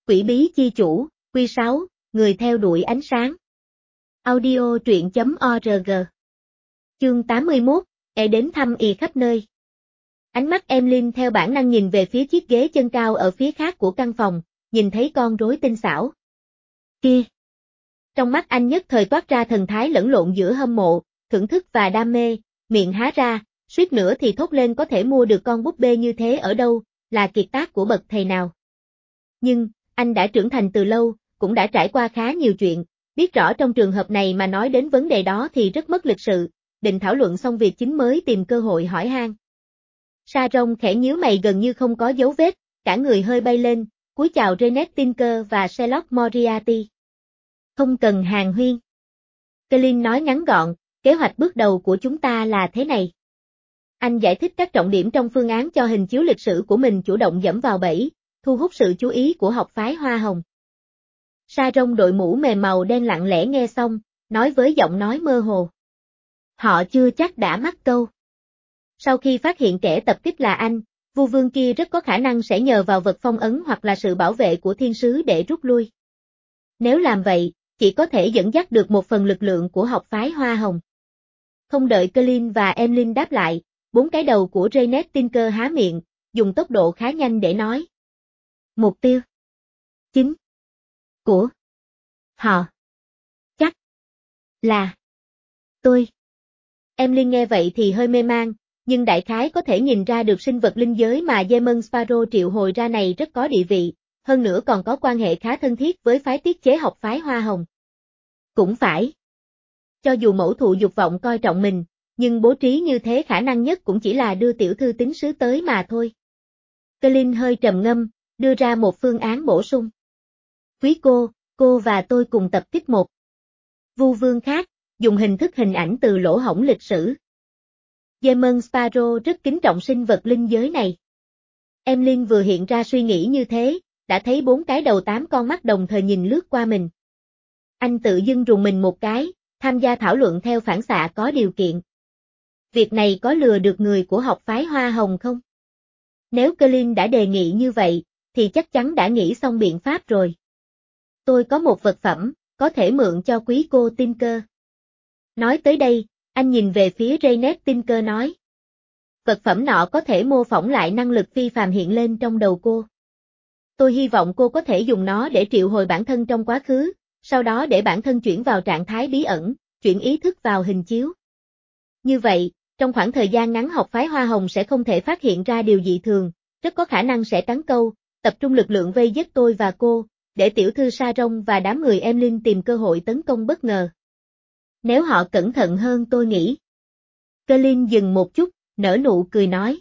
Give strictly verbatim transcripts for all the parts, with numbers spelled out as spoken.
Quỷ bí chi chủ, Quy sáu, người theo đuổi ánh sáng. Audio truyện chấm org. Chương tám mươi mốt, e đến thăm ì khắp nơi. Ánh mắt Emlyn theo bản năng nhìn về phía chiếc ghế chân cao ở phía khác của căn phòng, nhìn thấy con rối tinh xảo kia. Trong mắt anh nhất thời toát ra thần thái lẫn lộn giữa hâm mộ, thưởng thức và đam mê, miệng há ra, suýt nữa thì thốt lên có thể mua được con búp bê như thế ở đâu, là kiệt tác của bậc thầy nào. Nhưng, anh đã trưởng thành từ lâu, cũng đã trải qua khá nhiều chuyện, biết rõ trong trường hợp này mà nói đến vấn đề đó thì rất mất lịch sự, định thảo luận xong việc chính mới tìm cơ hội hỏi han. Sharon khẽ nhíu mày gần như không có dấu vết, cả người hơi bay lên, cúi chào Janet Tinker và Sherlock Moriarty. Không cần hàn huyên. Colin nói ngắn gọn, kế hoạch bước đầu của chúng ta là thế này. Anh giải thích các trọng điểm trong phương án cho hình chiếu lịch sử của mình, chủ động dẫm vào bẫy, thu hút sự chú ý của học phái Hoa Hồng. Sharon đội mũ mềm màu đen lặng lẽ nghe xong, nói với giọng nói mơ hồ. Họ chưa chắc đã mắc câu. Sau khi phát hiện kẻ tập kích là anh, Vu Vương kia rất có khả năng sẽ nhờ vào vật phong ấn hoặc là sự bảo vệ của thiên sứ để rút lui. Nếu làm vậy, chỉ có thể dẫn dắt được một phần lực lượng của học phái Hoa Hồng. Không đợi Colin và Emlyn đáp lại, bốn cái đầu của Janet Tinker há miệng, dùng tốc độ khá nhanh để nói. Mục tiêu chính của họ chắc là tôi. Emlyn nghe vậy thì hơi mê mang, nhưng đại khái có thể nhìn ra được sinh vật linh giới mà Demon Sparrow triệu hồi ra này rất có địa vị, hơn nữa còn có quan hệ khá thân thiết với phái tiết chế học phái Hoa Hồng. Cũng phải. Cho dù mẫu thụ dục vọng coi trọng mình, nhưng bố trí như thế khả năng nhất cũng chỉ là đưa tiểu thư tín sứ tới mà thôi. Colin hơi trầm ngâm, đưa ra một phương án bổ sung. Quý cô, cô và tôi cùng tập tiếp một Vu Vương khác, dùng hình thức hình ảnh từ lỗ hổng lịch sử. Demon Sparrow rất kính trọng sinh vật linh giới này. Emlyn vừa hiện ra suy nghĩ như thế, đã thấy bốn cái đầu tám con mắt đồng thời nhìn lướt qua mình. Anh tự dưng rùng mình một cái, tham gia thảo luận theo phản xạ có điều kiện. Việc này có lừa được người của học phái Hoa Hồng không? Nếu Colin đã đề nghị như vậy, thì chắc chắn đã nghĩ xong biện pháp rồi. Tôi có một vật phẩm, có thể mượn cho quý cô Tinker. Nói tới đây, anh nhìn về phía Janet Tinker nói. Vật phẩm nọ có thể mô phỏng lại năng lực phi phàm hiện lên trong đầu cô. Tôi hy vọng cô có thể dùng nó để triệu hồi bản thân trong quá khứ, sau đó để bản thân chuyển vào trạng thái bí ẩn, chuyển ý thức vào hình chiếu. Như vậy, trong khoảng thời gian ngắn học phái Hoa Hồng sẽ không thể phát hiện ra điều dị thường, rất có khả năng sẽ cắn câu, tập trung lực lượng vây giết tôi và cô, để tiểu thư Sharon và đám người Emlyn tìm cơ hội tấn công bất ngờ. Nếu họ cẩn thận hơn tôi nghĩ. Colin dừng một chút, nở nụ cười nói.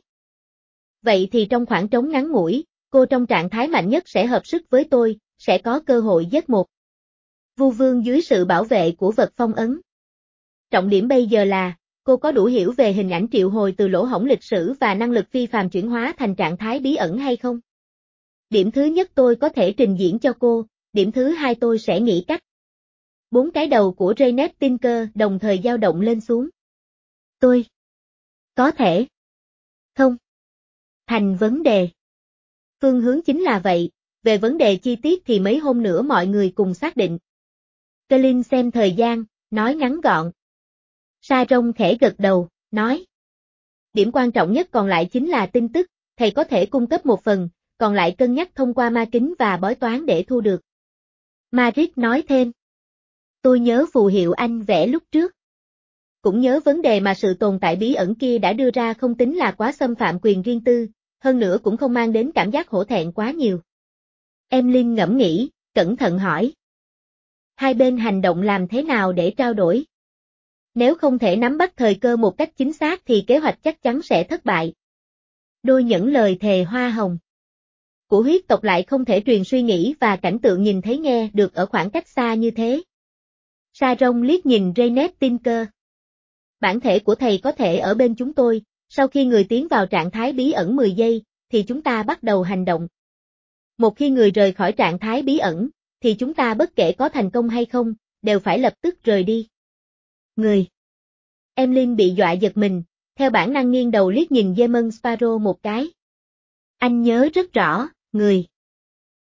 Vậy thì trong khoảng trống ngắn ngủi, cô trong trạng thái mạnh nhất sẽ hợp sức với tôi, sẽ có cơ hội giết một Vu Vương dưới sự bảo vệ của vật phong ấn. Trọng điểm bây giờ là, cô có đủ hiểu về hình ảnh triệu hồi từ lỗ hổng lịch sử và năng lực phi phàm chuyển hóa thành trạng thái bí ẩn hay không? Điểm thứ nhất tôi có thể trình diễn cho cô, điểm thứ hai tôi sẽ nghĩ cách. Bốn cái đầu của Janet Tinker đồng thời dao động lên xuống. Tôi có thể không thành vấn đề. Phương hướng chính là vậy, về vấn đề chi tiết thì mấy hôm nữa mọi người cùng xác định. Colin xem thời gian, nói ngắn gọn. Sharon khẽ gật đầu, nói. Điểm quan trọng nhất còn lại chính là tin tức, thầy có thể cung cấp một phần, còn lại cân nhắc thông qua ma kính và bói toán để thu được. Marit nói thêm. Tôi nhớ phù hiệu anh vẽ lúc trước. Cũng nhớ vấn đề mà sự tồn tại bí ẩn kia đã đưa ra không tính là quá xâm phạm quyền riêng tư, hơn nữa cũng không mang đến cảm giác hổ thẹn quá nhiều. Emlyn ngẫm nghĩ, cẩn thận hỏi. Hai bên hành động làm thế nào để trao đổi? Nếu không thể nắm bắt thời cơ một cách chính xác thì kế hoạch chắc chắn sẽ thất bại. Đôi những lời thề Hoa Hồng của huyết tộc lại không thể truyền suy nghĩ và cảnh tượng nhìn thấy nghe được ở khoảng cách xa như thế. Sharon liếc nhìn Janet Tinker. Bản thể của thầy có thể ở bên chúng tôi, sau khi người tiến vào trạng thái bí ẩn mười giây, thì chúng ta bắt đầu hành động. Một khi người rời khỏi trạng thái bí ẩn, thì chúng ta bất kể có thành công hay không, đều phải lập tức rời đi. Người. Emlyn bị dọa giật mình, theo bản năng nghiêng đầu liếc nhìn Demon Sparrow một cái. Anh nhớ rất rõ, người.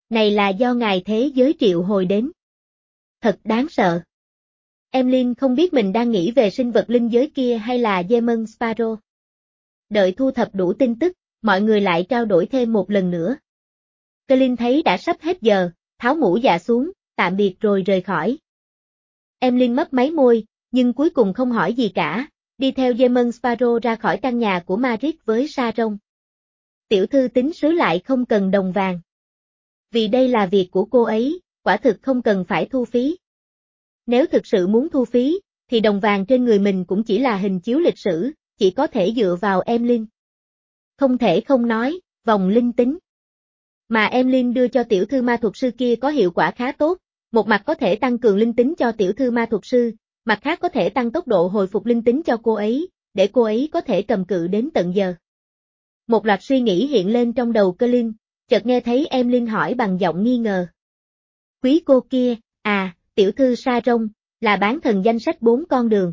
Này là do ngài thế giới triệu hồi đến. Thật đáng sợ. Emlyn không biết mình đang nghĩ về sinh vật linh giới kia hay là Demon Sparrow. Đợi thu thập đủ tin tức, mọi người lại trao đổi thêm một lần nữa. Colin thấy đã sắp hết giờ, tháo mũ dạ xuống, tạm biệt rồi rời khỏi. Emlyn mấp máy môi, nhưng cuối cùng không hỏi gì cả, đi theo Demon Sparrow ra khỏi căn nhà của Maris với Sharon. Tiểu thư tín sứ lại không cần đồng vàng. Vì đây là việc của cô ấy, quả thực không cần phải thu phí. Nếu thực sự muốn thu phí, thì đồng vàng trên người mình cũng chỉ là hình chiếu lịch sử, chỉ có thể dựa vào Emlyn. Không thể không nói, vòng linh tính mà Emlyn đưa cho tiểu thư ma thuật sư kia có hiệu quả khá tốt, một mặt có thể tăng cường linh tính cho tiểu thư ma thuật sư, mặt khác có thể tăng tốc độ hồi phục linh tính cho cô ấy, để cô ấy có thể cầm cự đến tận giờ. Một loạt suy nghĩ hiện lên trong đầu Colin, chợt nghe thấy Emlyn hỏi bằng giọng nghi ngờ. Quý cô kia, à, tiểu thư Sharon, là bán thần danh sách bốn con đường.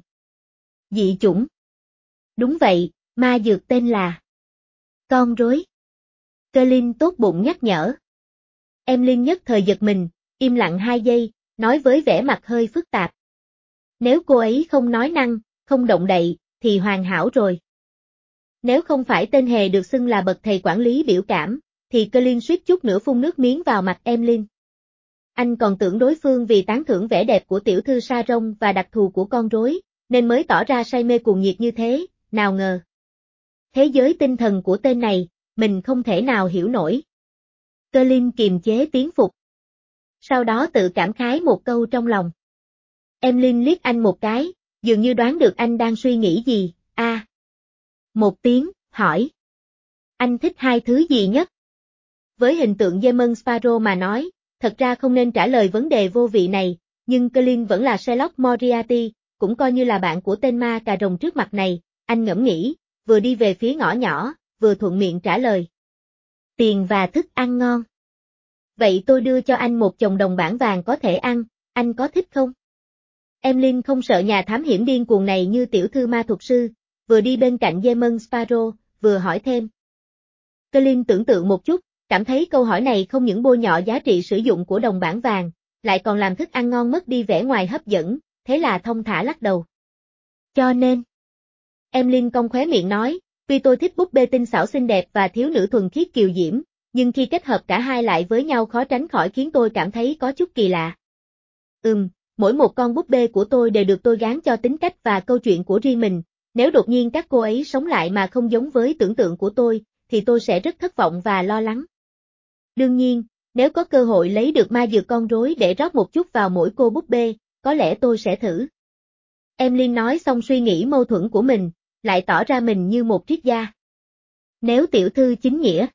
Dị chủng. Đúng vậy, ma dược tên là con rối. Colin tốt bụng nhắc nhở. Emlyn nhất thời giật mình, im lặng hai giây, nói với vẻ mặt hơi phức tạp. Nếu cô ấy không nói năng, không động đậy, thì hoàn hảo rồi. Nếu không phải tên hề được xưng là bậc thầy quản lý biểu cảm, thì Colin suýt chút nữa phun nước miếng vào mặt Emlyn. Anh còn tưởng đối phương vì tán thưởng vẻ đẹp của tiểu thư Sharon và đặc thù của con rối, nên mới tỏ ra say mê cuồng nhiệt như thế, nào ngờ. Thế giới tinh thần của tên này, mình không thể nào hiểu nổi. Colin kiềm chế tiếng phục. Sau đó tự cảm khái một câu trong lòng. Emlyn liếc anh một cái, dường như đoán được anh đang suy nghĩ gì, a. À. Một tiếng, hỏi. Anh thích hai thứ gì nhất? Với hình tượng Demon Sparrow mà nói, thật ra không nên trả lời vấn đề vô vị này, nhưng Colin vẫn là Sherlock Moriarty, cũng coi như là bạn của tên ma cà rồng trước mặt này, anh ngẫm nghĩ, vừa đi về phía ngõ nhỏ, vừa thuận miệng trả lời. Tiền và thức ăn ngon. Vậy tôi đưa cho anh một chồng đồng bảng vàng có thể ăn, anh có thích không? Emlyn không sợ nhà thám hiểm điên cuồng này như tiểu thư ma thuật sư, vừa đi bên cạnh Demon Sparrow, vừa hỏi thêm. Colin tưởng tượng một chút, cảm thấy câu hỏi này không những bôi nhọ giá trị sử dụng của đồng bảng vàng, lại còn làm thức ăn ngon mất đi vẻ ngoài hấp dẫn, thế là thông thả lắc đầu. Cho nên, Emlyn cong khóe miệng nói, tuy tôi thích búp bê tinh xảo xinh đẹp và thiếu nữ thuần khiết kiều diễm, nhưng khi kết hợp cả hai lại với nhau khó tránh khỏi khiến tôi cảm thấy có chút kỳ lạ. Ừm, mỗi một con búp bê của tôi đều được tôi gán cho tính cách và câu chuyện của riêng mình, nếu đột nhiên các cô ấy sống lại mà không giống với tưởng tượng của tôi, thì tôi sẽ rất thất vọng và lo lắng. Đương nhiên, nếu có cơ hội lấy được ma dược con rối để rót một chút vào mỗi cô búp bê, có lẽ tôi sẽ thử. Emlyn nói xong suy nghĩ mâu thuẫn của mình, lại tỏ ra mình như một triết gia. Nếu tiểu thư chính nghĩa.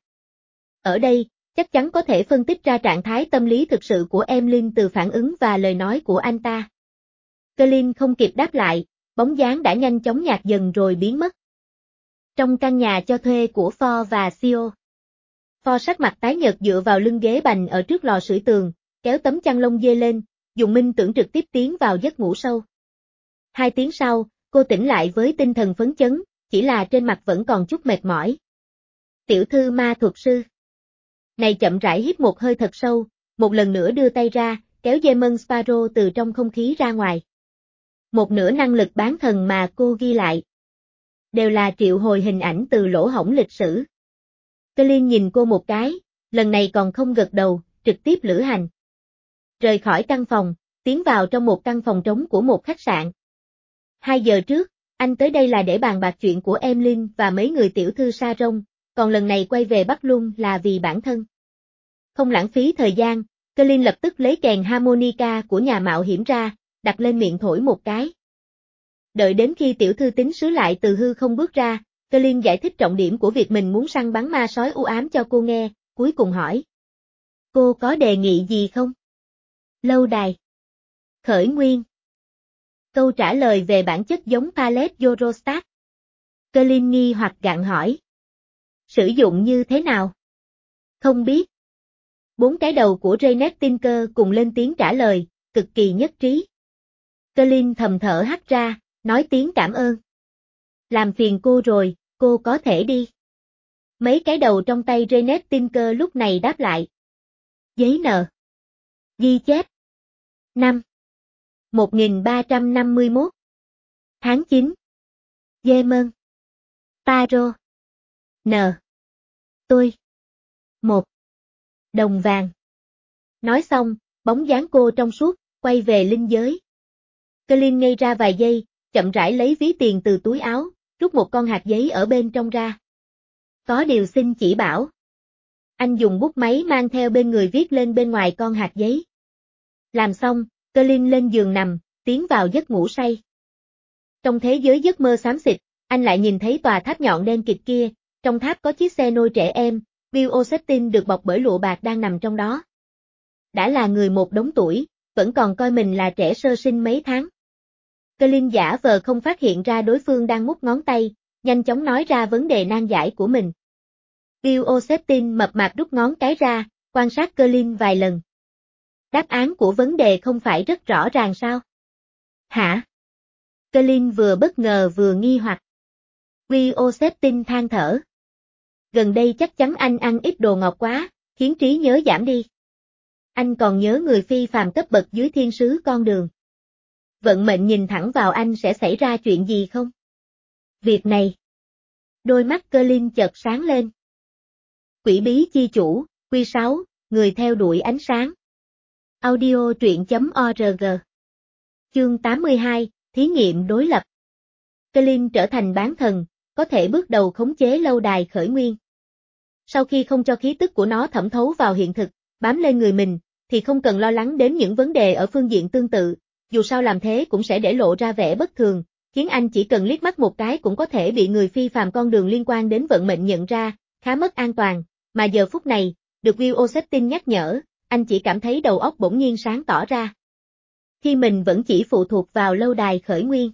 Ở đây, chắc chắn có thể phân tích ra trạng thái tâm lý thực sự của Emlyn từ phản ứng và lời nói của anh ta. Colin không kịp đáp lại, bóng dáng đã nhanh chóng nhạt dần rồi biến mất. Trong căn nhà cho thuê của Ford và Sio. Ford sắc mặt tái nhợt dựa vào lưng ghế bành ở trước lò sưởi tường, kéo tấm chăn lông dê lên, dùng minh tưởng trực tiếp tiến vào giấc ngủ sâu. Hai tiếng sau, cô tỉnh lại với tinh thần phấn chấn, chỉ là trên mặt vẫn còn chút mệt mỏi. Tiểu thư ma thuật sư. Này chậm rãi hít một hơi thật sâu, một lần nữa đưa tay ra, kéo Demon Sparrow từ trong không khí ra ngoài. Một nửa năng lực bán thần mà cô ghi lại. Đều là triệu hồi hình ảnh từ lỗ hổng lịch sử. Colin nhìn cô một cái, lần này còn không gật đầu, trực tiếp lữ hành. Rời khỏi căn phòng, tiến vào trong một căn phòng trống của một khách sạn. Hai giờ trước, anh tới đây là để bàn bạc chuyện của Emlyn và mấy người tiểu thư Sharon, còn lần này quay về Bắc Luân là vì bản thân. Không lãng phí thời gian, Colin lập tức lấy kèn harmonica của nhà mạo hiểm ra, đặt lên miệng thổi một cái. Đợi đến khi tiểu thư tín sứ lại từ hư không bước ra, Colin giải thích trọng điểm của việc mình muốn săn bắn ma sói u ám cho cô nghe, cuối cùng hỏi. Cô có đề nghị gì không? Lâu đài. Khởi nguyên. Câu trả lời về bản chất giống Palette Eurostat. Colin nghi hoặc gặng hỏi. Sử dụng như thế nào? Không biết. Bốn cái đầu của Janet Tinker cùng lên tiếng trả lời, cực kỳ nhất trí. Colin thầm thở hắt ra, nói tiếng cảm ơn. Làm phiền cô rồi, cô có thể đi. Mấy cái đầu trong tay Janet Tinker lúc này đáp lại. Giấy nợ. Ghi chép. Năm. một nghìn ba trăm năm mươi mốt. Tháng chín. Yemen. Paro. N. Tôi. Một. Đồng vàng. Nói xong, bóng dáng cô trong suốt, quay về linh giới. Colin ngây ra vài giây, chậm rãi lấy ví tiền từ túi áo, rút một con hạt giấy ở bên trong ra. Có điều xin chỉ bảo. Anh dùng bút máy mang theo bên người viết lên bên ngoài con hạt giấy. Làm xong, Colin lên giường nằm, tiến vào giấc ngủ say. Trong thế giới giấc mơ xám xịt, anh lại nhìn thấy tòa tháp nhọn đen kịt kia, trong tháp có chiếc xe nôi trẻ em, Bill O'Settin được bọc bởi lụa bạc đang nằm trong đó. Đã là người một đống tuổi, vẫn còn coi mình là trẻ sơ sinh mấy tháng. Colin giả vờ không phát hiện ra đối phương đang mút ngón tay, nhanh chóng nói ra vấn đề nan giải của mình. Bill O'Settin mập mạp rút ngón cái ra, quan sát Colin vài lần. Đáp án của vấn đề không phải rất rõ ràng sao? Hả? Colin vừa bất ngờ vừa nghi hoặc. Bill O'Settin than thở. Gần đây chắc chắn anh ăn ít đồ ngọt quá, khiến trí nhớ giảm đi. Anh còn nhớ người phi phàm cấp bậc dưới thiên sứ con đường. Vận mệnh nhìn thẳng vào anh sẽ xảy ra chuyện gì không? Việc này. Đôi mắt Colin chợt sáng lên. Quỷ bí chi chủ, Quy sáu, người theo đuổi ánh sáng. Audio truyện chấm org. Chương tám mươi hai, thí nghiệm đối lập. Colin trở thành bán thần, có thể bước đầu khống chế lâu đài khởi nguyên. Sau khi không cho khí tức của nó thẩm thấu vào hiện thực, bám lên người mình, thì không cần lo lắng đến những vấn đề ở phương diện tương tự, dù sao làm thế cũng sẽ để lộ ra vẻ bất thường, khiến anh chỉ cần liếc mắt một cái cũng có thể bị người phi phàm con đường liên quan đến vận mệnh nhận ra, khá mất an toàn, mà giờ phút này, được Bill O'Settin nhắc nhở, anh chỉ cảm thấy đầu óc bỗng nhiên sáng tỏ ra. Khi mình vẫn chỉ phụ thuộc vào lâu đài khởi nguyên.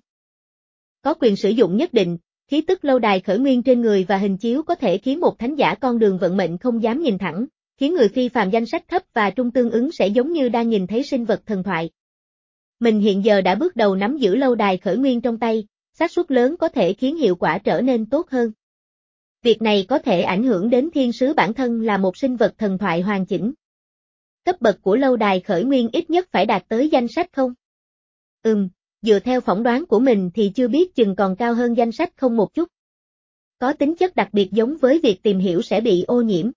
Có quyền sử dụng nhất định, khí tức lâu đài khởi nguyên trên người và hình chiếu có thể khiến một thánh giả con đường vận mệnh không dám nhìn thẳng, khiến người phi phàm danh sách thấp và trung tương ứng sẽ giống như đang nhìn thấy sinh vật thần thoại. Mình hiện giờ đã bước đầu nắm giữ lâu đài khởi nguyên trong tay, xác suất lớn có thể khiến hiệu quả trở nên tốt hơn. Việc này có thể ảnh hưởng đến thiên sứ bản thân là một sinh vật thần thoại hoàn chỉnh. Cấp bậc của lâu đài khởi nguyên ít nhất phải đạt tới danh sách không? Ừm, dựa theo phỏng đoán của mình thì chưa biết chừng còn cao hơn danh sách không một chút. Có tính chất đặc biệt giống với việc tìm hiểu sẽ bị ô nhiễm.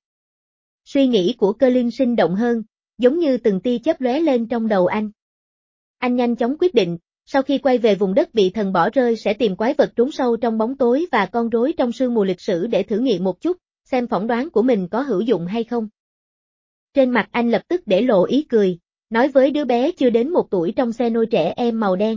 Suy nghĩ của Colin sinh động hơn, giống như từng tia chớp lóe lên trong đầu anh. Anh nhanh chóng quyết định, sau khi quay về vùng đất bị thần bỏ rơi sẽ tìm quái vật trốn sâu trong bóng tối và con rối trong sương mù lịch sử để thử nghiệm một chút, xem phỏng đoán của mình có hữu dụng hay không. Trên mặt anh lập tức để lộ ý cười, nói với đứa bé chưa đến một tuổi trong xe nôi trẻ em màu đen.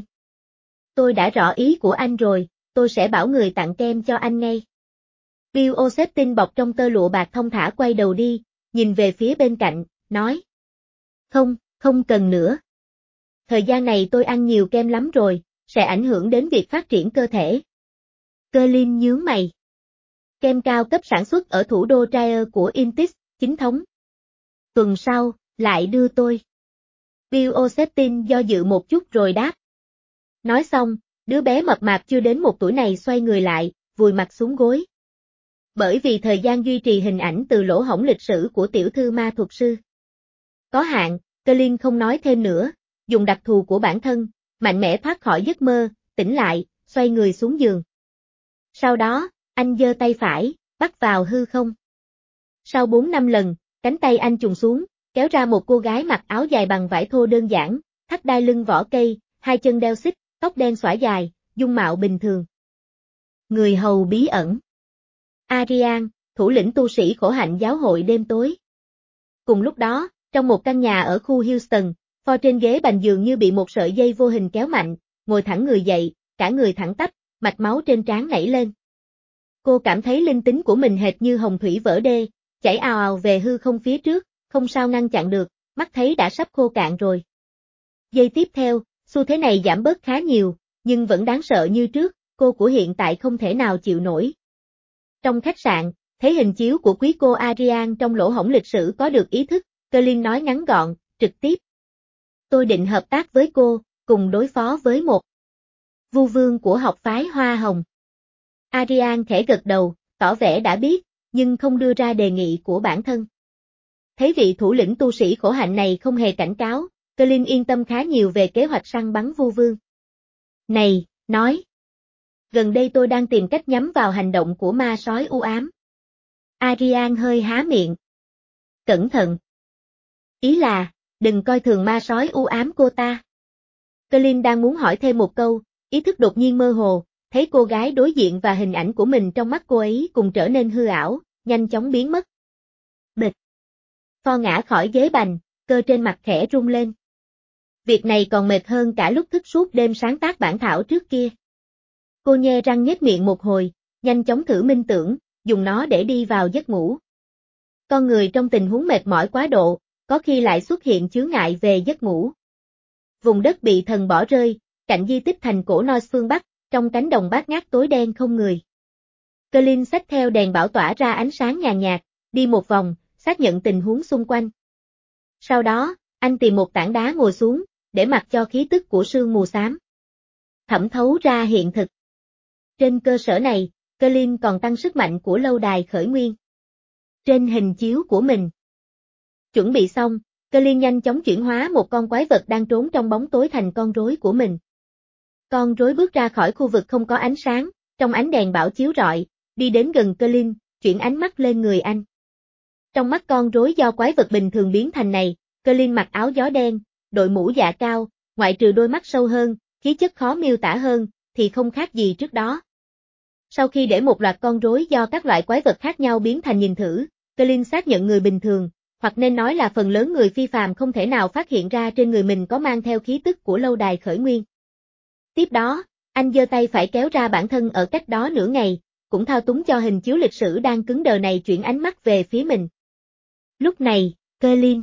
Tôi đã rõ ý của anh rồi, tôi sẽ bảo người tặng kem cho anh ngay. Bill O'Settin bọc trong tơ lụa bạc thông thả quay đầu đi, nhìn về phía bên cạnh, nói. Không, không cần nữa. Thời gian này tôi ăn nhiều kem lắm rồi, sẽ ảnh hưởng đến việc phát triển cơ thể. Colin nhướng mày. Kem cao cấp sản xuất ở thủ đô Trier của Intis, chính thống. Tuần sau, lại đưa tôi. Bill O'Settin do dự một chút rồi đáp. Nói xong, đứa bé mập mạp chưa đến một tuổi này xoay người lại, vùi mặt xuống gối. Bởi vì thời gian duy trì hình ảnh từ lỗ hổng lịch sử của tiểu thư ma thuật sư có hạn, Colin không nói thêm nữa, dùng đặc thù của bản thân, mạnh mẽ thoát khỏi giấc mơ, tỉnh lại, xoay người xuống giường. Sau đó, anh giơ tay phải, bắt vào hư không. Sau bốn năm lần, cánh tay anh trùng xuống, kéo ra một cô gái mặc áo dài bằng vải thô đơn giản, thắt đai lưng vỏ cây, hai chân đeo xích, tóc đen xõa dài, dung mạo bình thường. Người hầu bí ẩn. Arian, thủ lĩnh tu sĩ khổ hạnh giáo hội đêm tối. Cùng lúc đó, trong một căn nhà ở khu Houston, Ford trên ghế bành dường như bị một sợi dây vô hình kéo mạnh, ngồi thẳng người dậy, cả người thẳng tắp, mạch máu trên trán nảy lên. Cô cảm thấy linh tính của mình hệt như hồng thủy vỡ đê, chảy ào ào về hư không phía trước, không sao ngăn chặn được, mắt thấy đã sắp khô cạn rồi. Giây tiếp theo, xu thế này giảm bớt khá nhiều, nhưng vẫn đáng sợ như trước, cô của hiện tại không thể nào chịu nổi. Trong khách sạn, thấy hình chiếu của quý cô Arian trong lỗ hổng lịch sử có được ý thức, Colin nói ngắn gọn, trực tiếp. Tôi định hợp tác với cô, cùng đối phó với một vu vương của học phái Hoa Hồng. Arian khẽ gật đầu, tỏ vẻ đã biết, nhưng không đưa ra đề nghị của bản thân. Thấy vị thủ lĩnh tu sĩ khổ hạnh này không hề cảnh cáo, Colin yên tâm khá nhiều về kế hoạch săn bắn vu vương. Này, nói. Gần đây tôi đang tìm cách nhắm vào hành động của ma sói u ám. Arian hơi há miệng. Cẩn thận. Ý là, đừng coi thường ma sói u ám cô ta. Colin đang muốn hỏi thêm một câu, ý thức đột nhiên mơ hồ, thấy cô gái đối diện và hình ảnh của mình trong mắt cô ấy cùng trở nên hư ảo, nhanh chóng biến mất. Bịch. Pho ngã khỏi ghế bành, cơ trên mặt khẽ rung lên. Việc này còn mệt hơn cả lúc thức suốt đêm sáng tác bản thảo trước kia. Cô nhe răng nhếch miệng một hồi, nhanh chóng thử minh tưởng, dùng nó để đi vào giấc ngủ. Con người trong tình huống mệt mỏi quá độ, có khi lại xuất hiện chướng ngại về giấc ngủ. Vùng đất bị thần bỏ rơi, cạnh di tích thành cổ Norse phương Bắc, trong cánh đồng bát ngát tối đen không người. Colin xách theo đèn bảo tỏa ra ánh sáng nhàn nhạt, đi một vòng, xác nhận tình huống xung quanh. Sau đó, anh tìm một tảng đá ngồi xuống, để mặc cho khí tức của sương mù xám thẩm thấu ra hiện thực. Trên cơ sở này, Colin còn tăng sức mạnh của lâu đài khởi nguyên trên hình chiếu của mình. Chuẩn bị xong, Colin nhanh chóng chuyển hóa một con quái vật đang trốn trong bóng tối thành con rối của mình. Con rối bước ra khỏi khu vực không có ánh sáng, trong ánh đèn bảo chiếu rọi, đi đến gần Colin, chuyển ánh mắt lên người anh. Trong mắt con rối do quái vật bình thường biến thành này, Colin mặc áo gió đen, đội mũ dạ cao, ngoại trừ đôi mắt sâu hơn, khí chất khó miêu tả hơn, thì không khác gì trước đó. Sau khi để một loạt con rối do các loại quái vật khác nhau biến thành nhìn thử, Colin xác nhận người bình thường, hoặc nên nói là phần lớn người phi phàm không thể nào phát hiện ra trên người mình có mang theo khí tức của lâu đài khởi nguyên. Tiếp đó, anh giơ tay phải kéo ra bản thân ở cách đó nửa ngày, cũng thao túng cho hình chiếu lịch sử đang cứng đờ này chuyển ánh mắt về phía mình. Lúc này, Colin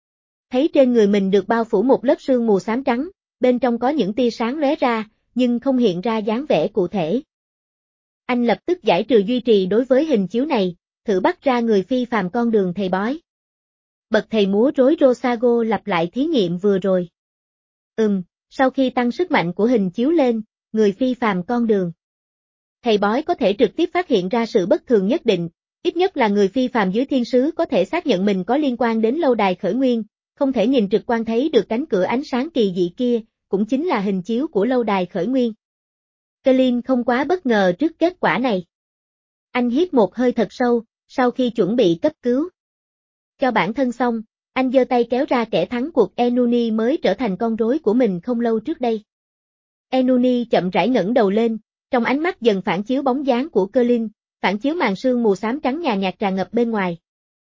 thấy trên người mình được bao phủ một lớp sương mù xám trắng, bên trong có những tia sáng lóe ra, nhưng không hiện ra dáng vẻ cụ thể. Anh lập tức giải trừ duy trì đối với hình chiếu này, thử bắt ra người phi phàm con đường thầy bói. Bậc thầy múa rối Rosago lặp lại thí nghiệm vừa rồi. Ừm, sau khi tăng sức mạnh của hình chiếu lên, người phi phàm con đường thầy bói có thể trực tiếp phát hiện ra sự bất thường nhất định, ít nhất là người phi phàm dưới thiên sứ có thể xác nhận mình có liên quan đến lâu đài khởi nguyên, không thể nhìn trực quan thấy được cánh cửa ánh sáng kỳ dị kia, cũng chính là hình chiếu của lâu đài khởi nguyên. Colin không quá bất ngờ trước kết quả này. Anh hít một hơi thật sâu, sau khi chuẩn bị cấp cứu cho bản thân xong, anh giơ tay kéo ra kẻ thắng cuộc Enuni mới trở thành con rối của mình không lâu trước đây. Enuni chậm rãi ngẩng đầu lên, trong ánh mắt dần phản chiếu bóng dáng của Colin, phản chiếu màn sương mù xám trắng nhàn nhạt tràn ngập bên ngoài.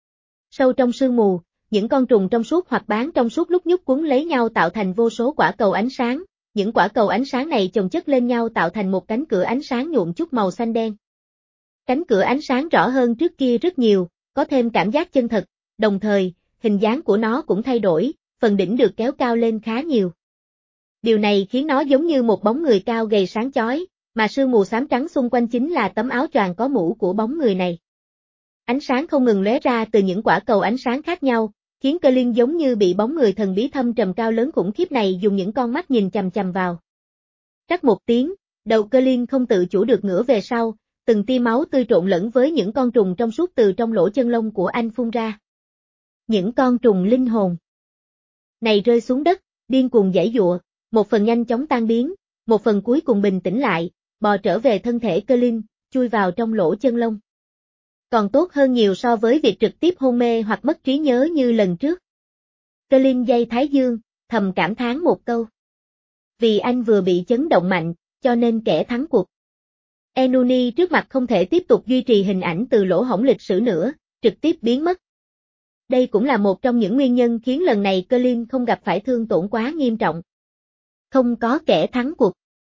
Sâu trong sương mù, những con trùng trong suốt hoặc bán trong suốt lúc nhúc quấn lấy nhau tạo thành vô số quả cầu ánh sáng, những quả cầu ánh sáng này chồng chất lên nhau tạo thành một cánh cửa ánh sáng nhuộm chút màu xanh đen. Cánh cửa ánh sáng rõ hơn trước kia rất nhiều, có thêm cảm giác chân thật, đồng thời, hình dáng của nó cũng thay đổi, phần đỉnh được kéo cao lên khá nhiều. Điều này khiến nó giống như một bóng người cao gầy sáng chói, mà sương mù xám trắng xung quanh chính là tấm áo choàng có mũ của bóng người này. Ánh sáng không ngừng lóe ra từ những quả cầu ánh sáng khác nhau, khiến Colin giống như bị bóng người thần bí thâm trầm cao lớn khủng khiếp này dùng những con mắt nhìn chằm chằm vào. Rắc một tiếng, đầu Colin không tự chủ được ngửa về sau, từng tia máu tươi trộn lẫn với những con trùng trong suốt từ trong lỗ chân lông của anh phun ra. Những con trùng linh hồn này rơi xuống đất, điên cuồng giãy giụa, một phần nhanh chóng tan biến, một phần cuối cùng bình tĩnh lại, bò trở về thân thể Colin, chui vào trong lỗ chân lông. Còn tốt hơn nhiều so với việc trực tiếp hôn mê hoặc mất trí nhớ như lần trước. Colin giây thái dương, thầm cảm thán một câu. Vì anh vừa bị chấn động mạnh, cho nên kẻ thắng cuộc Enuni trước mặt không thể tiếp tục duy trì hình ảnh từ lỗ hổng lịch sử nữa, trực tiếp biến mất. Đây cũng là một trong những nguyên nhân khiến lần này Colin không gặp phải thương tổn quá nghiêm trọng. Không có kẻ thắng cuộc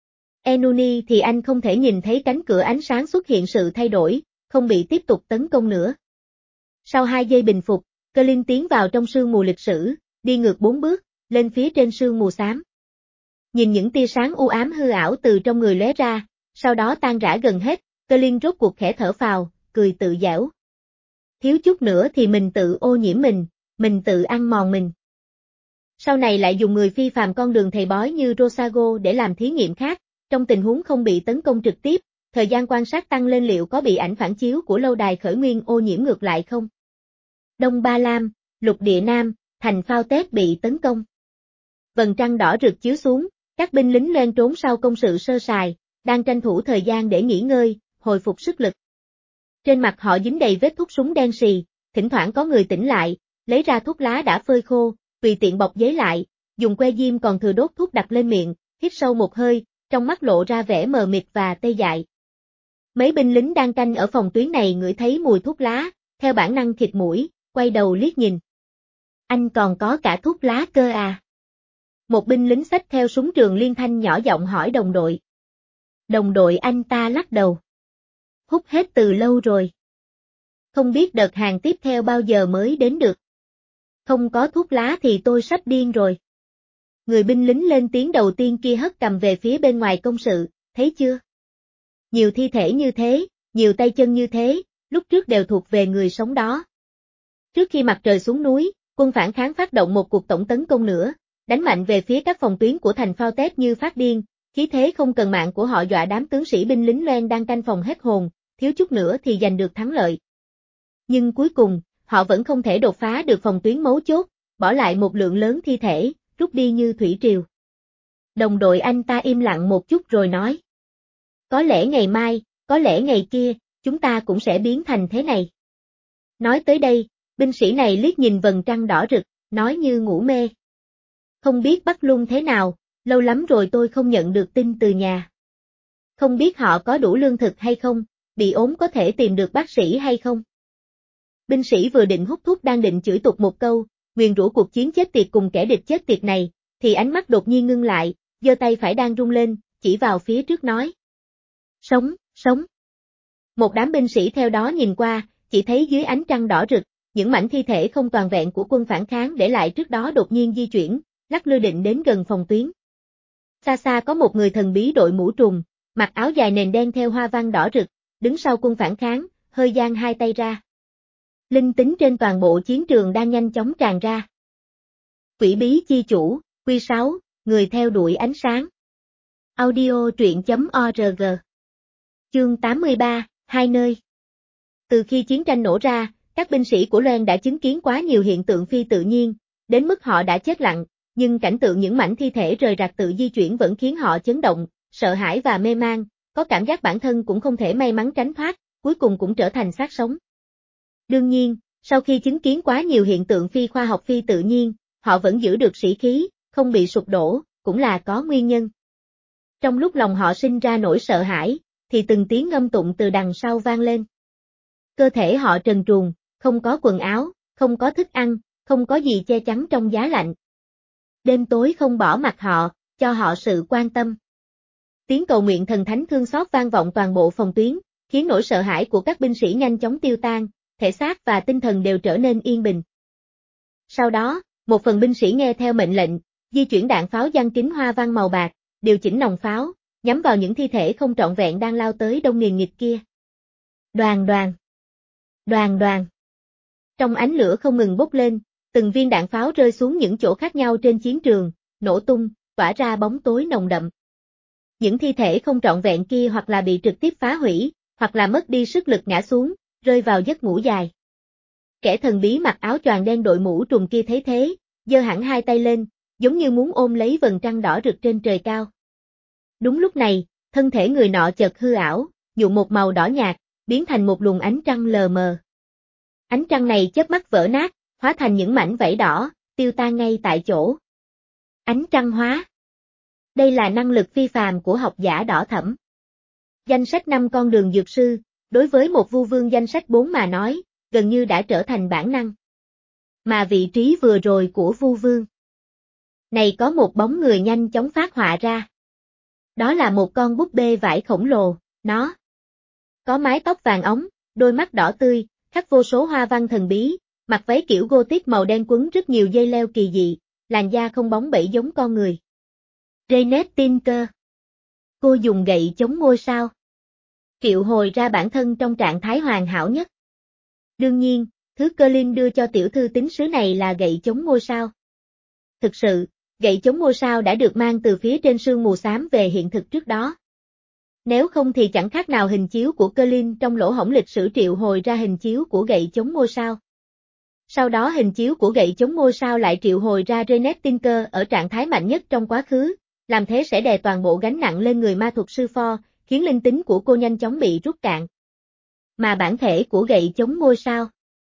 Enuni thì anh không thể nhìn thấy cánh cửa ánh sáng xuất hiện sự thay đổi, không bị tiếp tục tấn công nữa. Sau hai giây bình phục, Colin tiến vào trong sương mù lịch sử, đi ngược bốn bước, lên phía trên sương mù xám. Nhìn những tia sáng u ám hư ảo từ trong người lóe ra, sau đó tan rã gần hết, Colin rốt cuộc khẽ thở phào, cười tự giễu. Thiếu chút nữa thì mình tự ô nhiễm mình, mình tự ăn mòn mình. Sau này lại dùng người phi phàm con đường thầy bói như Rosago để làm thí nghiệm khác, trong tình huống không bị tấn công trực tiếp, thời gian quan sát tăng lên liệu có bị ảnh phản chiếu của lâu đài khởi nguyên ô nhiễm ngược lại không? Đông Ba Lam, lục địa Nam, thành Phao Tết bị tấn công. Vầng trăng đỏ rực chiếu xuống, các binh lính loen trốn sau công sự sơ sài, đang tranh thủ thời gian để nghỉ ngơi, hồi phục sức lực. Trên mặt họ dính đầy vết thuốc súng đen sì, thỉnh thoảng có người tỉnh lại, lấy ra thuốc lá đã phơi khô, tùy tiện bọc giấy lại, dùng que diêm còn thừa đốt thuốc đặt lên miệng, hít sâu một hơi, trong mắt lộ ra vẻ mờ mịt và tê dại. Mấy binh lính đang canh ở phòng tuyến này ngửi thấy mùi thuốc lá, theo bản năng khịt mũi, quay đầu liếc nhìn. Anh còn có cả thuốc lá cơ à? Một binh lính xách theo súng trường liên thanh nhỏ giọng hỏi đồng đội. Đồng đội anh ta lắc đầu. Hút hết từ lâu rồi. Không biết đợt hàng tiếp theo bao giờ mới đến được. Không có thuốc lá thì tôi sắp điên rồi. Người binh lính lên tiếng đầu tiên kia hất cầm về phía bên ngoài công sự, thấy chưa? Nhiều thi thể như thế, nhiều tay chân như thế, lúc trước đều thuộc về người sống đó. Trước khi mặt trời xuống núi, quân phản kháng phát động một cuộc tổng tấn công nữa, đánh mạnh về phía các phòng tuyến của thành Phao Tết như phát điên, khí thế không cần mạng của họ dọa đám tướng sĩ binh lính loen đang canh phòng hết hồn, thiếu chút nữa thì giành được thắng lợi. Nhưng cuối cùng, họ vẫn không thể đột phá được phòng tuyến mấu chốt, bỏ lại một lượng lớn thi thể, rút đi như thủy triều. Đồng đội anh ta im lặng một chút rồi nói. Có lẽ ngày mai, có lẽ ngày kia, chúng ta cũng sẽ biến thành thế này. Nói tới đây, binh sĩ này liếc nhìn vầng trăng đỏ rực, nói như ngủ mê. Không biết Bắc Lung thế nào, lâu lắm rồi tôi không nhận được tin từ nhà. Không biết họ có đủ lương thực hay không, bị ốm có thể tìm được bác sĩ hay không. Binh sĩ vừa định hút thuốc đang định chửi tục một câu, nguyền rủa cuộc chiến chết tiệt cùng kẻ địch chết tiệt này, thì ánh mắt đột nhiên ngưng lại, giơ tay phải đang rung lên, chỉ vào phía trước nói. Sống, sống. Một đám binh sĩ theo đó nhìn qua, chỉ thấy dưới ánh trăng đỏ rực, những mảnh thi thể không toàn vẹn của quân phản kháng để lại trước đó đột nhiên di chuyển, lắc lư định đến gần phòng tuyến. Xa xa có một người thần bí đội mũ trùm, mặc áo dài nền đen theo hoa văn đỏ rực, đứng sau quân phản kháng, hơi giang hai tay ra. Linh tính trên toàn bộ chiến trường đang nhanh chóng tràn ra. Quỷ bí chi chủ, Quy sáu, người theo đuổi ánh sáng. Audio truyện chấm org. Chương tám mươi ba, hai nơi. Từ khi chiến tranh nổ ra, các binh sĩ của Loan đã chứng kiến quá nhiều hiện tượng phi tự nhiên, đến mức họ đã chết lặng, nhưng cảnh tượng những mảnh thi thể rời rạc tự di chuyển vẫn khiến họ chấn động, sợ hãi và mê man, có cảm giác bản thân cũng không thể may mắn tránh thoát, cuối cùng cũng trở thành xác sống. Đương nhiên, sau khi chứng kiến quá nhiều hiện tượng phi khoa học phi tự nhiên, họ vẫn giữ được sĩ khí, không bị sụp đổ, cũng là có nguyên nhân. Trong lúc lòng họ sinh ra nỗi sợ hãi, thì từng tiếng ngâm tụng từ đằng sau vang lên. Cơ thể họ trần truồng, không có quần áo, không có thức ăn, không có gì che chắn trong giá lạnh. Đêm tối không bỏ mặc họ, cho họ sự quan tâm. Tiếng cầu nguyện thần thánh thương xót vang vọng toàn bộ phòng tuyến, khiến nỗi sợ hãi của các binh sĩ nhanh chóng tiêu tan, thể xác và tinh thần đều trở nên yên bình. Sau đó, một phần binh sĩ nghe theo mệnh lệnh, di chuyển đạn pháo giăng kính hoa văn màu bạc, điều chỉnh nòng pháo, nhắm vào những thi thể không trọn vẹn đang lao tới đông nghìn nghịt kia. Đoàn đoàn. Đoàn đoàn. Trong ánh lửa không ngừng bốc lên, từng viên đạn pháo rơi xuống những chỗ khác nhau trên chiến trường, nổ tung, tỏa ra bóng tối nồng đậm. Những thi thể không trọn vẹn kia hoặc là bị trực tiếp phá hủy, hoặc là mất đi sức lực ngã xuống, rơi vào giấc ngủ dài. Kẻ thần bí mặc áo choàng đen đội mũ trùm kia thấy thế, giơ hẳn hai tay lên, giống như muốn ôm lấy vầng trăng đỏ rực trên trời cao. Đúng lúc này, thân thể người nọ chợt hư ảo, nhuộm một màu đỏ nhạt, biến thành một luồng ánh trăng lờ mờ. Ánh trăng này chớp mắt vỡ nát, hóa thành những mảnh vảy đỏ, tiêu tan ngay tại chỗ. Ánh trăng hóa. Đây là năng lực phi phàm của học giả đỏ thẫm. Danh sách năm con đường dược sư, đối với một vu vương danh sách bốn mà nói, gần như đã trở thành bản năng. Mà vị trí vừa rồi của vu vương này có một bóng người nhanh chóng phát họa ra. Đó là một con búp bê vải khổng lồ, nó có mái tóc vàng óng, đôi mắt đỏ tươi, khắc vô số hoa văn thần bí, mặc váy kiểu Gothic màu đen quấn rất nhiều dây leo kỳ dị, làn da không bóng bẩy giống con người. Renette Tinker. Cô dùng gậy chống ngôi sao. Triệu hồi ra bản thân trong trạng thái hoàn hảo nhất. Đương nhiên, thứ Colin đưa cho tiểu thư tín sứ này là gậy chống ngôi sao. Thực sự, gậy chống ngôi sao đã được mang từ phía trên sương mù xám về hiện thực trước đó. Nếu không thì chẳng khác nào hình chiếu của Colin trong lỗ hổng lịch sử triệu hồi ra hình chiếu của gậy chống ngôi sao. Sau đó hình chiếu của gậy chống ngôi sao lại triệu hồi ra Renet Tinker ở trạng thái mạnh nhất trong quá khứ, làm thế sẽ đè toàn bộ gánh nặng lên người ma thuật sư Thor, khiến linh tính của cô nhanh chóng bị rút cạn. Mà bản thể của gậy chống ngôi sao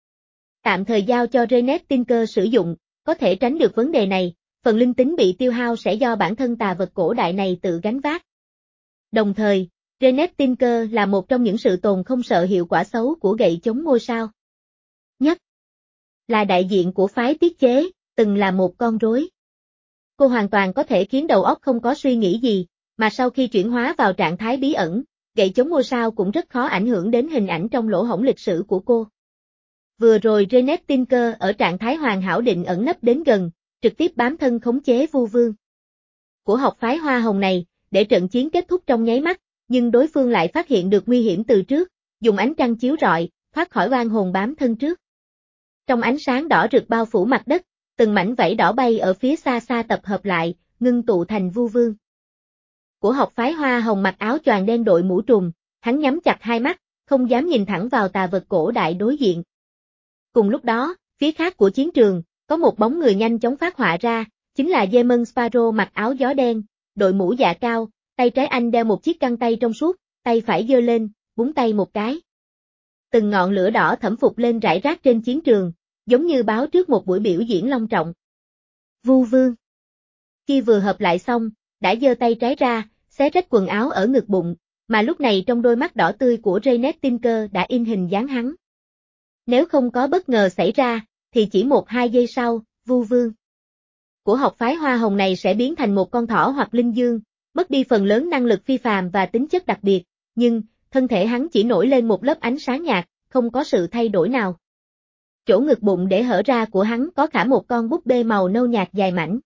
tạm thời giao cho Renet Tinker sử dụng, có thể tránh được vấn đề này, phần linh tính bị tiêu hao sẽ do bản thân tà vật cổ đại này tự gánh vác. Đồng thời, Renet Tinker là một trong những sự tồn không sợ hiệu quả xấu của gậy chống ngôi sao. Nhất là đại diện của phái tiết chế, từng là một con rối. Cô hoàn toàn có thể khiến đầu óc không có suy nghĩ gì, mà sau khi chuyển hóa vào trạng thái bí ẩn, gậy chống ngôi sao cũng rất khó ảnh hưởng đến hình ảnh trong lỗ hổng lịch sử của cô. Vừa rồi Renet Tinker ở trạng thái hoàn hảo định ẩn nấp đến gần, trực tiếp bám thân khống chế Vu Vương của học phái Hoa Hồng này, để trận chiến kết thúc trong nháy mắt, nhưng đối phương lại phát hiện được nguy hiểm từ trước, dùng ánh trăng chiếu rọi, thoát khỏi oan hồn bám thân trước. Trong ánh sáng đỏ rực bao phủ mặt đất, từng mảnh vảy đỏ bay ở phía xa xa tập hợp lại, ngưng tụ thành Vu Vương của học phái Hoa Hồng mặc áo choàng đen đội mũ trùm, hắn nhắm chặt hai mắt, không dám nhìn thẳng vào tà vật cổ đại đối diện. Cùng lúc đó, phía khác của chiến trường, có một bóng người nhanh chóng phát họa ra, chính là Demon Sparrow mặc áo gió đen, đội mũ dạ cao, tay trái anh đeo một chiếc găng tay trong suốt, tay phải giơ lên, búng tay một cái. Từng ngọn lửa đỏ thẫm phục lên rải rác trên chiến trường, giống như báo trước một buổi biểu diễn long trọng. Vu Vương khi vừa hợp lại xong, đã giơ tay trái ra, xé rách quần áo ở ngực bụng, mà lúc này trong đôi mắt đỏ tươi của Renet Tinker đã in hình dáng hắn. Nếu không có bất ngờ xảy ra, thì chỉ một hai giây sau, Vu Vương của học phái Hoa Hồng này sẽ biến thành một con thỏ hoặc linh dương, mất đi phần lớn năng lực phi phàm và tính chất đặc biệt, nhưng, thân thể hắn chỉ nổi lên một lớp ánh sáng nhạt, không có sự thay đổi nào. Chỗ ngực bụng để hở ra của hắn có khả một con búp bê màu nâu nhạt dài mảnh.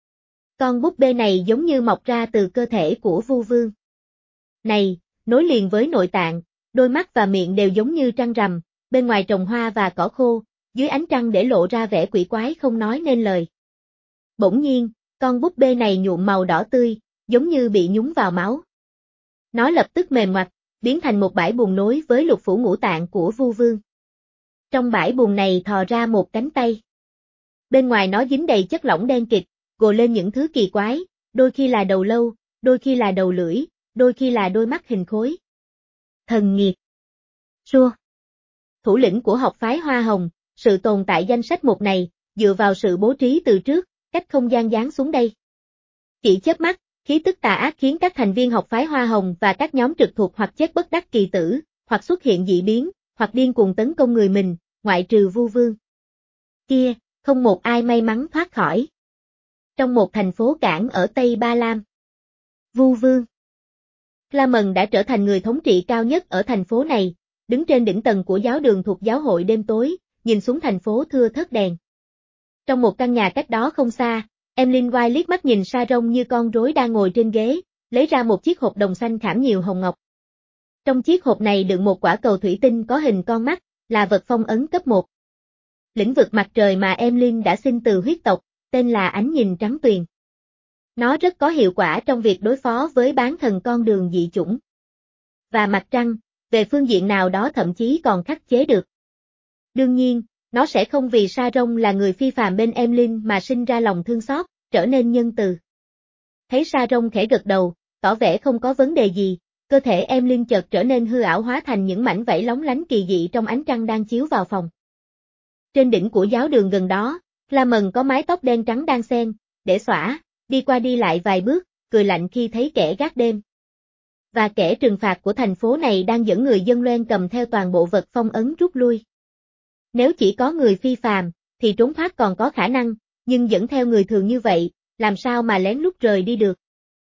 Con búp bê này giống như mọc ra từ cơ thể của Vu Vương này, nối liền với nội tạng, đôi mắt và miệng đều giống như trăng rằm, bên ngoài trồng hoa và cỏ khô, dưới ánh trăng để lộ ra vẻ quỷ quái không nói nên lời. Bỗng nhiên, con búp bê này nhuộm màu đỏ tươi, giống như bị nhúng vào máu. Nó lập tức mềm ngoặt, biến thành một bãi bùn nối với lục phủ ngũ tạng của Vu Vương. Trong bãi bùn này thò ra một cánh tay. Bên ngoài nó dính đầy chất lỏng đen kịt, gồ lên những thứ kỳ quái, đôi khi là đầu lâu, đôi khi là đầu lưỡi, đôi khi là đôi mắt hình khối. Thần nghiệt. Sua. Thủ lĩnh của học phái Hoa Hồng, sự tồn tại danh sách một này, dựa vào sự bố trí từ trước, cách không gian giáng xuống đây. Chỉ chớp mắt, khí tức tà ác khiến các thành viên học phái Hoa Hồng và các nhóm trực thuộc hoặc chết bất đắc kỳ tử, hoặc xuất hiện dị biến, hoặc điên cuồng tấn công người mình, ngoại trừ Vu Vương. Kia, không một ai may mắn thoát khỏi. Trong một thành phố cảng ở Tây Ba Lam, Vu Vương Clement đã trở thành người thống trị cao nhất ở thành phố này, đứng trên đỉnh tầng của giáo đường thuộc giáo hội đêm tối, nhìn xuống thành phố thưa thớt đèn. Trong một căn nhà cách đó không xa, Emlyn White liếc mắt nhìn Sharon như con rối đang ngồi trên ghế, lấy ra một chiếc hộp đồng xanh khảm nhiều hồng ngọc. Trong chiếc hộp này đựng một quả cầu thủy tinh có hình con mắt, là vật phong ấn cấp một. Lĩnh vực mặt trời mà Emlyn đã xin từ huyết tộc, tên là ánh nhìn trắng tuyền. Nó rất có hiệu quả trong việc đối phó với bán thần con đường dị chủng. Và mặt trăng, về phương diện nào đó thậm chí còn khắc chế được. Đương nhiên, nó sẽ không vì Sharon là người phi phàm bên Emlyn mà sinh ra lòng thương xót, trở nên nhân từ. Thấy Sharon khẽ gật đầu, tỏ vẻ không có vấn đề gì, cơ thể Emlyn chợt trở nên hư ảo hóa thành những mảnh vảy lóng lánh kỳ dị trong ánh trăng đang chiếu vào phòng. Trên đỉnh của giáo đường gần đó, Clement có mái tóc đen trắng đan xen, để xõa, đi qua đi lại vài bước, cười lạnh khi thấy kẻ gác đêm. Và kẻ trừng phạt của thành phố này đang dẫn người dân loen cầm theo toàn bộ vật phong ấn rút lui. Nếu chỉ có người phi phàm, thì trốn thoát còn có khả năng, nhưng dẫn theo người thường như vậy, làm sao mà lén lút rời đi được.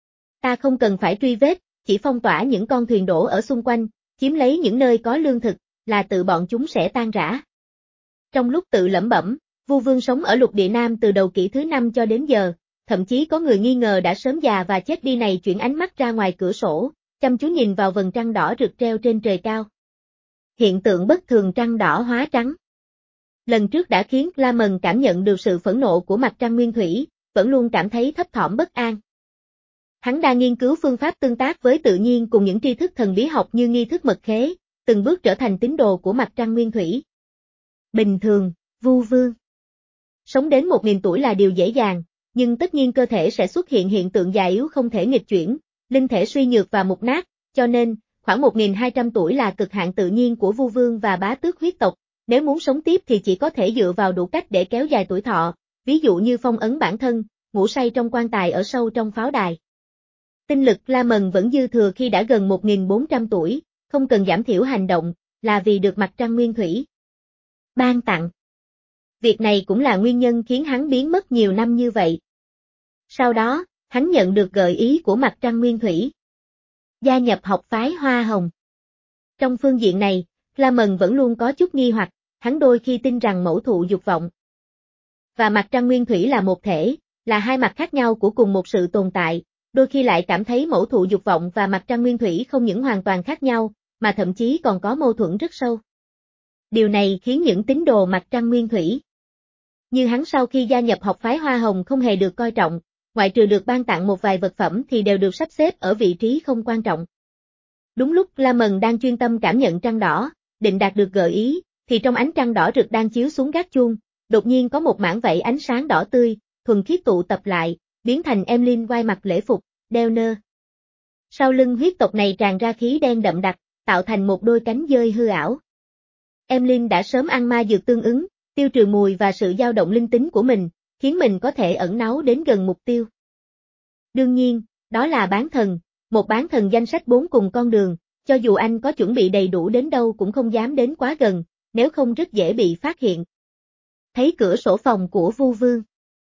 Ta không cần phải truy vết, chỉ phong tỏa những con thuyền đổ ở xung quanh, chiếm lấy những nơi có lương thực, là tự bọn chúng sẽ tan rã. Trong lúc tự lẩm bẩm, Vu Vương sống ở lục địa Nam từ đầu kỷ thứ năm cho đến giờ, thậm chí có người nghi ngờ đã sớm già và chết đi này chuyển ánh mắt ra ngoài cửa sổ, chăm chú nhìn vào vầng trăng đỏ rực treo trên trời cao. Hiện tượng bất thường trăng đỏ hóa trắng. Lần trước đã khiến Clement cảm nhận được sự phẫn nộ của mặt trăng nguyên thủy, vẫn luôn cảm thấy thấp thỏm bất an. Hắn đang nghiên cứu phương pháp tương tác với tự nhiên cùng những tri thức thần bí học như nghi thức mật khế, từng bước trở thành tín đồ của mặt trăng nguyên thủy. Bình thường, Vu Vương. Sống đến một nghìn tuổi là điều dễ dàng, nhưng tất nhiên cơ thể sẽ xuất hiện hiện tượng già yếu không thể nghịch chuyển, linh thể suy nhược và mục nát, cho nên, khoảng một nghìn hai trăm tuổi là cực hạn tự nhiên của Vu Vương và bá tước huyết tộc, nếu muốn sống tiếp thì chỉ có thể dựa vào đủ cách để kéo dài tuổi thọ, ví dụ như phong ấn bản thân, ngủ say trong quan tài ở sâu trong pháo đài. Tinh lực La Mần vẫn dư thừa khi đã gần một nghìn bốn trăm tuổi, không cần giảm thiểu hành động, là vì được mặt trăng nguyên thủy ban tặng. Việc này cũng là nguyên nhân khiến hắn biến mất nhiều năm như vậy. Sau đó, hắn nhận được gợi ý của mặt trăng nguyên thủy, gia nhập học phái Hoa Hồng. Trong phương diện này, La Mần vẫn luôn có chút nghi hoặc, hắn đôi khi tin rằng mẫu thụ dục vọng và mặt trăng nguyên thủy là một thể, là hai mặt khác nhau của cùng một sự tồn tại, đôi khi lại cảm thấy mẫu thụ dục vọng và mặt trăng nguyên thủy không những hoàn toàn khác nhau, mà thậm chí còn có mâu thuẫn rất sâu. Điều này khiến những tín đồ mặt trăng nguyên thủy như hắn sau khi gia nhập học phái Hoa Hồng không hề được coi trọng, ngoại trừ được ban tặng một vài vật phẩm thì đều được sắp xếp ở vị trí không quan trọng. Đúng lúc La Mần đang chuyên tâm cảm nhận trăng đỏ, định đạt được gợi ý, thì trong ánh trăng đỏ rực đang chiếu xuống gác chuông, đột nhiên có một mảng vảy ánh sáng đỏ tươi, thuần khiết tụ tập lại, biến thành Emlyn quay mặc lễ phục, đeo nơ. Sau lưng huyết tộc này tràn ra khí đen đậm đặc, tạo thành một đôi cánh dơi hư ảo. Emlyn đã sớm ăn ma dược tương ứng, tiêu trừ mùi và sự dao động linh tính của mình, khiến mình có thể ẩn náu đến gần mục tiêu. Đương nhiên, đó là bán thần, một bán thần danh sách bốn cùng con đường, cho dù anh có chuẩn bị đầy đủ đến đâu cũng không dám đến quá gần, nếu không rất dễ bị phát hiện. Thấy cửa sổ phòng của Vu Vương.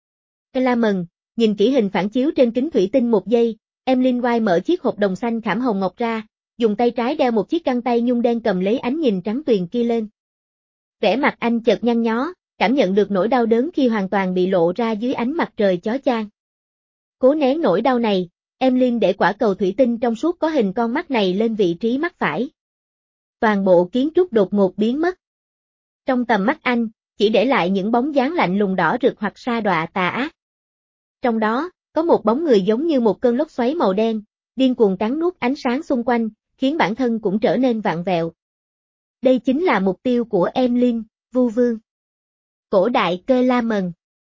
La Mần, nhìn kỹ hình phản chiếu trên kính thủy tinh một giây, Emlyn White mở chiếc hộp đồng xanh khảm hồng ngọc ra, dùng tay trái đeo một chiếc găng tay nhung đen cầm lấy ánh nhìn trắng tuyền kia lên. Vẻ mặt anh chợt nhăn nhó, cảm nhận được nỗi đau đớn khi hoàn toàn bị lộ ra dưới ánh mặt trời chói chang. Cố nén nỗi đau này, Emlyn để quả cầu thủy tinh trong suốt có hình con mắt này lên vị trí mắt phải. Toàn bộ kiến trúc đột ngột biến mất. Trong tầm mắt anh, chỉ để lại những bóng dáng lạnh lùng đỏ rực hoặc sa đọa tà ác. Trong đó, có một bóng người giống như một cơn lốc xoáy màu đen, điên cuồng cắn nuốt ánh sáng xung quanh, khiến bản thân cũng trở nên vặn vẹo. Đây chính là mục tiêu của Emlyn, Vu Vương. Cổ đại Cơ La Mần.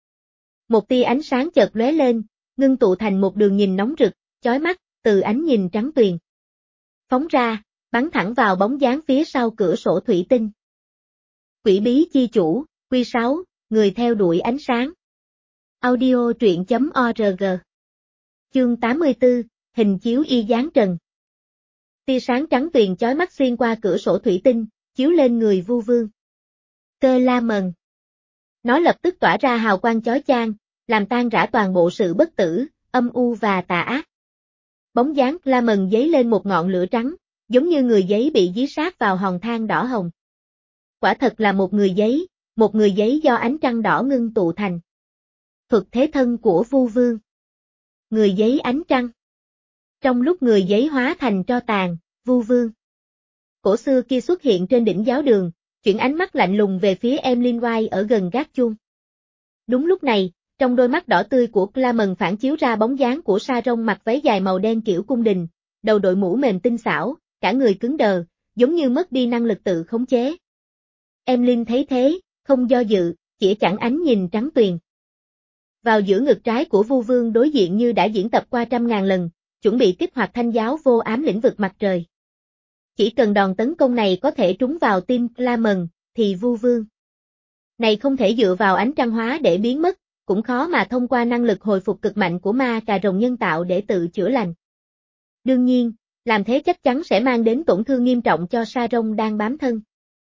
Một tia ánh sáng chợt lóe lên, ngưng tụ thành một đường nhìn nóng rực, chói mắt, từ ánh nhìn trắng tuyền. Phóng ra, bắn thẳng vào bóng dáng phía sau cửa sổ thủy tinh. Quỷ bí chi chủ, Quy sáu, người theo đuổi ánh sáng. Audio truyện chấm org. Chương tám mươi tư, hình chiếu y dáng trần. Tia sáng trắng tuyền chói mắt xuyên qua cửa sổ thủy tinh, chiếu lên người Vu Vương. Cơ La Mần. Nó lập tức tỏa ra hào quang chói chang, làm tan rã toàn bộ sự bất tử, âm u và tà ác. Bóng dáng La Mần giấy lên một ngọn lửa trắng, giống như người giấy bị dí sát vào hòn than đỏ hồng. Quả thật là một người giấy, một người giấy do ánh trăng đỏ ngưng tụ thành. Thuật thế thân của Vu Vương. Người giấy ánh trăng. Trong lúc người giấy hóa thành tro tàn, Vu Vương cổ xưa kia xuất hiện trên đỉnh giáo đường, chuyển ánh mắt lạnh lùng về phía Emlyn White ở gần gác chuông. Đúng lúc này, trong đôi mắt đỏ tươi của La Mần phản chiếu ra bóng dáng của Sa Rông mặc váy dài màu đen kiểu cung đình, đầu đội mũ mềm tinh xảo, cả người cứng đờ, giống như mất đi năng lực tự khống chế. Emlyn thấy thế, không do dự, chỉ chặn ánh nhìn trắng tuyền. Vào giữa ngực trái của Vu Vương đối diện như đã diễn tập qua trăm ngàn lần, chuẩn bị kích hoạt thanh giáo vô ám lĩnh vực mặt trời. Chỉ cần đòn tấn công này có thể trúng vào tim La Mần, thì Vu Vương này không thể dựa vào ánh trăng hóa để biến mất, cũng khó mà thông qua năng lực hồi phục cực mạnh của ma cà rồng nhân tạo để tự chữa lành. Đương nhiên, làm thế chắc chắn sẽ mang đến tổn thương nghiêm trọng cho Sa Rông đang bám thân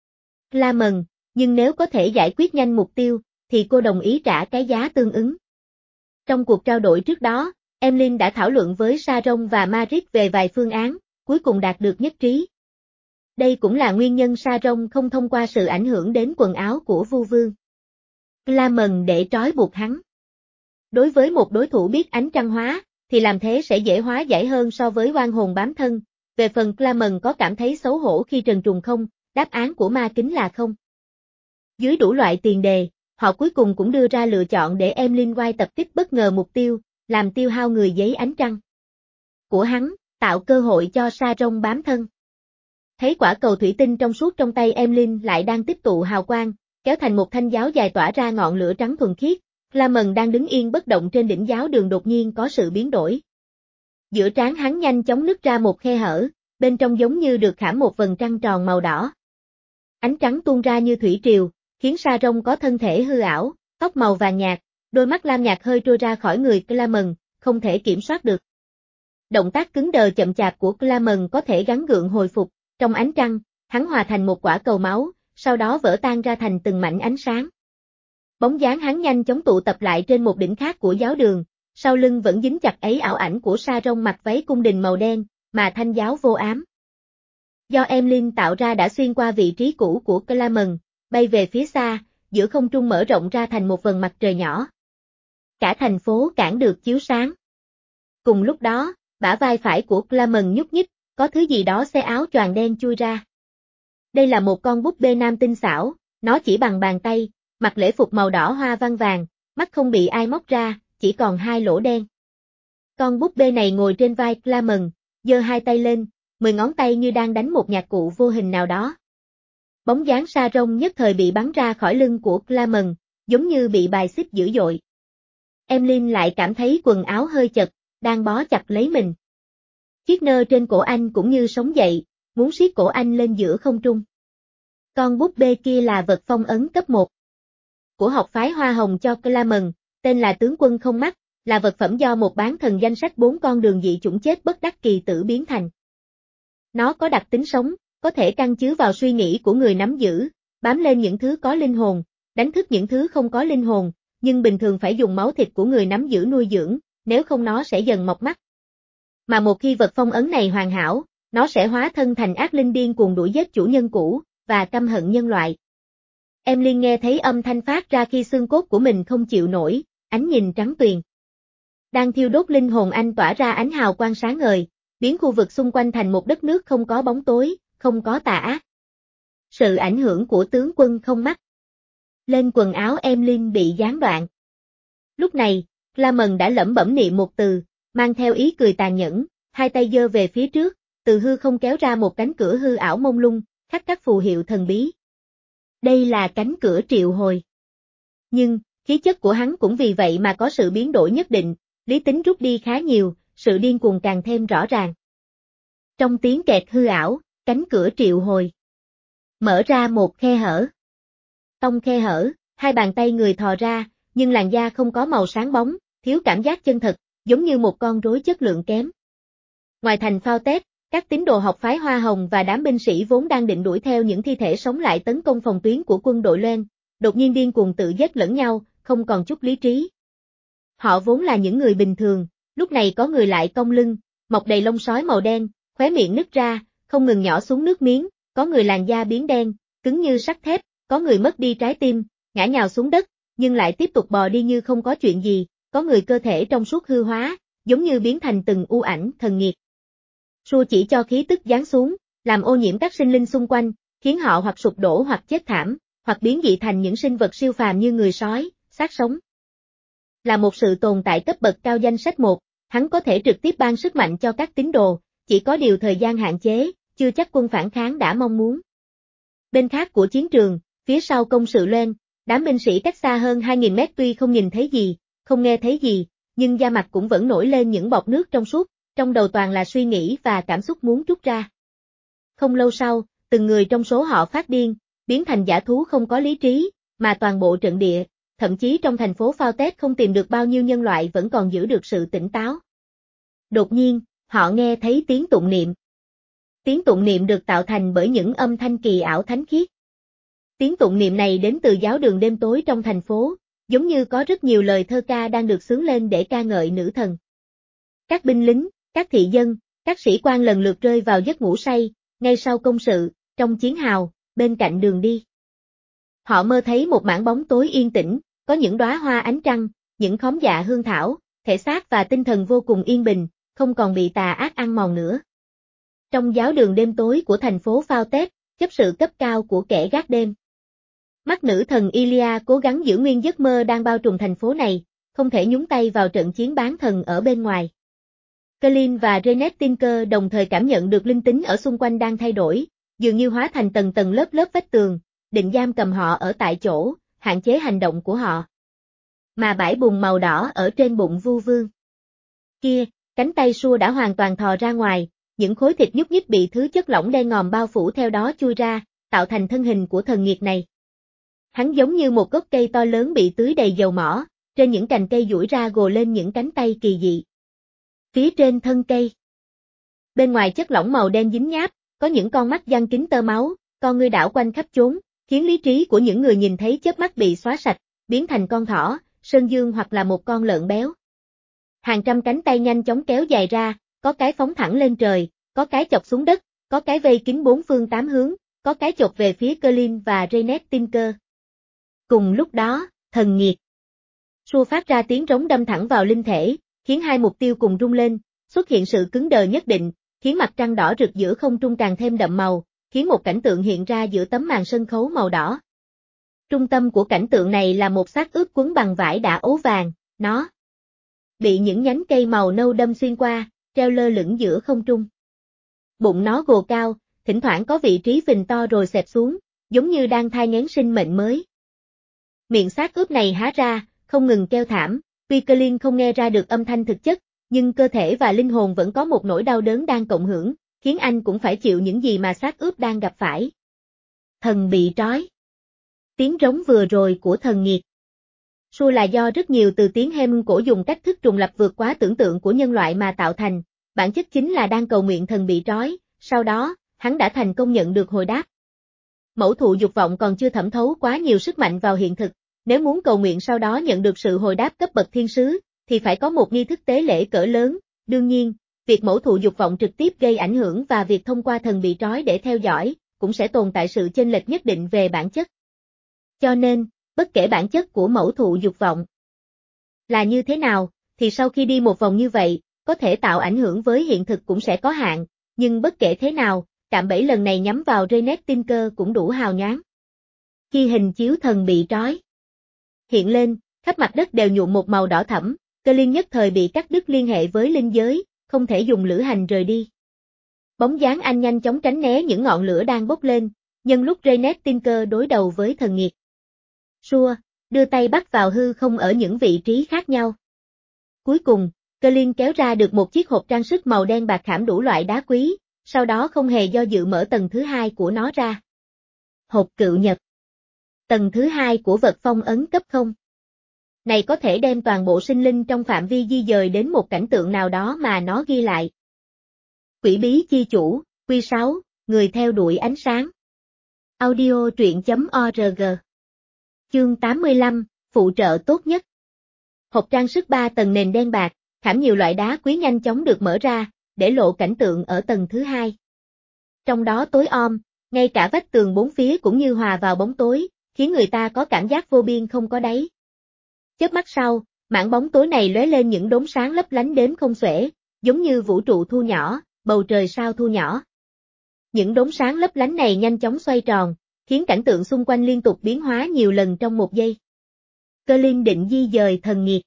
La Mần, nhưng nếu có thể giải quyết nhanh mục tiêu, thì cô đồng ý trả cái giá tương ứng. Trong cuộc trao đổi trước đó, Emlyn đã thảo luận với Sa Rông và Marit về vài phương án, cuối cùng đạt được nhất trí. Đây cũng là nguyên nhân Sa Rông không thông qua sự ảnh hưởng đến quần áo của Vu Vương La Mần để trói buộc hắn. Đối với một đối thủ biết ánh trăng hóa, thì làm thế sẽ dễ hóa giải hơn so với oan hồn bám thân. Về phần La Mần có cảm thấy xấu hổ khi trần trùng không, đáp án của ma kính là không. Dưới đủ loại tiền đề, họ cuối cùng cũng đưa ra lựa chọn để Emlyn White tập kích bất ngờ mục tiêu, làm tiêu hao người giấy ánh trăng của hắn, tạo cơ hội cho Sa Rông bám thân. Thấy quả cầu thủy tinh trong suốt trong tay Emlyn lại đang tích tụ hào quang, kéo thành một thanh giáo dài tỏa ra ngọn lửa trắng thuần khiết. Clement đang đứng yên bất động trên đỉnh giáo đường đột nhiên có sự biến đổi. Giữa trán hắn nhanh chóng nứt ra một khe hở, bên trong giống như được khảm một vầng trăng tròn màu đỏ. Ánh trắng tuôn ra như thủy triều, khiến Sa Rông có thân thể hư ảo, tóc màu vàng nhạt, đôi mắt lam nhạt hơi trôi ra khỏi người Clement, không thể kiểm soát được. Động tác cứng đờ chậm chạp của Clement có thể gắng gượng hồi phục, trong ánh trăng, hắn hòa thành một quả cầu máu, sau đó vỡ tan ra thành từng mảnh ánh sáng. Bóng dáng hắn nhanh chóng tụ tập lại trên một đỉnh khác của giáo đường, sau lưng vẫn dính chặt ấy ảo ảnh của Sa Rông mặc váy cung đình màu đen, mà thanh giáo vô ám. Do Emlyn tạo ra đã xuyên qua vị trí cũ của Clement, bay về phía xa, giữa không trung mở rộng ra thành một vầng mặt trời nhỏ. Cả thành phố cảng được chiếu sáng. Cùng lúc đó, bả vai phải của Clement nhúc nhích, có thứ gì đó xé áo choàng đen chui ra. Đây là một con búp bê nam tinh xảo, nó chỉ bằng bàn tay, mặc lễ phục màu đỏ hoa văn vàng, mắt không bị ai móc ra, chỉ còn hai lỗ đen. Con búp bê này ngồi trên vai Clement, giơ hai tay lên, mười ngón tay như đang đánh một nhạc cụ vô hình nào đó. Bóng dáng Sa Rông nhất thời bị bắn ra khỏi lưng của Clement, giống như bị bài xích dữ dội. Emlyn lại cảm thấy quần áo hơi chật, đang bó chặt lấy mình. Chiếc nơ trên cổ anh cũng như sống dậy, muốn siết cổ anh lên giữa không trung. Con búp bê kia là vật phong ấn cấp một của học phái Hoa Hồng cho Clement, tên là tướng quân không mắt, là vật phẩm do một bán thần danh sách bốn con đường dị chủng chết bất đắc kỳ tử biến thành. Nó có đặc tính sống, có thể căn chứa vào suy nghĩ của người nắm giữ, bám lên những thứ có linh hồn, đánh thức những thứ không có linh hồn, nhưng bình thường phải dùng máu thịt của người nắm giữ nuôi dưỡng, nếu không nó sẽ dần mọc mắt. Mà một khi vật phong ấn này hoàn hảo, nó sẽ hóa thân thành ác linh điên cuồng đuổi giết chủ nhân cũ, và căm hận nhân loại. Emlyn nghe thấy âm thanh phát ra khi xương cốt của mình không chịu nổi, ánh nhìn trắng tuyền. Đang thiêu đốt linh hồn anh tỏa ra ánh hào quang sáng ngời, biến khu vực xung quanh thành một đất nước không có bóng tối, không có tà ác. Sự ảnh hưởng của tướng quân không mắt. Lên quần áo Emlyn bị gián đoạn. Lúc này, Clement đã lẩm bẩm niệm một từ, mang theo ý cười tàn nhẫn, hai tay giơ về phía trước, từ hư không kéo ra một cánh cửa hư ảo mông lung, khắc các phù hiệu thần bí. Đây là cánh cửa triệu hồi. Nhưng, khí chất của hắn cũng vì vậy mà có sự biến đổi nhất định, lý tính rút đi khá nhiều, sự điên cuồng càng thêm rõ ràng. Trong tiếng kẹt hư ảo, cánh cửa triệu hồi mở ra một khe hở. Trong khe hở, hai bàn tay người thò ra, nhưng làn da không có màu sáng bóng, thiếu cảm giác chân thật, giống như một con rối chất lượng kém. Ngoài thành Phao-tét, các tín đồ học phái Hoa Hồng và đám binh sĩ vốn đang định đuổi theo những thi thể sống lại tấn công phòng tuyến của quân đội Loen, đột nhiên điên cuồng tự giết lẫn nhau, không còn chút lý trí. Họ vốn là những người bình thường, lúc này có người lại cong lưng, mọc đầy lông sói màu đen, khóe miệng nứt ra, không ngừng nhỏ xuống nước miếng, có người làn da biến đen, cứng như sắt thép, có người mất đi trái tim, ngã nhào xuống đất, nhưng lại tiếp tục bò đi như không có chuyện gì, có người cơ thể trong suốt hư hóa, giống như biến thành từng u ảnh thần nghiệt. Xua chỉ cho khí tức giáng xuống, làm ô nhiễm các sinh linh xung quanh, khiến họ hoặc sụp đổ hoặc chết thảm, hoặc biến dị thành những sinh vật siêu phàm như người sói, xác sống. Là một sự tồn tại cấp bậc cao danh sách một, hắn có thể trực tiếp ban sức mạnh cho các tín đồ, chỉ có điều thời gian hạn chế, chưa chắc quân phản kháng đã mong muốn. Bên khác của chiến trường, phía sau công sự Loen, đám binh sĩ cách xa hơn hai nghìn mét tuy không nhìn thấy gì, không nghe thấy gì, nhưng da mặt cũng vẫn nổi lên những bọt nước trong suốt, trong đầu toàn là suy nghĩ và cảm xúc muốn trút ra. Không lâu sau, từng người trong số họ phát điên, biến thành dã thú không có lý trí, mà toàn bộ trận địa, thậm chí trong thành phố Phao-tét không tìm được bao nhiêu nhân loại vẫn còn giữ được sự tỉnh táo. Đột nhiên, họ nghe thấy tiếng tụng niệm. Tiếng tụng niệm được tạo thành bởi những âm thanh kỳ ảo thánh khiết. Tiếng tụng niệm này đến từ giáo đường đêm tối trong thành phố, giống như có rất nhiều lời thơ ca đang được xướng lên để ca ngợi nữ thần. Các binh lính, các thị dân, các sĩ quan lần lượt rơi vào giấc ngủ say, ngay sau công sự, trong chiến hào, bên cạnh đường đi. Họ mơ thấy một mảng bóng tối yên tĩnh, có những đóa hoa ánh trăng, những khóm dạ hương thảo, thể xác và tinh thần vô cùng yên bình, không còn bị tà ác ăn mòn nữa. Trong giáo đường đêm tối của thành phố Phao-tét, chấp sự cấp cao của kẻ gác đêm. Mắt nữ thần Ilia cố gắng giữ nguyên giấc mơ đang bao trùm thành phố này, không thể nhúng tay vào trận chiến bán thần ở bên ngoài. Colin và Renette Tinker đồng thời cảm nhận được linh tính ở xung quanh đang thay đổi, dường như hóa thành tầng tầng lớp lớp vách tường, định giam cầm họ ở tại chỗ, hạn chế hành động của họ. Mà bãi bùn màu đỏ ở trên bụng Vu Vương. Kia, cánh tay Sua đã hoàn toàn thò ra ngoài, những khối thịt nhúc nhích bị thứ chất lỏng đen ngòm bao phủ theo đó chui ra, tạo thành thân hình của thần nghiệt này. Hắn giống như một gốc cây to lớn bị tưới đầy dầu mỏ, trên những cành cây duỗi ra gồ lên những cánh tay kỳ dị. Phía trên thân cây, bên ngoài chất lỏng màu đen dính nháp, có những con mắt giăng kính tơ máu, con ngươi đảo quanh khắp chốn, khiến lý trí của những người nhìn thấy chớp mắt bị xóa sạch, biến thành con thỏ, sơn dương hoặc là một con lợn béo. Hàng trăm cánh tay nhanh chóng kéo dài ra, có cái phóng thẳng lên trời, có cái chọc xuống đất, có cái vây kín bốn phương tám hướng, có cái chộp về phía Colin và Reinette Tinker. Cùng lúc đó, thần nghiệt Sua phát ra tiếng rống đâm thẳng vào linh thể, khiến hai mục tiêu cùng rung lên, xuất hiện sự cứng đờ nhất định, khiến mặt trăng đỏ rực giữa không trung càng thêm đậm màu, khiến một cảnh tượng hiện ra giữa tấm màn sân khấu màu đỏ. Trung tâm của cảnh tượng này là một xác ướp quấn bằng vải đã ố vàng, nó bị những nhánh cây màu nâu đâm xuyên qua, treo lơ lửng giữa không trung. Bụng nó gồ cao, thỉnh thoảng có vị trí phình to rồi xẹp xuống, giống như đang thai nghén sinh mệnh mới. Miệng xác ướp này há ra, không ngừng kêu thảm, tuy Colin không nghe ra được âm thanh thực chất, nhưng cơ thể và linh hồn vẫn có một nỗi đau đớn đang cộng hưởng, khiến anh cũng phải chịu những gì mà xác ướp đang gặp phải. Thần bị trói. Tiếng rống vừa rồi của thần nghiệt Sua là do rất nhiều từ tiếng hem cổ dùng cách thức trùng lập vượt quá tưởng tượng của nhân loại mà tạo thành, bản chất chính là đang cầu nguyện thần bị trói, sau đó, hắn đã thành công nhận được hồi đáp. Mẫu thụ dục vọng còn chưa thẩm thấu quá nhiều sức mạnh vào hiện thực, nếu muốn cầu nguyện sau đó nhận được sự hồi đáp cấp bậc thiên sứ, thì phải có một nghi thức tế lễ cỡ lớn, đương nhiên, việc mẫu thụ dục vọng trực tiếp gây ảnh hưởng và việc thông qua thần bị trói để theo dõi, cũng sẽ tồn tại sự chênh lệch nhất định về bản chất. Cho nên, bất kể bản chất của mẫu thụ dục vọng là như thế nào, thì sau khi đi một vòng như vậy, có thể tạo ảnh hưởng với hiện thực cũng sẽ có hạn, nhưng bất kể thế nào, cạm bẫy lần này nhắm vào Reinette Tinker cũng đủ hào nhoáng. Khi hình chiếu thần bị trói hiện lên, khắp mặt đất đều nhuộm một màu đỏ thẫm, Colin nhất thời bị cắt đứt liên hệ với linh giới, không thể dùng lửa hành rời đi. Bóng dáng anh nhanh chóng tránh né những ngọn lửa đang bốc lên, nhân lúc Reinette Tinker đối đầu với thần nghiệt. Sua, đưa tay bắt vào hư không ở những vị trí khác nhau. Cuối cùng, Colin kéo ra được một chiếc hộp trang sức màu đen bạc khảm đủ loại đá quý, sau đó không hề do dự mở tầng thứ hai của nó ra. Hộp cựu nhật. Tầng thứ hai của vật phong ấn cấp không. Này có thể đem toàn bộ sinh linh trong phạm vi di dời đến một cảnh tượng nào đó mà nó ghi lại. Quỷ bí chi chủ, Quy sáu, người theo đuổi ánh sáng. Audio truyện chấm org. Chương tám mươi lăm, phụ trợ tốt nhất. Hộp trang sức ba tầng nền đen bạc, khảm nhiều loại đá quý nhanh chóng được mở ra, để lộ cảnh tượng ở tầng thứ hai. Trong đó tối om, ngay cả vách tường bốn phía cũng như hòa vào bóng tối, khiến người ta có cảm giác vô biên không có đáy. Chớp mắt sau, mảng bóng tối này lóe lên những đốm sáng lấp lánh đếm không xuể, giống như vũ trụ thu nhỏ, bầu trời sao thu nhỏ. Những đốm sáng lấp lánh này nhanh chóng xoay tròn, khiến cảnh tượng xung quanh liên tục biến hóa nhiều lần trong một giây. Colin định di dời thần nghiệt.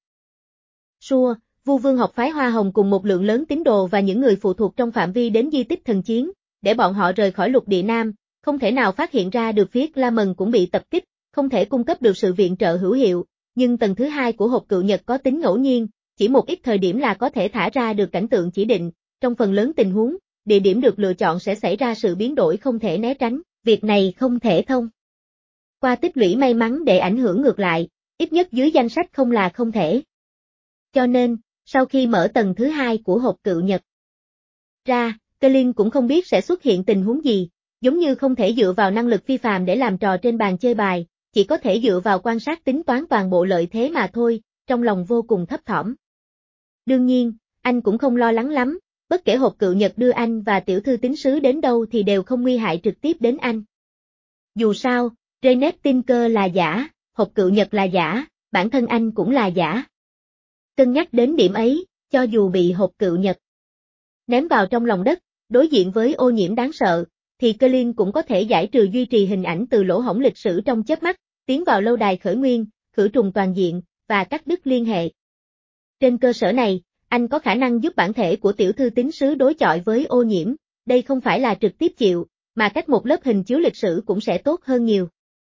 Sua, Vu Vương học phái Hoa Hồng cùng một lượng lớn tín đồ và những người phụ thuộc trong phạm vi đến di tích thần chiến, để bọn họ rời khỏi lục địa Nam, không thể nào phát hiện ra được phía Glamour cũng bị tập kích, không thể cung cấp được sự viện trợ hữu hiệu, nhưng tầng thứ hai của hộp cựu nhật có tính ngẫu nhiên, chỉ một ít thời điểm là có thể thả ra được cảnh tượng chỉ định, trong phần lớn tình huống, địa điểm được lựa chọn sẽ xảy ra sự biến đổi không thể né tránh, việc này không thể thông qua tích lũy may mắn để ảnh hưởng ngược lại, ít nhất dưới danh sách không là không thể. Cho nên, sau khi mở tầng thứ hai của hộp cựu nhật ra, Colin cũng không biết sẽ xuất hiện tình huống gì, giống như không thể dựa vào năng lực phi phàm để làm trò trên bàn chơi bài, chỉ có thể dựa vào quan sát tính toán toàn bộ lợi thế mà thôi, trong lòng vô cùng thấp thỏm. Đương nhiên, anh cũng không lo lắng lắm, bất kể hộp cựu nhật đưa anh và tiểu thư tín sứ đến đâu thì đều không nguy hại trực tiếp đến anh. Dù sao, Reinette Tinker là giả, hộp cựu nhật là giả, bản thân anh cũng là giả. Cân nhắc đến điểm ấy, cho dù bị hộp cựu nhật ném vào trong lòng đất, đối diện với ô nhiễm đáng sợ, thì Colin cũng có thể giải trừ duy trì hình ảnh từ lỗ hổng lịch sử trong chớp mắt, tiến vào lâu đài khởi nguyên, khử trùng toàn diện, và cắt đứt liên hệ. Trên cơ sở này, anh có khả năng giúp bản thể của tiểu thư tín sứ đối chọi với ô nhiễm, đây không phải là trực tiếp chịu, mà cách một lớp hình chiếu lịch sử cũng sẽ tốt hơn nhiều.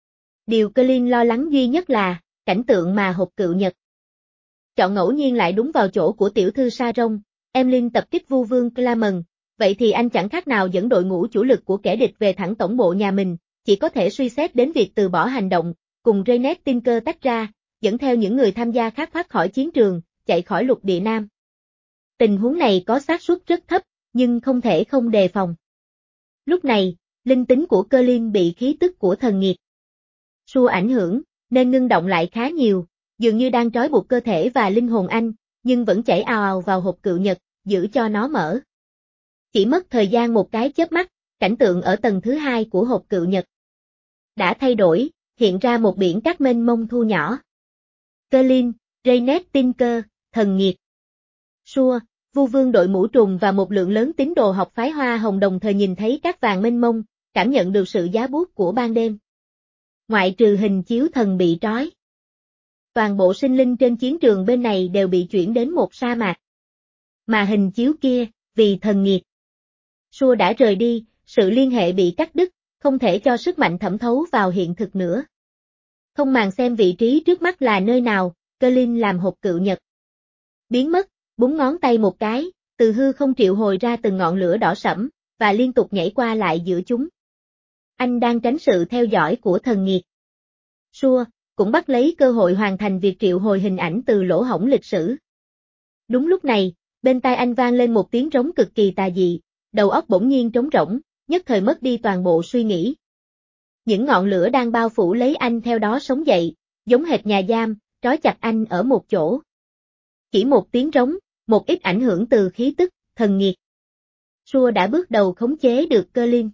Điều Colin lo lắng duy nhất là, cảnh tượng mà hộp cựu nhật chọn ngẫu nhiên lại đúng vào chỗ của tiểu thư Sa-rông, Emlyn tập kích Vu Vương Clement, vậy thì anh chẳng khác nào dẫn đội ngũ chủ lực của kẻ địch về thẳng tổng bộ nhà mình, chỉ có thể suy xét đến việc từ bỏ hành động, cùng Rhaenys Tinker tách ra, dẫn theo những người tham gia khác thoát khỏi chiến trường, chạy khỏi lục địa Nam. Tình huống này có xác suất rất thấp, nhưng không thể không đề phòng. Lúc này, linh tính của Colin bị khí tức của thần nghiệt xua ảnh hưởng, nên ngưng động lại khá nhiều, dường như đang trói buộc cơ thể và linh hồn anh, nhưng vẫn chảy ào ào vào hộp cựu nhật, giữ cho nó mở. Chỉ mất thời gian một cái chớp mắt, cảnh tượng ở tầng thứ hai của hộp cựu nhật đã thay đổi, hiện ra một biển cát mênh mông thu nhỏ. Colin, Rhaenys Tinker, thần nghiệt xua, Vu Vương đội mũ trùm và một lượng lớn tín đồ học phái Hoa Hồng đồng thời nhìn thấy cát vàng mênh mông, cảm nhận được sự giá buốt của ban đêm. Ngoại trừ hình chiếu thần bị trói, toàn bộ sinh linh trên chiến trường bên này đều bị chuyển đến một sa mạc. Mà hình chiếu kia, vì thần nghiệt xua đã rời đi, sự liên hệ bị cắt đứt, không thể cho sức mạnh thẩm thấu vào hiện thực nữa. Không màng xem vị trí trước mắt là nơi nào, Colin làm hộp cựu nhật biến mất, búng ngón tay một cái, từ hư không triệu hồi ra từng ngọn lửa đỏ sẫm, và liên tục nhảy qua lại giữa chúng. Anh đang tránh sự theo dõi của thần nghiệt xua, cũng bắt lấy cơ hội hoàn thành việc triệu hồi hình ảnh từ lỗ hổng lịch sử. Đúng lúc này, bên tai anh vang lên một tiếng rống cực kỳ tà dị, đầu óc bỗng nhiên trống rỗng, nhất thời mất đi toàn bộ suy nghĩ. Những ngọn lửa đang bao phủ lấy anh theo đó sống dậy, giống hệt nhà giam, trói chặt anh ở một chỗ. Chỉ một tiếng rống, một ít ảnh hưởng từ khí tức, thần nghiệt xua đã bước đầu khống chế được Colin.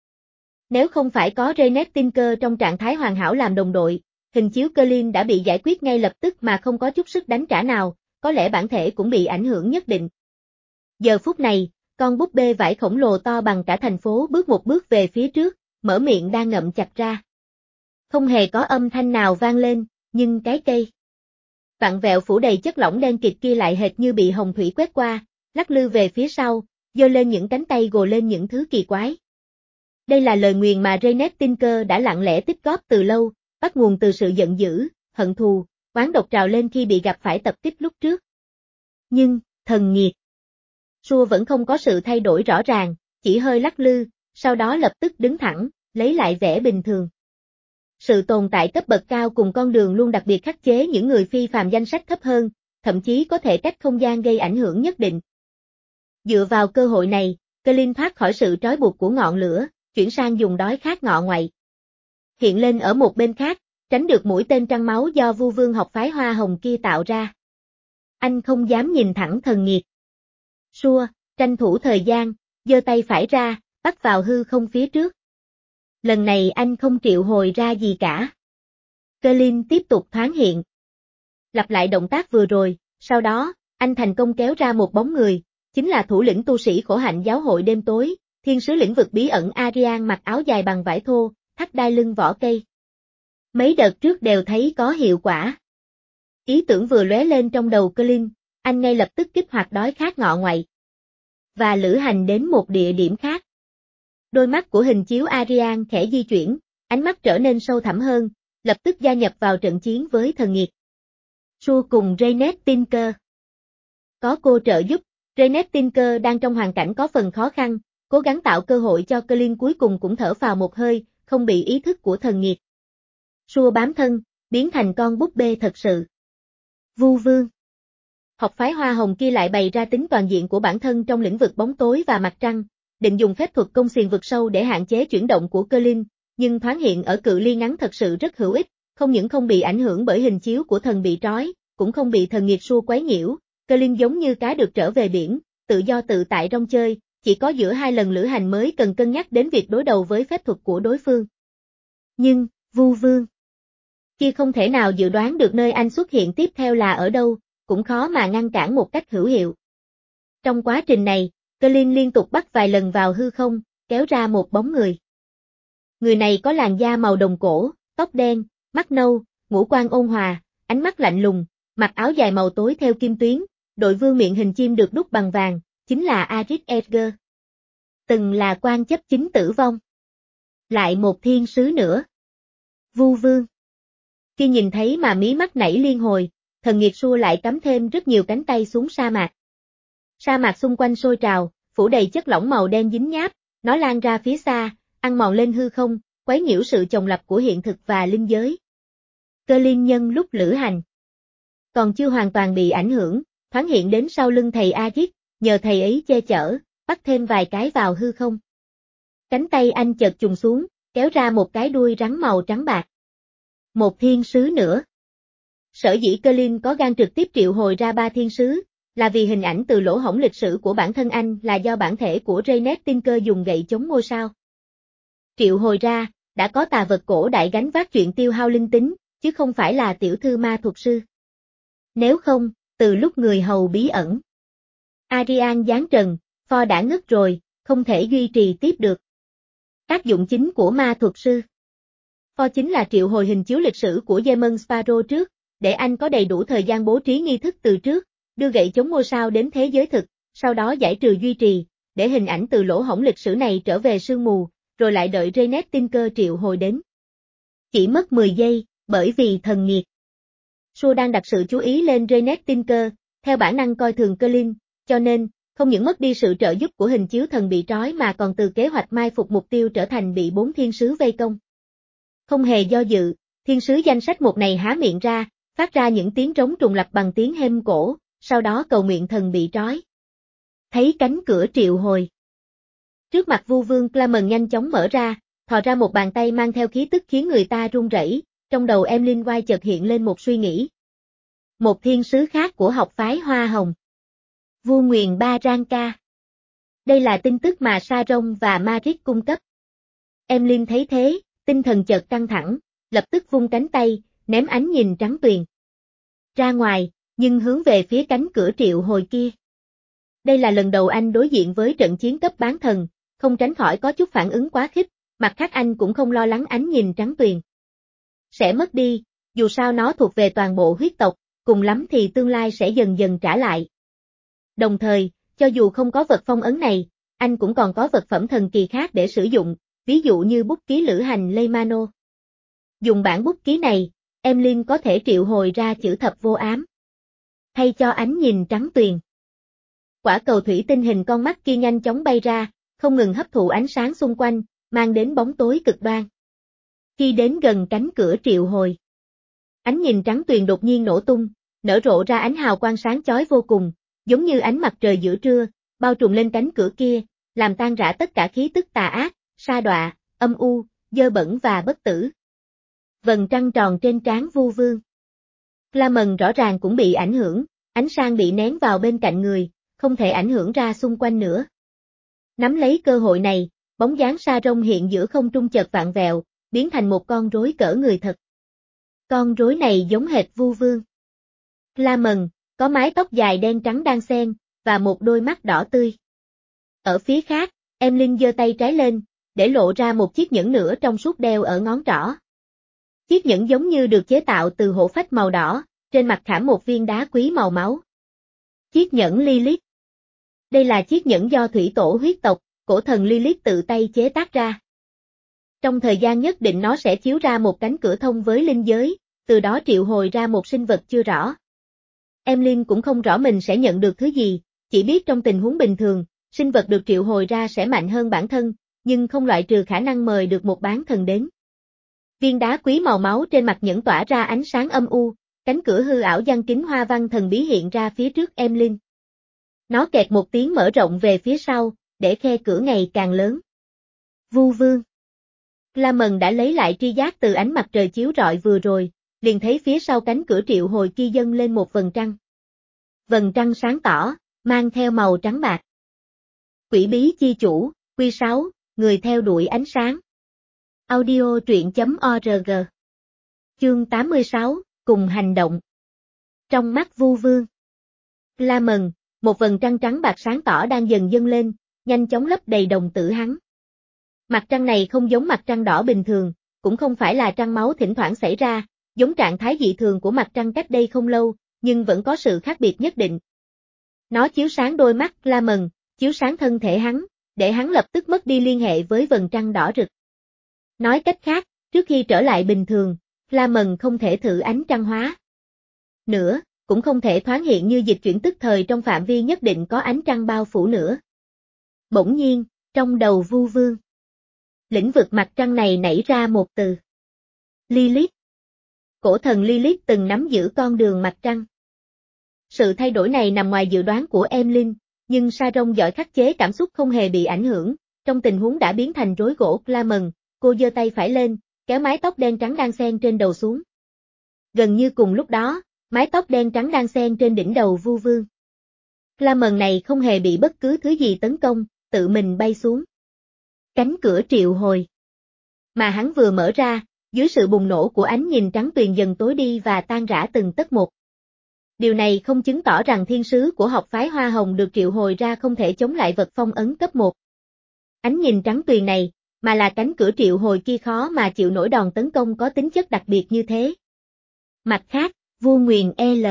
Nếu không phải có Rhaenys Tinker trong trạng thái hoàn hảo làm đồng đội, hình chiếu Colin đã bị giải quyết ngay lập tức mà không có chút sức đánh trả nào, có lẽ bản thể cũng bị ảnh hưởng nhất định. Giờ phút này, con búp bê vải khổng lồ to bằng cả thành phố bước một bước về phía trước, mở miệng đang ngậm chặt ra. Không hề có âm thanh nào vang lên, nhưng cái cây vặn vẹo phủ đầy chất lỏng đen kịt kia lại hệt như bị hồng thủy quét qua, lắc lư về phía sau, giơ lên những cánh tay gồ lên những thứ kỳ quái. Đây là lời nguyền mà Rhaenys Tinker đã lặng lẽ tích góp từ lâu, bắt nguồn từ sự giận dữ, hận thù, oán độc trào lên khi bị gặp phải tập kích lúc trước. Nhưng, thần nghiệt xua vẫn không có sự thay đổi rõ ràng, chỉ hơi lắc lư, sau đó lập tức đứng thẳng, lấy lại vẻ bình thường. Sự tồn tại cấp bậc cao cùng con đường luôn đặc biệt khắc chế những người phi phàm danh sách thấp hơn, thậm chí có thể cách không gian gây ảnh hưởng nhất định. Dựa vào cơ hội này, Colin thoát khỏi sự trói buộc của ngọn lửa, chuyển sang dùng đói khát ngọ ngoại. Hiện lên ở một bên khác, tránh được mũi tên trăng máu do Vu Vương học phái Hoa Hồng kia tạo ra. Anh không dám nhìn thẳng thần nghiệt xua, tranh thủ thời gian, giơ tay phải ra, bắt vào hư không phía trước. Lần này anh không triệu hồi ra gì cả. Colin tiếp tục thoáng hiện. Lặp lại động tác vừa rồi, sau đó, anh thành công kéo ra một bóng người, chính là thủ lĩnh tu sĩ khổ hạnh giáo hội đêm tối, thiên sứ lĩnh vực bí ẩn Arian mặc áo dài bằng vải thô, thắt đai lưng vỏ cây. Mấy đợt trước đều thấy có hiệu quả. Ý tưởng vừa lóe lên trong đầu Colin, anh ngay lập tức kích hoạt đói khát ngọ ngoại và lữ hành đến một địa điểm khác. Đôi mắt của hình chiếu Arian khẽ di chuyển, ánh mắt trở nên sâu thẳm hơn, lập tức gia nhập vào trận chiến với thần nghiệt xua cùng Rhaenys Tinker. Có cô trợ giúp, Rhaenys Tinker đang trong hoàn cảnh có phần khó khăn, cố gắng tạo cơ hội cho Colin cuối cùng cũng thở phào một hơi, không bị ý thức của thần nghiệt xua bám thân, biến thành con búp bê thật sự. Vu Vương học phái Hoa Hồng kia lại bày ra tính toàn diện của bản thân trong lĩnh vực bóng tối và mặt trăng, định dùng phép thuật công xiềng vực sâu để hạn chế chuyển động của Colin, nhưng thoáng hiện ở cự ly ngắn thật sự rất hữu ích, không những không bị ảnh hưởng bởi hình chiếu của thần bị trói, cũng không bị thần nghiệt xua quấy nhiễu. Colin giống như cá được trở về biển, tự do tự tại rong chơi, chỉ có giữa hai lần lữ hành mới cần cân nhắc đến việc đối đầu với phép thuật của đối phương. Nhưng, Vu Vương kia không thể nào dự đoán được nơi anh xuất hiện tiếp theo là ở đâu, cũng khó mà ngăn cản một cách hữu hiệu. Trong quá trình này, Colin liên tục bắt vài lần vào hư không, kéo ra một bóng người. Người này có làn da màu đồng cổ, tóc đen, mắt nâu, ngũ quan ôn hòa, ánh mắt lạnh lùng, mặc áo dài màu tối theo kim tuyến, đội vương miệng hình chim được đúc bằng vàng, chính là Aris Edgar. Từng là quan chấp chính tử vong. Lại một thiên sứ nữa. Vu Vương Khi nhìn thấy mà mí mắt nảy liên hồi, thần nghiệt xua lại cắm thêm rất nhiều cánh tay xuống sa mạc. Sa mạc xung quanh sôi trào, phủ đầy chất lỏng màu đen dính nháp, nó lan ra phía xa, ăn mòn lên hư không, quấy nhiễu sự chồng lập của hiện thực và linh giới. Cơ liên nhân lúc lữ hành còn chưa hoàn toàn bị ảnh hưởng, thoáng hiện đến sau lưng thầy Aziz, nhờ thầy ấy che chở, bắt thêm vài cái vào hư không. Cánh tay anh chợt trùng xuống, kéo ra một cái đuôi rắn màu trắng bạc. Một thiên sứ nữa. Sở dĩ Cơ Linh có gan trực tiếp triệu hồi ra ba thiên sứ, là vì hình ảnh từ lỗ hổng lịch sử của bản thân anh là do bản thể của Raynet Tinker dùng gậy chống ngôi sao. Triệu hồi ra, đã có tà vật cổ đại gánh vác chuyện tiêu hao linh tính, chứ không phải là tiểu thư ma thuật sư. Nếu không, từ lúc người hầu bí ẩn Arian giáng trần, Ford đã ngất rồi, không thể duy trì tiếp được. Tác dụng chính của ma thuật sư Ford chính là triệu hồi hình chiếu lịch sử của Demon Sparrow trước, để anh có đầy đủ thời gian bố trí nghi thức từ trước, đưa gậy chống ngôi sao đến thế giới thực, sau đó giải trừ duy trì, để hình ảnh từ lỗ hổng lịch sử này trở về sương mù, rồi lại đợi Raynet Tinker triệu hồi đến. Chỉ mất mười giây, bởi vì thần nghiệt Xua đang đặt sự chú ý lên Raynet Tinker, theo bản năng coi thường Cơ Linh, cho nên, không những mất đi sự trợ giúp của hình chiếu thần bị trói mà còn từ kế hoạch mai phục mục tiêu trở thành bị bốn thiên sứ vây công. Không hề do dự, thiên sứ danh sách một này há miệng ra, phát ra những tiếng trống trùng lập bằng tiếng hêm cổ, sau đó cầu nguyện thần bị trói. Thấy cánh cửa triệu hồi. Trước mặt Vu Vương Clement nhanh chóng mở ra, thò ra một bàn tay mang theo khí tức khiến người ta run rẩy. Trong đầu Emlyn White chợt hiện lên một suy nghĩ. Một thiên sứ khác của học phái Hoa Hồng. Vua Nguyền Barranca. Đây là tin tức mà Saron và Marit cung cấp. Emlyn thấy thế, tinh thần chợt căng thẳng, lập tức vung cánh tay, ném ánh nhìn trắng tuyền ra ngoài, nhưng hướng về phía cánh cửa triệu hồi kia. Đây là lần đầu anh đối diện với trận chiến cấp bán thần, không tránh khỏi có chút phản ứng quá khích, mặt khác anh cũng không lo lắng ánh nhìn trắng tuyền sẽ mất đi, dù sao nó thuộc về toàn bộ huyết tộc, cùng lắm thì tương lai sẽ dần dần trả lại. Đồng thời, cho dù không có vật phong ấn này, anh cũng còn có vật phẩm thần kỳ khác để sử dụng, ví dụ như bút ký lữ hành Leymano. Dùng bản bút ký này, Emlyn có thể triệu hồi ra chữ thập vô ám. Thay cho ánh nhìn trắng tuyền. Quả cầu thủy tinh hình con mắt kia nhanh chóng bay ra, không ngừng hấp thụ ánh sáng xung quanh, mang đến bóng tối cực đoan. Khi đến gần cánh cửa triệu hồi, ánh nhìn trắng tuyền đột nhiên nổ tung, nở rộ ra ánh hào quang sáng chói vô cùng, giống như ánh mặt trời giữa trưa, bao trùm lên cánh cửa kia, làm tan rã tất cả khí tức tà ác, sa đọa, âm u, dơ bẩn và bất tử. Vầng trăng tròn trên trán Vu Vương Clement rõ ràng cũng bị ảnh hưởng, ánh sáng bị nén vào bên cạnh người, không thể ảnh hưởng ra xung quanh nữa. Nắm lấy cơ hội này, bóng dáng Saron hiện giữa không trung chợt vạn vẹo, biến thành một con rối cỡ người thật. Con rối này giống hệt Vu Vương Clement, có mái tóc dài đen trắng đan xen, và một đôi mắt đỏ tươi. Ở phía khác, Emlyn giơ tay trái lên, để lộ ra một chiếc nhẫn nửa trong suốt đeo ở ngón trỏ. Chiếc nhẫn giống như được chế tạo từ hổ phách màu đỏ, trên mặt khảm một viên đá quý màu máu. Chiếc nhẫn Lilith. Đây là chiếc nhẫn do thủy tổ huyết tộc, cổ thần Lilith tự tay chế tác ra. Trong thời gian nhất định nó sẽ chiếu ra một cánh cửa thông với linh giới, từ đó triệu hồi ra một sinh vật chưa rõ. Emlyn cũng không rõ mình sẽ nhận được thứ gì, chỉ biết trong tình huống bình thường, sinh vật được triệu hồi ra sẽ mạnh hơn bản thân, nhưng không loại trừ khả năng mời được một bán thần đến. Viên đá quý màu máu trên mặt nhẫn tỏa ra ánh sáng âm u, cánh cửa hư ảo giăng kính hoa văn thần bí hiện ra phía trước Emlyn. Nó kẹt một tiếng mở rộng về phía sau, để khe cửa ngày càng lớn. Vu Vương Clement đã lấy lại tri giác từ ánh mặt trời chiếu rọi vừa rồi, liền thấy phía sau cánh cửa triệu hồi kia dâng lên một vầng trăng. Vầng trăng sáng tỏ, mang theo màu trắng bạc. Quỷ bí chi chủ, Quy sáu, người theo đuổi ánh sáng. Audio truyện chấm org. Chương tám mươi sáu, cùng hành động. Trong mắt Vu Vương Clement, một vầng trăng trắng bạc sáng tỏ đang dần dâng lên, nhanh chóng lấp đầy đồng tử hắn. Mặt trăng này không giống mặt trăng đỏ bình thường, cũng không phải là trăng máu thỉnh thoảng xảy ra, giống trạng thái dị thường của mặt trăng cách đây không lâu, nhưng vẫn có sự khác biệt nhất định. Nó chiếu sáng đôi mắt Clement, chiếu sáng thân thể hắn, để hắn lập tức mất đi liên hệ với vầng trăng đỏ rực. Nói cách khác, trước khi trở lại bình thường, Clement không thể thử ánh trăng hóa. Nữa, cũng không thể thoáng hiện như dịch chuyển tức thời trong phạm vi nhất định có ánh trăng bao phủ nữa. Bỗng nhiên, trong đầu Vu Vương, lĩnh vực mặt trăng này nảy ra một từ. Lilith. Cổ thần Lilith từng nắm giữ con đường mặt trăng. Sự thay đổi này nằm ngoài dự đoán của Emlyn, nhưng Saron giỏi khắc chế cảm xúc không hề bị ảnh hưởng. Trong tình huống đã biến thành rối gỗ Clement, cô giơ tay phải lên, kéo mái tóc đen trắng đan xen trên đầu xuống. Gần như cùng lúc đó, mái tóc đen trắng đan xen trên đỉnh đầu Vu Vương. Clement này không hề bị bất cứ thứ gì tấn công, tự mình bay xuống. Cánh cửa triệu hồi mà hắn vừa mở ra, dưới sự bùng nổ của ánh nhìn trắng tuyền dần tối đi và tan rã từng tấc một. Điều này không chứng tỏ rằng thiên sứ của học phái Hoa Hồng được triệu hồi ra không thể chống lại vật phong ấn cấp một. Ánh nhìn trắng tuyền này, mà là cánh cửa triệu hồi kia khó mà chịu nổi đòn tấn công có tính chất đặc biệt như thế. Mặt khác, vua nguyền L.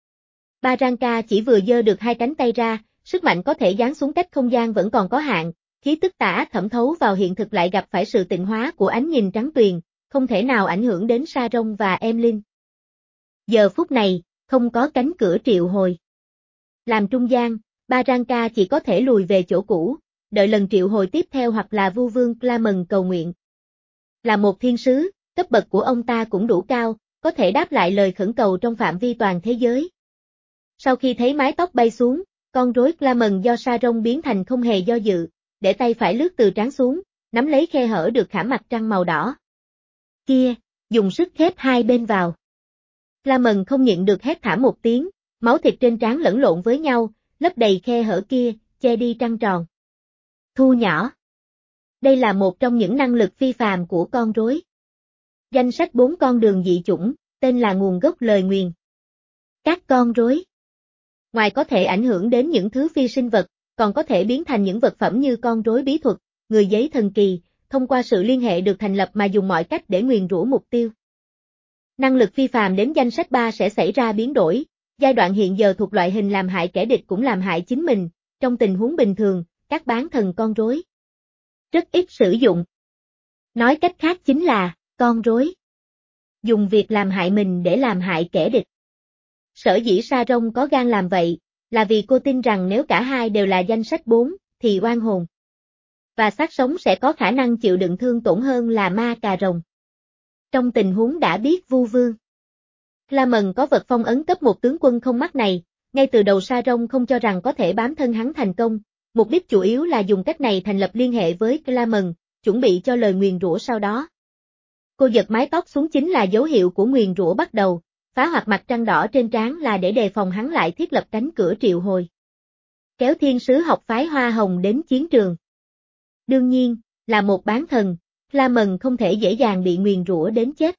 Barranca chỉ vừa giơ được hai cánh tay ra, sức mạnh có thể giáng xuống cách không gian vẫn còn có hạn, khí tức tà thẩm thấu vào hiện thực lại gặp phải sự tịnh hóa của ánh nhìn trắng tuyền, không thể nào ảnh hưởng đến Saron và Emlyn. Giờ phút này, không có cánh cửa triệu hồi. Làm trung gian, Barranca chỉ có thể lùi về chỗ cũ, đợi lần triệu hồi tiếp theo hoặc là Vu Vương Clement cầu nguyện. Là một thiên sứ, cấp bậc của ông ta cũng đủ cao, có thể đáp lại lời khẩn cầu trong phạm vi toàn thế giới. Sau khi thấy mái tóc bay xuống, con rối Clement do Saron biến thành không hề do dự, để tay phải lướt từ trán xuống, nắm lấy khe hở được khảm mặt trăng màu đỏ. Kia, dùng sức khép hai bên vào. Clement không nhịn được hét thảm một tiếng, máu thịt trên trán lẫn lộn với nhau, lấp đầy khe hở kia, che đi trăng tròn. Thu nhỏ. Đây là một trong những năng lực phi phàm của con rối. Danh sách bốn con đường dị chủng, tên là nguồn gốc lời nguyền. Các con rối, ngoài có thể ảnh hưởng đến những thứ phi sinh vật, còn có thể biến thành những vật phẩm như con rối bí thuật, người giấy thần kỳ, thông qua sự liên hệ được thành lập mà dùng mọi cách để nguyền rủa mục tiêu. Năng lực phi phàm đến danh sách ba sẽ xảy ra biến đổi, giai đoạn hiện giờ thuộc loại hình làm hại kẻ địch cũng làm hại chính mình, trong tình huống bình thường, các bán thần con rối rất ít sử dụng. Nói cách khác chính là, con rối dùng việc làm hại mình để làm hại kẻ địch. Sở dĩ Saron có gan làm vậy, là vì cô tin rằng nếu cả hai đều là danh sách bốn, thì oan hồn và xác sống sẽ có khả năng chịu đựng thương tổn hơn là ma cà rồng. Trong tình huống đã biết Vu Vương Clement có vật phong ấn cấp một tướng quân không mắt này, ngay từ đầu Saron không cho rằng có thể bám thân hắn thành công, mục đích chủ yếu là dùng cách này thành lập liên hệ với Clement, chuẩn bị cho lời nguyền rủa sau đó. Cô giật mái tóc xuống chính là dấu hiệu của nguyền rủa bắt đầu, phá hoặc mặt trăng đỏ trên trán là để đề phòng hắn lại thiết lập cánh cửa triệu hồi. Kéo thiên sứ học phái Hoa Hồng đến chiến trường. Đương nhiên, là một bán thần, Clement không thể dễ dàng bị nguyền rủa đến chết.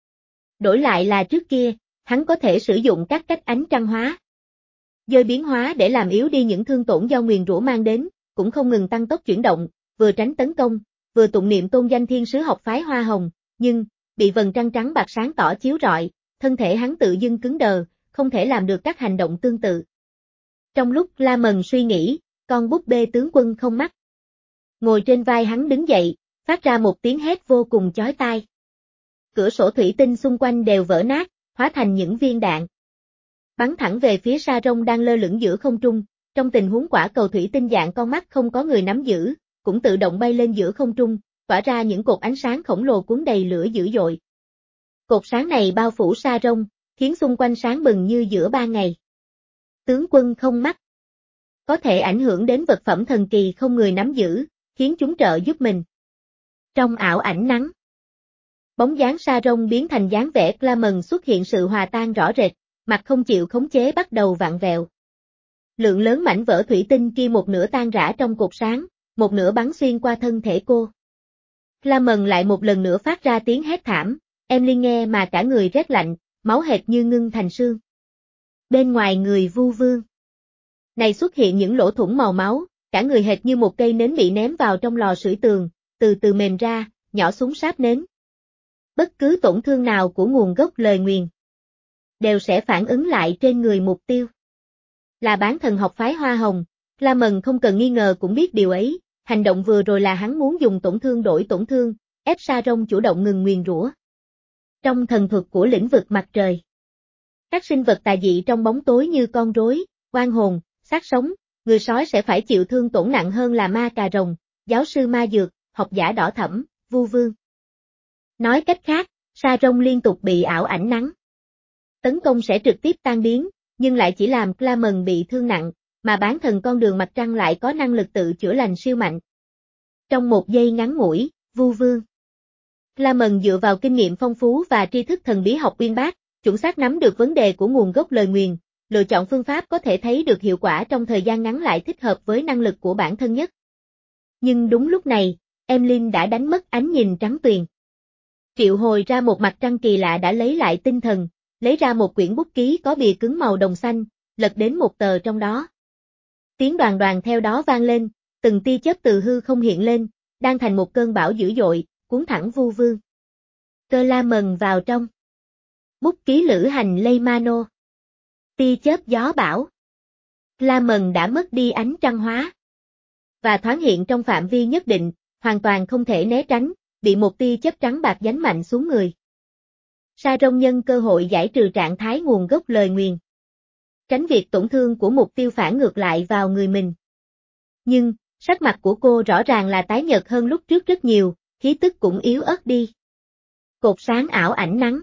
Đổi lại là trước kia, hắn có thể sử dụng các cách ánh trăng hóa, dơi biến hóa để làm yếu đi những thương tổn do nguyền rủa mang đến, cũng không ngừng tăng tốc chuyển động, vừa tránh tấn công, vừa tụng niệm tôn danh thiên sứ học phái Hoa Hồng, nhưng, bị vầng trăng trắng bạc sáng tỏ chiếu rọi, thân thể hắn tự dưng cứng đờ, không thể làm được các hành động tương tự. Trong lúc Clement suy nghĩ, con búp bê tướng quân không mắt ngồi trên vai hắn đứng dậy, phát ra một tiếng hét vô cùng chói tai. Cửa sổ thủy tinh xung quanh đều vỡ nát, hóa thành những viên đạn. Bắn thẳng về phía Saron đang lơ lửng giữa không trung, trong tình huống quả cầu thủy tinh dạng con mắt không có người nắm giữ, cũng tự động bay lên giữa không trung, tỏa ra những cột ánh sáng khổng lồ cuốn đầy lửa dữ dội. Cột sáng này bao phủ Saron, khiến xung quanh sáng bừng như giữa ban ngày. Tướng quân không mắt có thể ảnh hưởng đến vật phẩm thần kỳ không người nắm giữ, khiến chúng trợ giúp mình. Trong ảo ảnh nắng, bóng dáng Saron biến thành dáng vẻ Clement xuất hiện sự hòa tan rõ rệt, mặt không chịu khống chế bắt đầu vặn vẹo. Lượng lớn mảnh vỡ thủy tinh kia một nửa tan rã trong cột sáng, một nửa bắn xuyên qua thân thể cô. Clement lại một lần nữa phát ra tiếng hét thảm, Emlyn nghe mà cả người rét lạnh, máu hệt như ngưng thành xương. Bên ngoài người Vu Vương này xuất hiện những lỗ thủng màu máu, cả người hệt như một cây nến bị ném vào trong lò sưởi tường, từ từ mềm ra, nhỏ xuống sáp nến. Bất cứ tổn thương nào của nguồn gốc lời nguyền đều sẽ phản ứng lại trên người mục tiêu. Là bán thần học phái Hoa Hồng, Clement không cần nghi ngờ cũng biết điều ấy, hành động vừa rồi là hắn muốn dùng tổn thương đổi tổn thương, ép Saron chủ động ngừng nguyền rủa. Trong thần thuật của lĩnh vực mặt trời, các sinh vật tà dị trong bóng tối như con rối, oan hồn, xác sống, người sói sẽ phải chịu thương tổn nặng hơn là ma cà rồng, giáo sư ma dược, học giả đỏ thẫm, vu vương. Nói cách khác, sa rông liên tục bị ảo ảnh nắng tấn công sẽ trực tiếp tan biến, nhưng lại chỉ làm Clement bị thương nặng, mà bán thần con đường mặt trăng lại có năng lực tự chữa lành siêu mạnh. Trong một giây ngắn ngủi, vu vương Clement dựa vào kinh nghiệm phong phú và tri thức thần bí học uyên bác, chuẩn xác nắm được vấn đề của nguồn gốc lời nguyền, lựa chọn phương pháp có thể thấy được hiệu quả trong thời gian ngắn lại thích hợp với năng lực của bản thân nhất. Nhưng đúng lúc này, Emlyn đã đánh mất ánh nhìn trắng tuyền. Triệu hồi ra một mặt trăng kỳ lạ đã lấy lại tinh thần, lấy ra một quyển bút ký có bìa cứng màu đồng xanh, lật đến một tờ trong đó. Tiếng đoàn đoàn theo đó vang lên, từng tia chớp từ hư không hiện lên, đang thành một cơn bão dữ dội, cuốn thẳng vu vương Clement vào trong. Bút ký lữ hành Leymano. Tia chớp gió bão. Clement đã mất đi ánh trăng hóa và thoáng hiện trong phạm vi nhất định, hoàn toàn không thể né tránh, bị một tia chớp trắng bạc giánh mạnh xuống người. Sa rông nhân cơ hội giải trừ trạng thái nguồn gốc lời nguyền, tránh việc tổn thương của mục tiêu phản ngược lại vào người mình. Nhưng, sắc mặt của cô rõ ràng là tái nhợt hơn lúc trước rất nhiều, khí tức cũng yếu ớt đi. Cột sáng ảo ảnh nắng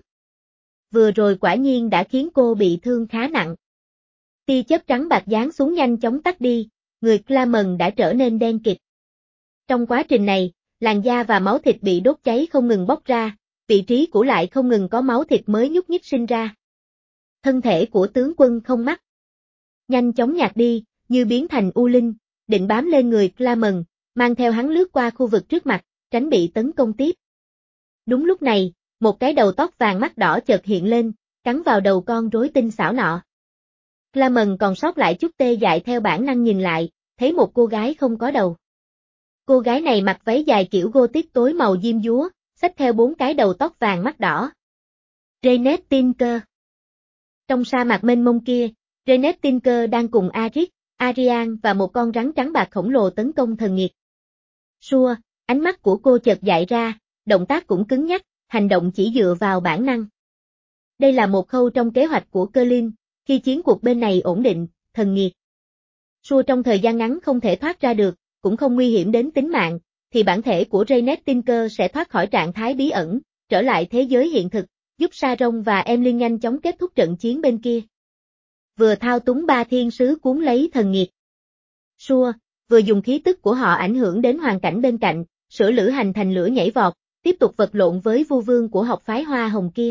vừa rồi quả nhiên đã khiến cô bị thương khá nặng. Tia chớp trắng bạc giáng xuống nhanh chóng tắt đi, người Clement đã trở nên đen kịt. Trong quá trình này, làn da và máu thịt bị đốt cháy không ngừng bốc ra, vị trí cũ lại không ngừng có máu thịt mới nhúc nhích sinh ra. Thân thể của tướng quân không mắt nhanh chóng nhạt đi, như biến thành u linh, định bám lên người Clement, mang theo hắn lướt qua khu vực trước mặt, tránh bị tấn công tiếp. Đúng lúc này, một cái đầu tóc vàng mắt đỏ chợt hiện lên, cắn vào đầu con rối tinh xảo nọ. Clement còn sót lại chút tê dại theo bản năng nhìn lại, thấy một cô gái không có đầu. Cô gái này mặc váy dài kiểu Gothic tối màu diêm dúa, xách theo bốn cái đầu tóc vàng mắt đỏ. Reinette Tinker. Trong sa mạc mênh mông kia, Reinette Tinker đang cùng Arik, Arian và một con rắn trắng bạc khổng lồ tấn công thần nghiệt. Sua, ánh mắt của cô chợt dại ra, động tác cũng cứng nhắc, hành động chỉ dựa vào bản năng. Đây là một khâu trong kế hoạch của Colin, khi chiến cuộc bên này ổn định, thần nghiệt Sua trong thời gian ngắn không thể thoát ra được, cũng không nguy hiểm đến tính mạng, thì bản thể của Reinette Tinker sẽ thoát khỏi trạng thái bí ẩn, trở lại thế giới hiện thực, giúp Sa rông và Emlyn nhanh chóng kết thúc trận chiến bên kia. Vừa thao túng ba thiên sứ cuốn lấy thần nghiệt Sua, vừa dùng khí tức của họ ảnh hưởng đến hoàn cảnh bên cạnh, sửa lửa hành thành lửa nhảy vọt, tiếp tục vật lộn với vu vương của học phái hoa hồng kia.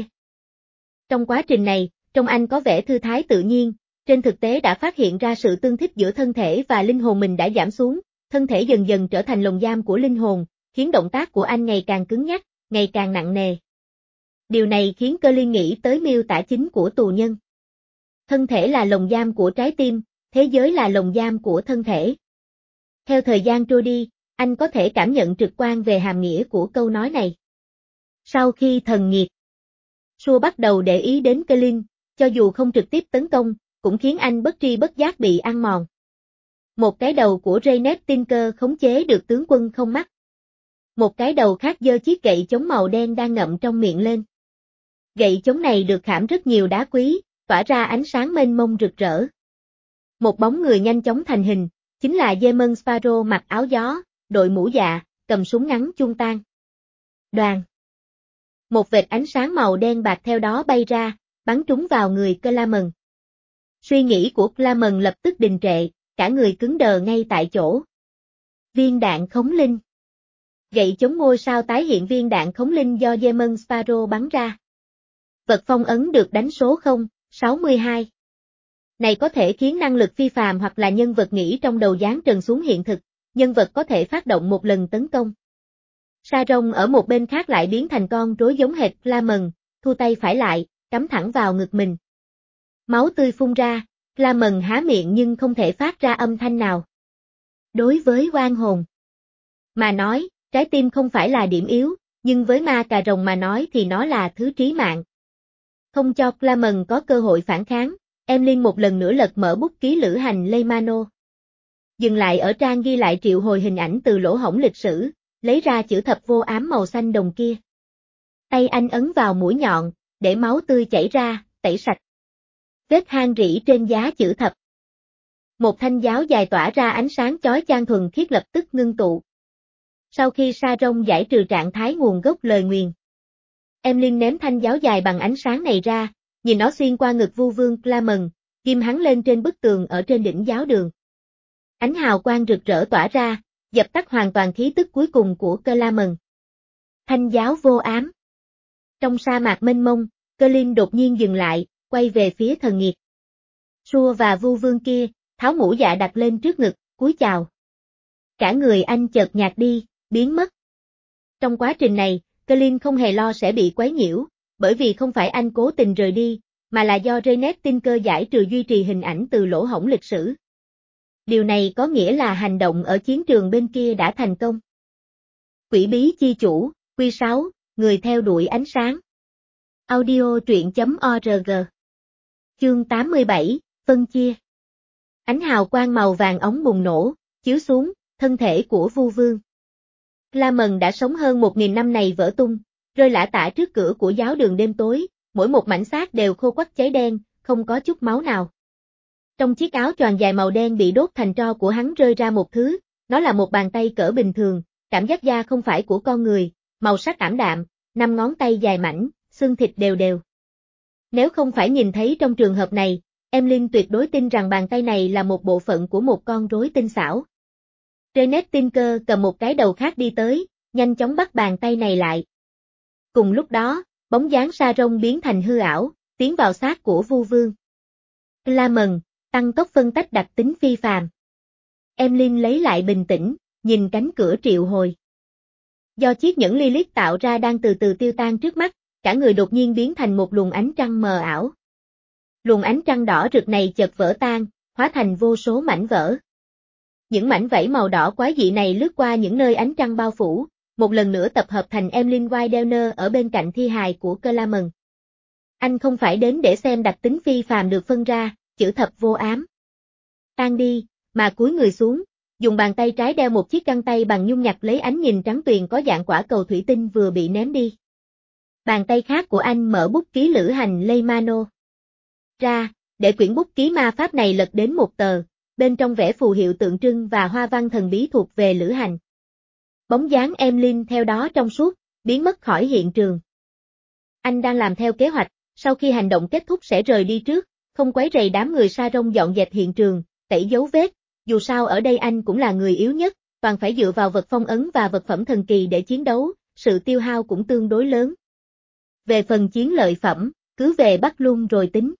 Trong quá trình này, trông anh có vẻ thư thái tự nhiên, trên thực tế đã phát hiện ra sự tương thích giữa thân thể và linh hồn mình đã giảm xuống, thân thể dần dần trở thành lồng giam của linh hồn, khiến động tác của anh ngày càng cứng nhắc, ngày càng nặng nề. Điều này khiến Colin nghĩ tới miêu tả chính của tù nhân. Thân thể là lồng giam của trái tim, thế giới là lồng giam của thân thể. Theo thời gian trôi đi, anh có thể cảm nhận trực quan về hàm nghĩa của câu nói này. Sau khi thần nghiệt Sua bắt đầu để ý đến Colin, cho dù không trực tiếp tấn công, cũng khiến anh bất tri bất giác bị ăn mòn. Một cái đầu của Reinette Tinker khống chế được tướng quân không mắt. Một cái đầu khác giơ chiếc gậy chống màu đen đang ngậm trong miệng lên. Gậy chống này được khảm rất nhiều đá quý, tỏa ra ánh sáng mênh mông rực rỡ. Một bóng người nhanh chóng thành hình, chính là Demon Sparrow mặc áo gió, đội mũ dạ, cầm súng ngắn chun tan. Đoàn. Một vệt ánh sáng màu đen bạc theo đó bay ra, bắn trúng vào người Clement. Suy nghĩ của Clement lập tức đình trệ, cả người cứng đờ ngay tại chỗ. Viên đạn khống linh. Gậy chống ngôi sao tái hiện viên đạn khống linh do Demon Sparrow bắn ra. Vật phong ấn được đánh số không, sáu mươi hai. Này có thể khiến năng lực phi phàm hoặc là nhân vật nghĩ trong đầu giáng trần xuống hiện thực, nhân vật có thể phát động một lần tấn công. Sa rông ở một bên khác lại biến thành con rối giống hệt Clement, thu tay phải lại, cắm thẳng vào ngực mình. Máu tươi phun ra, Clement há miệng nhưng không thể phát ra âm thanh nào. Đối với oan hồn mà nói, trái tim không phải là điểm yếu, nhưng với ma cà rồng mà nói thì nó là thứ trí mạng. Không cho Clement có cơ hội phản kháng, Emlyn một lần nữa lật mở bút ký lữ hành Leymano. Dừng lại ở trang ghi lại triệu hồi hình ảnh từ lỗ hổng lịch sử, lấy ra chữ thập vô ám màu xanh đồng kia. Tay anh ấn vào mũi nhọn, để máu tươi chảy ra, tẩy sạch. Vết hang rỉ trên giá chữ thập. Một thanh giáo dài tỏa ra ánh sáng chói chang thuần khiết lập tức ngưng tụ. Sau khi Sa Rông giải trừ trạng thái nguồn gốc lời nguyền, Emlyn ném thanh giáo dài bằng ánh sáng này ra, nhìn nó xuyên qua ngực Vu Vương Clement, ghim hắn lên trên bức tường ở trên đỉnh giáo đường. Ánh hào quang rực rỡ tỏa ra, dập tắt hoàn toàn khí tức cuối cùng của Clement. Thanh giáo vô ám. Trong sa mạc mênh mông, Colin đột nhiên dừng lại, quay về phía thần nghiệt. Sua và Vu Vương kia, tháo mũ dạ đặt lên trước ngực, cúi chào. Cả người anh chợt nhạt đi, biến mất. Trong quá trình này, Colin không hề lo sẽ bị quấy nhiễu, bởi vì không phải anh cố tình rời đi, mà là do Rennet Tinker giải trừ duy trì hình ảnh từ lỗ hổng lịch sử. Điều này có nghĩa là hành động ở chiến trường bên kia đã thành công. Quỷ bí chi chủ, Quy sáu, người theo đuổi ánh sáng. Audio truyện chấm org. Chương tám mươi bảy, phân chia. Ánh hào quang màu vàng ống bùng nổ, chiếu xuống, thân thể của Vu Vương Clement đã sống hơn một nghìn năm này vỡ tung, rơi lả tả trước cửa của giáo đường đêm tối, mỗi một mảnh xác đều khô quắt cháy đen, không có chút máu nào. Trong chiếc áo choàng dài màu đen bị đốt thành tro của hắn rơi ra một thứ, nó là một bàn tay cỡ bình thường, cảm giác da không phải của con người, màu sắc ảm đạm, năm ngón tay dài mảnh, xương thịt đều đều. Nếu không phải nhìn thấy trong trường hợp này, Emlyn tuyệt đối tin rằng bàn tay này là một bộ phận của một con rối tinh xảo. Rennet Tinker cầm một cái đầu khác đi tới, nhanh chóng bắt bàn tay này lại. Cùng lúc đó, bóng dáng Sa Rông biến thành hư ảo, tiến vào xác của Vu Vương Clement, tăng tốc phân tách đặc tính phi phàm. Emlyn lấy lại bình tĩnh, nhìn cánh cửa triệu hồi. Do chiếc nhẫn Lilith tạo ra đang từ từ tiêu tan trước mắt, cả người đột nhiên biến thành một luồng ánh trăng mờ ảo. Luồng ánh trăng đỏ rực này chợt vỡ tan, hóa thành vô số mảnh vỡ. Những mảnh vảy màu đỏ quái dị này lướt qua những nơi ánh trăng bao phủ, một lần nữa tập hợp thành Emlyn Widener ở bên cạnh thi hài của Clement. Anh không phải đến để xem đặc tính phi phàm được phân ra, chữ thập vô ám. Tan đi, mà cúi người xuống, dùng bàn tay trái đeo một chiếc găng tay bằng nhung nhặt lấy ánh nhìn trắng tuyền có dạng quả cầu thủy tinh vừa bị ném đi. Bàn tay khác của anh mở bút ký lữ hành Leymano ra, để quyển bút ký ma pháp này lật đến một tờ, bên trong vẽ phù hiệu tượng trưng và hoa văn thần bí thuộc về lữ hành. Bóng dáng Emlyn theo đó trong suốt, biến mất khỏi hiện trường. Anh đang làm theo kế hoạch, sau khi hành động kết thúc sẽ rời đi trước, không quấy rầy đám người Sa Rông dọn dẹp hiện trường, tẩy dấu vết, dù sao ở đây anh cũng là người yếu nhất, toàn phải dựa vào vật phong ấn và vật phẩm thần kỳ để chiến đấu, sự tiêu hao cũng tương đối lớn. Về phần chiến lợi phẩm, cứ về Bắc Lung rồi tính.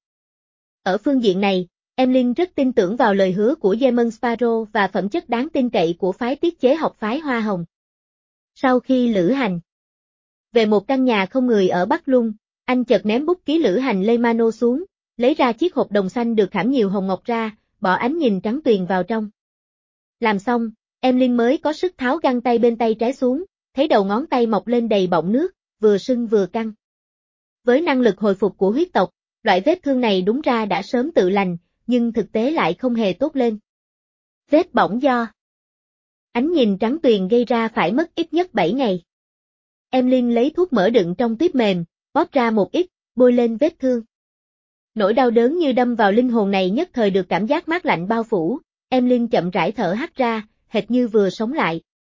Ở phương diện này, Emlyn rất tin tưởng vào lời hứa của Demon Sparrow và phẩm chất đáng tin cậy của phái tiết chế học phái Hoa Hồng. Sau khi lữ hành về một căn nhà không người ở Bắc Lung, anh chợt ném bút ký lữ hành Leymano xuống, lấy ra chiếc hộp đồng xanh được khảm nhiều hồng ngọc ra, bỏ ánh nhìn trắng tuyền vào trong. Làm xong, Emlyn mới có sức tháo găng tay bên tay trái xuống, thấy đầu ngón tay mọc lên đầy bọng nước, vừa sưng vừa căng. Với năng lực hồi phục của huyết tộc, loại vết thương này đúng ra đã sớm tự lành, nhưng thực tế lại không hề tốt lên. Vết bỏng do ánh nhìn trắng tuyền gây ra phải mất ít nhất bảy ngày. Emlyn lấy thuốc mỡ đựng trong tuyếp mềm, bóp ra một ít, bôi lên vết thương. Nỗi đau đớn như đâm vào linh hồn này nhất thời được cảm giác mát lạnh bao phủ, Emlyn chậm rãi thở hắt ra, hệt như vừa sống lại.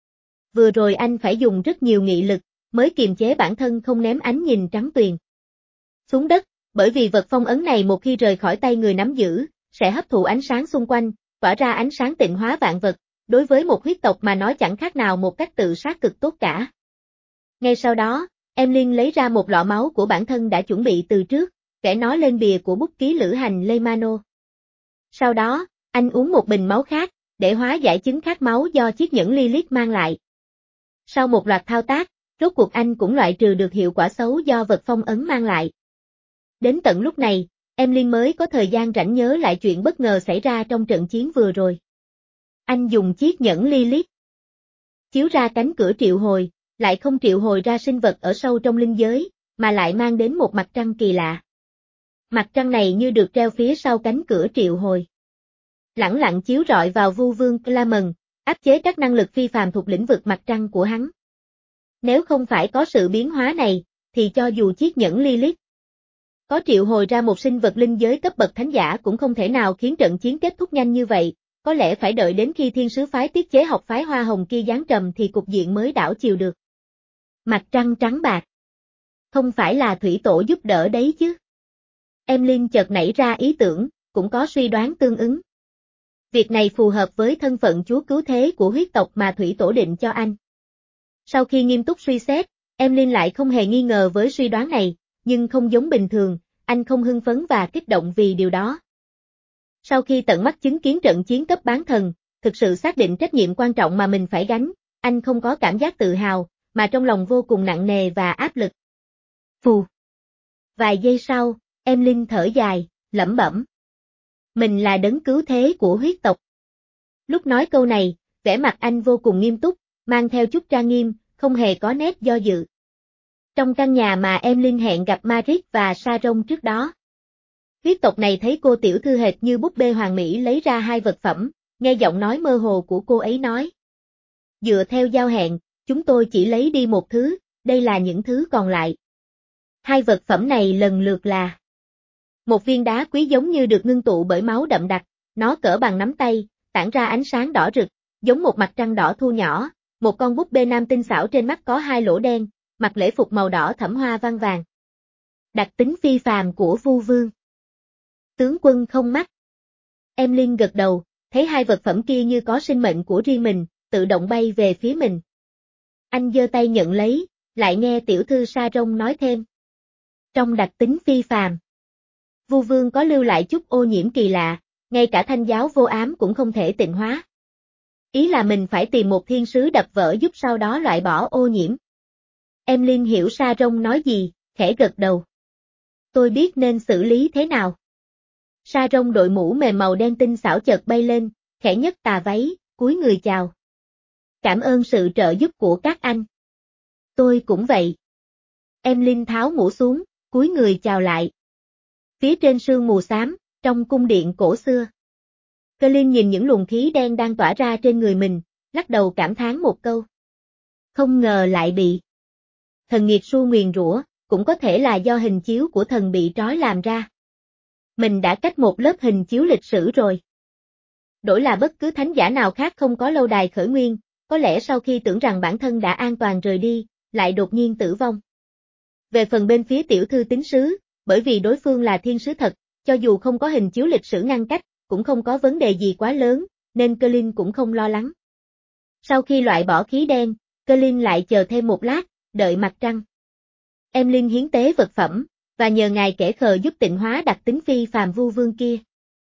Vừa rồi anh phải dùng rất nhiều nghị lực, mới kiềm chế bản thân không ném ánh nhìn trắng tuyền xuống đất, bởi vì vật phong ấn này một khi rời khỏi tay người nắm giữ, sẽ hấp thụ ánh sáng xung quanh, tỏa ra ánh sáng tịnh hóa vạn vật, đối với một huyết tộc mà nói chẳng khác nào một cách tự sát cực tốt cả. Ngay sau đó, Emlyn lấy ra một lọ máu của bản thân đã chuẩn bị từ trước, vẽ nó lên bìa của bút ký lữ hành Leymano. Sau đó, anh uống một bình máu khác, để hóa giải chứng khát máu do chiếc nhẫn Lilith mang lại. Sau một loạt thao tác, rốt cuộc anh cũng loại trừ được hiệu quả xấu do vật phong ấn mang lại. Đến tận lúc này, Emlyn mới có thời gian rảnh nhớ lại chuyện bất ngờ xảy ra trong trận chiến vừa rồi. Anh dùng chiếc nhẫn Lilith chiếu ra cánh cửa triệu hồi, lại không triệu hồi ra sinh vật ở sâu trong linh giới, mà lại mang đến một mặt trăng kỳ lạ. Mặt trăng này như được treo phía sau cánh cửa triệu hồi. Lẳng lặng chiếu rọi vào Vu Vương Clement, áp chế các năng lực phi phàm thuộc lĩnh vực mặt trăng của hắn. Nếu không phải có sự biến hóa này, thì cho dù chiếc nhẫn Lilith có triệu hồi ra một sinh vật linh giới cấp bậc thánh giả cũng không thể nào khiến trận chiến kết thúc nhanh như vậy, có lẽ phải đợi đến khi thiên sứ phái tiết chế học phái hoa hồng kia giáng trầm thì cục diện mới đảo chiều được. Mặt trăng trắng bạc. Không phải là thủy tổ giúp đỡ đấy chứ. Emlyn chợt nảy ra ý tưởng, cũng có suy đoán tương ứng. Việc này phù hợp với thân phận chúa cứu thế của huyết tộc mà thủy tổ định cho anh. Sau khi nghiêm túc suy xét, Emlyn lại không hề nghi ngờ với suy đoán này, nhưng không giống bình thường, anh không hưng phấn và kích động vì điều đó. Sau khi tận mắt chứng kiến trận chiến cấp bán thần, thực sự xác định trách nhiệm quan trọng mà mình phải gánh, anh không có cảm giác tự hào, mà trong lòng vô cùng nặng nề và áp lực. Phù. Vài giây sau, Emlyn thở dài, lẩm bẩm. Mình là đấng cứu thế của huyết tộc. Lúc nói câu này, vẻ mặt anh vô cùng nghiêm túc, mang theo chút trang nghiêm, không hề có nét do dự. Trong căn nhà mà Emlyn hẹn gặp Marit và Saron trước đó. Huyết tộc này thấy cô tiểu thư hệt như búp bê hoàng mỹ lấy ra hai vật phẩm, nghe giọng nói mơ hồ của cô ấy nói. Dựa theo giao hẹn, chúng tôi chỉ lấy đi một thứ, đây là những thứ còn lại. Hai vật phẩm này lần lượt là một viên đá quý giống như được ngưng tụ bởi máu đậm đặc, nó cỡ bằng nắm tay, tản ra ánh sáng đỏ rực, giống một mặt trăng đỏ thu nhỏ, một con búp bê nam tinh xảo trên mắt có hai lỗ đen, mặc lễ phục màu đỏ thẫm hoa văn vàng. Đặc tính phi phàm của Vu Vương. Tướng quân không mắt. Emlyn gật đầu, thấy hai vật phẩm kia như có sinh mệnh của riêng mình, tự động bay về phía mình. Anh giơ tay nhận lấy, lại nghe tiểu thư Saron nói thêm. Trong đặc tính phi phàm, Vu Vương có lưu lại chút ô nhiễm kỳ lạ, ngay cả thanh giáo vô ám cũng không thể tịnh hóa. Ý là mình phải tìm một thiên sứ đập vỡ giúp sau đó loại bỏ ô nhiễm. Emlyn hiểu Saron nói gì, khẽ gật đầu. Tôi biết nên xử lý thế nào. Saron đội mũ mềm màu đen tinh xảo chợt bay lên, khẽ nhấc tà váy, cúi người chào. Cảm ơn sự trợ giúp của các anh. Tôi cũng vậy. Emlyn tháo mũ xuống, cúi người chào lại. Phía trên sương mù xám, trong cung điện cổ xưa. Colin nhìn những luồng khí đen đang tỏa ra trên người mình, lắc đầu cảm thán một câu. Không ngờ lại bị thần nghiệt su nguyền rủa, cũng có thể là do hình chiếu của thần bị trói làm ra. Mình đã cách một lớp hình chiếu lịch sử rồi. Đổi là bất cứ thánh giả nào khác không có lâu đài khởi nguyên, có lẽ sau khi tưởng rằng bản thân đã an toàn rời đi, lại đột nhiên tử vong. Về phần bên phía tiểu thư tín sứ, bởi vì đối phương là thiên sứ thật, cho dù không có hình chiếu lịch sử ngăn cách, cũng không có vấn đề gì quá lớn, nên Colin cũng không lo lắng. Sau khi loại bỏ khí đen, Colin lại chờ thêm một lát, đợi mặt trăng. Emlyn hiến tế vật phẩm, và nhờ ngài kẻ khờ giúp tịnh hóa đặc tính phi phàm Vu Vương kia.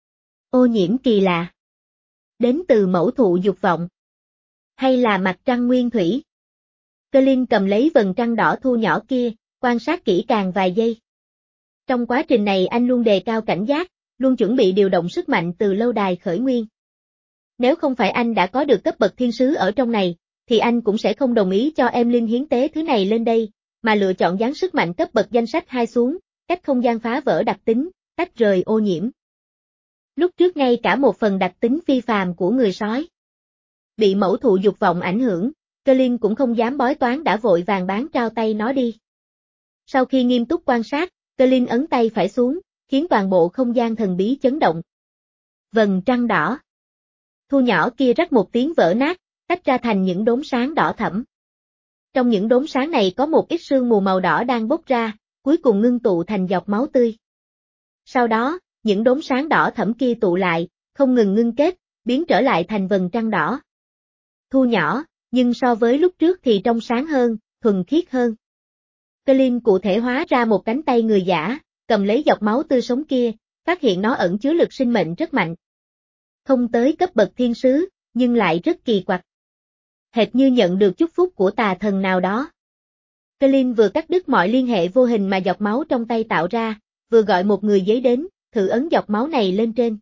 Ô nhiễm kỳ lạ. Đến từ mẫu thụ dục vọng. Hay là mặt trăng nguyên thủy? Colin cầm lấy vầng trăng đỏ thu nhỏ kia, quan sát kỹ càng vài giây. Trong quá trình này anh luôn đề cao cảnh giác, luôn chuẩn bị điều động sức mạnh từ lâu đài khởi nguyên. Nếu không phải anh đã có được cấp bậc thiên sứ ở trong này, thì anh cũng sẽ không đồng ý cho Emlyn hiến tế thứ này lên đây, mà lựa chọn dán sức mạnh cấp bậc danh sách hai xuống, cách không gian phá vỡ đặc tính, tách rời ô nhiễm. Lúc trước ngay cả một phần đặc tính phi phàm của người sói bị mẫu thụ dục vọng ảnh hưởng, Colin cũng không dám bói toán đã vội vàng bán trao tay nó đi. Sau khi nghiêm túc quan sát, Colin ấn tay phải xuống, khiến toàn bộ không gian thần bí chấn động. Vầng trăng đỏ. Thu nhỏ kia rắc một tiếng vỡ nát, tách ra thành những đốm sáng đỏ thẫm. Trong những đốm sáng này có một ít sương mù màu đỏ đang bốc ra, cuối cùng ngưng tụ thành giọt máu tươi. Sau đó, những đốm sáng đỏ thẫm kia tụ lại, không ngừng ngưng kết, biến trở lại thành vầng trăng đỏ. Thu nhỏ, nhưng so với lúc trước thì trong sáng hơn, thuần khiết hơn. Colin cụ thể hóa ra một cánh tay người giả, cầm lấy giọt máu tươi sống kia, phát hiện nó ẩn chứa lực sinh mệnh rất mạnh. Không tới cấp bậc thiên sứ, nhưng lại rất kỳ quặc. Hệt như nhận được chúc phúc của tà thần nào đó. Colin vừa cắt đứt mọi liên hệ vô hình mà giọt máu trong tay tạo ra, vừa gọi một người giấy đến, thử ấn giọt máu này lên trên.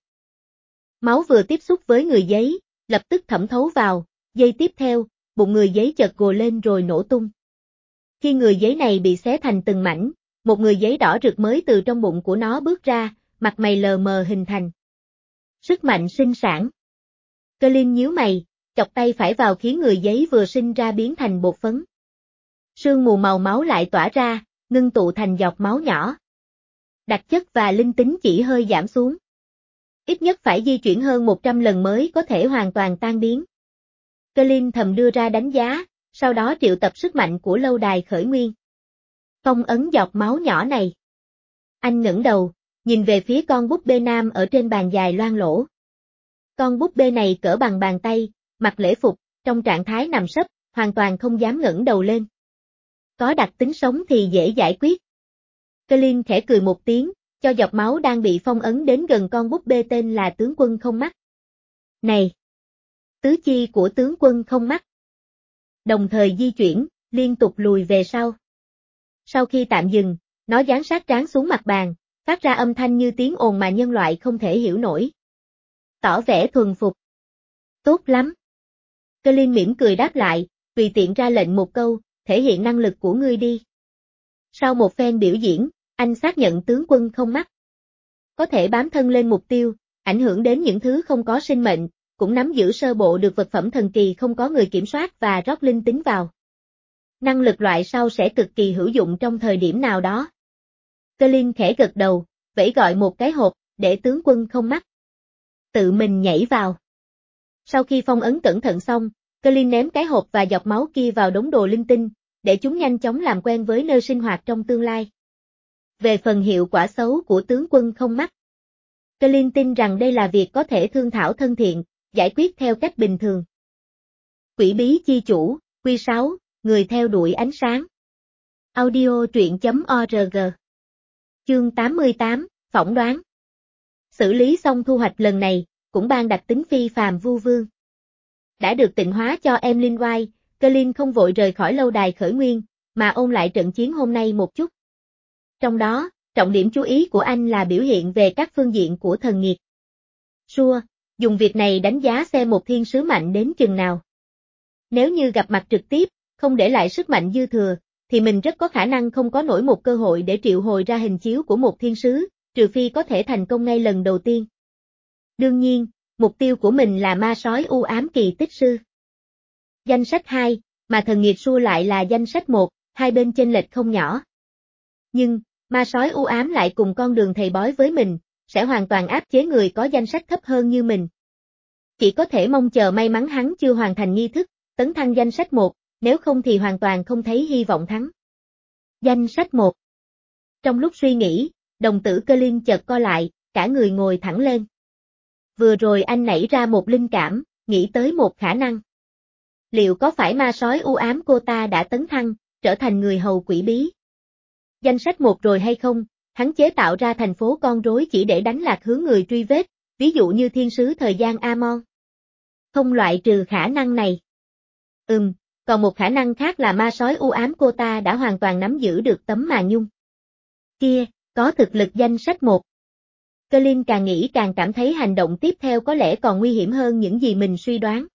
Máu vừa tiếp xúc với người giấy, lập tức thẩm thấu vào, giây tiếp theo, bụng người giấy chợt gồ lên rồi nổ tung. Khi người giấy này bị xé thành từng mảnh, một người giấy đỏ rực mới từ trong bụng của nó bước ra, mặt mày lờ mờ hình thành. Sức mạnh sinh sản. Colin nhíu mày, chọc tay phải vào khiến người giấy vừa sinh ra biến thành bột phấn. Sương mù màu máu lại tỏa ra, ngưng tụ thành giọt máu nhỏ. Đặc chất và linh tính chỉ hơi giảm xuống. Ít nhất phải di chuyển hơn một trăm lần mới có thể hoàn toàn tan biến. Colin thầm đưa ra đánh giá, sau đó triệu tập sức mạnh của lâu đài khởi nguyên. Phong ấn giọt máu nhỏ này. Anh ngẩng đầu, nhìn về phía con búp bê nam ở trên bàn dài loang lỗ. Con búp bê này cỡ bằng bàn tay, mặc lễ phục, trong trạng thái nằm sấp, hoàn toàn không dám ngẩng đầu lên. Có đặc tính sống thì dễ giải quyết. Colin khẽ cười một tiếng, cho giọt máu đang bị phong ấn đến gần con búp bê tên là tướng quân không mắt. Này! Tứ chi của tướng quân không mắt. Đồng thời di chuyển, liên tục lùi về sau. Sau khi tạm dừng, nó dán sát trán xuống mặt bàn, phát ra âm thanh như tiếng ồn mà nhân loại không thể hiểu nổi. Tỏ vẻ thuần phục. Tốt lắm. Colin mỉm cười đáp lại, tùy tiện ra lệnh một câu, thể hiện năng lực của ngươi đi. Sau một phen biểu diễn, anh xác nhận tướng quân không mắt. Có thể bám thân lên mục tiêu, ảnh hưởng đến những thứ không có sinh mệnh, cũng nắm giữ sơ bộ được vật phẩm thần kỳ không có người kiểm soát và rót linh tính vào. Năng lực loại sau sẽ cực kỳ hữu dụng trong thời điểm nào đó. Colin khẽ gật đầu, vẫy gọi một cái hộp, để tướng quân không mắt. Tự mình nhảy vào. Sau khi phong ấn cẩn thận xong, Colin ném cái hộp và giọt máu kia vào đống đồ linh tinh, để chúng nhanh chóng làm quen với nơi sinh hoạt trong tương lai. Về phần hiệu quả xấu của tướng quân không mắt, Colin tin rằng đây là việc có thể thương thảo thân thiện, giải quyết theo cách bình thường. Quỷ bí chi chủ, Quy sáu, người theo đuổi ánh sáng. Audio truyện chấm org. Chương tám mươi tám, phỏng đoán. Xử lý xong thu hoạch lần này, cũng ban đặc tính phi phàm vu vương. Đã được tịnh hóa cho em Linh White, Colin không vội rời khỏi lâu đài khởi nguyên, mà ôn lại trận chiến hôm nay một chút. Trong đó, trọng điểm chú ý của anh là biểu hiện về các phương diện của thần nghiệt. Sure, dùng việc này đánh giá xem một thiên sứ mạnh đến chừng nào. Nếu như gặp mặt trực tiếp, không để lại sức mạnh dư thừa, thì mình rất có khả năng không có nổi một cơ hội để triệu hồi ra hình chiếu của một thiên sứ, trừ phi có thể thành công ngay lần đầu tiên. Đương nhiên, mục tiêu của mình là ma sói u ám kỳ tích sư. Danh sách hai, mà thần nghiệt xua lại là danh sách một, hai bên chênh lệch không nhỏ. Nhưng, ma sói u ám lại cùng con đường thầy bói với mình, sẽ hoàn toàn áp chế người có danh sách thấp hơn như mình. Chỉ có thể mong chờ may mắn hắn chưa hoàn thành nghi thức, tấn thăng danh sách một, nếu không thì hoàn toàn không thấy hy vọng thắng. Danh sách một. Trong lúc suy nghĩ, đồng tử Colin chợt co lại, cả người ngồi thẳng lên. Vừa rồi anh nảy ra một linh cảm, nghĩ tới một khả năng. Liệu có phải ma sói u ám cô ta đã tấn thăng, trở thành người hầu quỷ bí? Danh sách một rồi hay không, hắn chế tạo ra thành phố con rối chỉ để đánh lạc hướng người truy vết, ví dụ như thiên sứ thời gian Amon. Không loại trừ khả năng này. Ừm, còn một khả năng khác là ma sói u ám cô ta đã hoàn toàn nắm giữ được tấm màn nhung. Kia, có thực lực danh sách một. Colin càng nghĩ càng cảm thấy hành động tiếp theo có lẽ còn nguy hiểm hơn những gì mình suy đoán.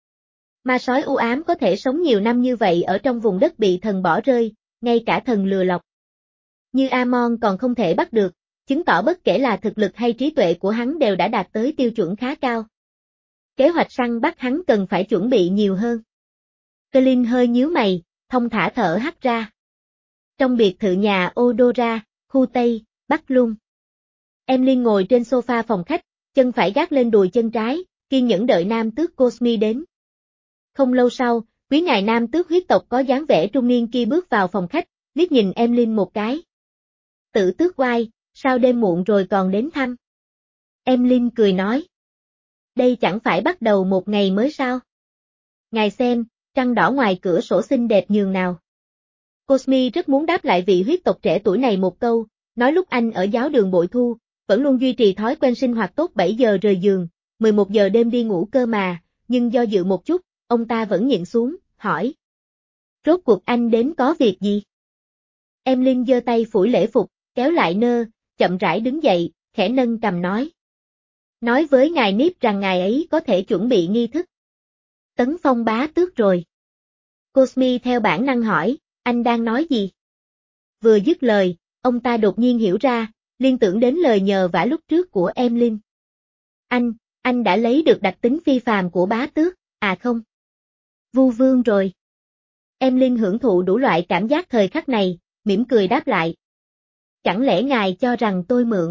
Ma sói u ám có thể sống nhiều năm như vậy ở trong vùng đất bị thần bỏ rơi, ngay cả thần lừa lọc. Như Amon còn không thể bắt được, chứng tỏ bất kể là thực lực hay trí tuệ của hắn đều đã đạt tới tiêu chuẩn khá cao. Kế hoạch săn bắt hắn cần phải chuẩn bị nhiều hơn. Colin hơi nhíu mày, thông thả thở hắt ra. Trong biệt thự nhà Odora, khu Tây, Bắc Lung. Emlyn ngồi trên sofa phòng khách, chân phải gác lên đùi chân trái, kiên nhẫn đợi nam tước Cosmi đến. Không lâu sau, quý ngài nam tước huyết tộc có dáng vẻ trung niên kia bước vào phòng khách, liếc nhìn Emlyn một cái. Tử tước White, sao đêm muộn rồi còn đến thăm? Emlyn cười nói. Đây chẳng phải bắt đầu một ngày mới sao? Ngài xem, trăng đỏ ngoài cửa sổ xinh đẹp nhường nào. Cosmi rất muốn đáp lại vị huyết tộc trẻ tuổi này một câu, nói lúc anh ở giáo đường bội thu, vẫn luôn duy trì thói quen sinh hoạt tốt bảy giờ rời giường, mười một giờ đêm đi ngủ cơ mà, nhưng do dự một chút, ông ta vẫn nhịn xuống, hỏi. Rốt cuộc anh đến có việc gì? Emlyn giơ tay phủi lễ phục, kéo lại nơ, chậm rãi đứng dậy, khẽ nâng cầm nói. Nói với ngài Nip rằng ngài ấy có thể chuẩn bị nghi thức. Tấn phong bá tước rồi. Cosmi theo bản năng hỏi, anh đang nói gì? Vừa dứt lời, ông ta đột nhiên hiểu ra, liên tưởng đến lời nhờ vả lúc trước của Emlyn. Anh, anh đã lấy được đặc tính phi phàm của bá tước, à không? Vu vương rồi. Emlyn hưởng thụ đủ loại cảm giác thời khắc này, mỉm cười đáp lại. Chẳng lẽ ngài cho rằng tôi mượn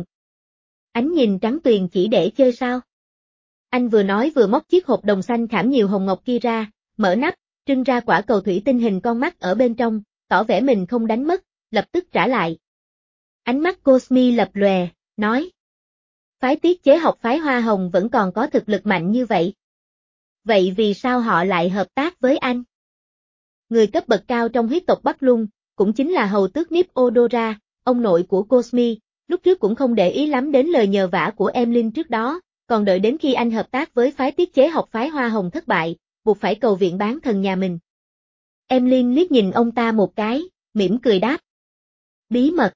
ánh nhìn trắng tuyền chỉ để chơi sao? Anh vừa nói vừa móc chiếc hộp đồng xanh khảm nhiều hồng ngọc kia ra, mở nắp, trưng ra quả cầu thủy tinh hình con mắt ở bên trong, tỏ vẻ mình không đánh mất, lập tức trả lại. Ánh mắt Cosme lập lòe, nói. Phái tiết chế học phái Hoa Hồng vẫn còn có thực lực mạnh như vậy. Vậy vì sao họ lại hợp tác với anh? Người cấp bậc cao trong huyết tộc Bắc Lung, cũng chính là hầu tước Nip Odora, ông nội của Cosme, lúc trước cũng không để ý lắm đến lời nhờ vả của Emlyn trước đó, còn đợi đến khi anh hợp tác với phái tiết chế học phái Hoa Hồng thất bại, buộc phải cầu viện bán thần nhà mình. Emlyn liếc nhìn ông ta một cái, mỉm cười đáp. Bí mật.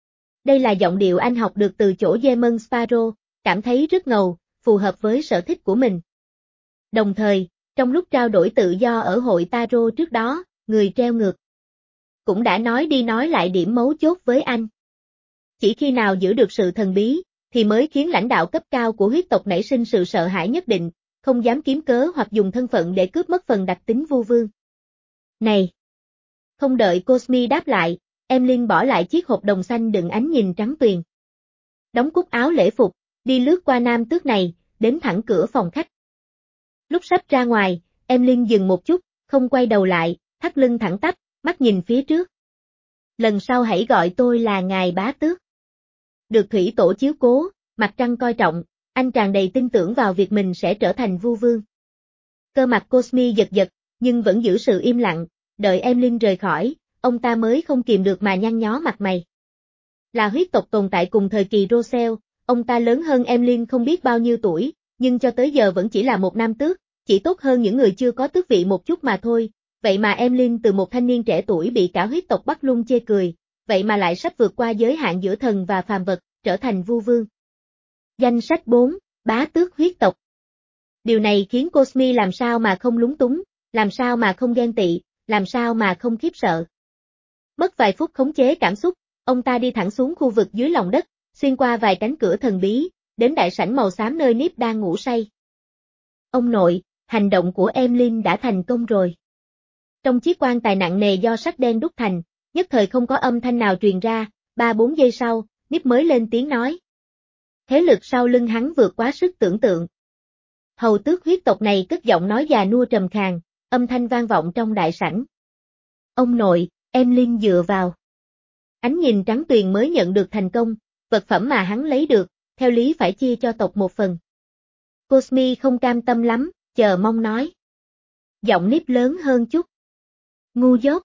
Đây là giọng điệu anh học được từ chỗ Demon Sparrow, cảm thấy rất ngầu, phù hợp với sở thích của mình. Đồng thời, trong lúc trao đổi tự do ở hội Taro trước đó, người treo ngược cũng đã nói đi nói lại điểm mấu chốt với anh. Chỉ khi nào giữ được sự thần bí, thì mới khiến lãnh đạo cấp cao của huyết tộc nảy sinh sự sợ hãi nhất định, không dám kiếm cớ hoặc dùng thân phận để cướp mất phần đặc tính vu vương. Này! Không đợi Cosme đáp lại, Emlyn bỏ lại chiếc hộp đồng xanh đựng ánh nhìn trắng tuyền. Đóng cúc áo lễ phục, đi lướt qua nam tước này, đến thẳng cửa phòng khách. Lúc sắp ra ngoài, Emlyn dừng một chút, không quay đầu lại, thắt lưng thẳng tắp, mắt nhìn phía trước. Lần sau hãy gọi tôi là ngài bá tước. Được thủy tổ chiếu cố, mặt trăng coi trọng, anh tràn đầy tin tưởng vào việc mình sẽ trở thành vu vương. Cơ mặt Cosme giật giật, nhưng vẫn giữ sự im lặng, đợi Emlyn rời khỏi, ông ta mới không kìm được mà nhăn nhó mặt mày. Là huyết tộc tồn tại cùng thời kỳ Rosel, ông ta lớn hơn Emlyn không biết bao nhiêu tuổi, nhưng cho tới giờ vẫn chỉ là một nam tước, chỉ tốt hơn những người chưa có tước vị một chút mà thôi. Vậy mà Emlyn từ một thanh niên trẻ tuổi bị cả huyết tộc Bắc Lung chê cười, vậy mà lại sắp vượt qua giới hạn giữa thần và phàm vật, trở thành vu vương. Danh sách bốn, bá tước huyết tộc. Điều này khiến Cosme làm sao mà không lúng túng, làm sao mà không ghen tị, làm sao mà không khiếp sợ. Mất vài phút khống chế cảm xúc, ông ta đi thẳng xuống khu vực dưới lòng đất, xuyên qua vài cánh cửa thần bí, đến đại sảnh màu xám nơi Nip đang ngủ say. Ông nội, hành động của Emlyn đã thành công rồi. Trong chiếc quan tài nặng nề do sắt đen đúc thành, nhất thời không có âm thanh nào truyền ra, ba bốn giây sau, Nip mới lên tiếng nói. Thế lực sau lưng hắn vượt quá sức tưởng tượng. Hầu tước huyết tộc này cất giọng nói già nua trầm khàn, âm thanh vang vọng trong đại sảnh. Ông nội, Emlyn dựa vào. Ánh nhìn trắng tuyền mới nhận được thành công, vật phẩm mà hắn lấy được, theo lý phải chia cho tộc một phần. Cosme không cam tâm lắm, chờ mong nói. Giọng Nip lớn hơn chút. Ngu dốt.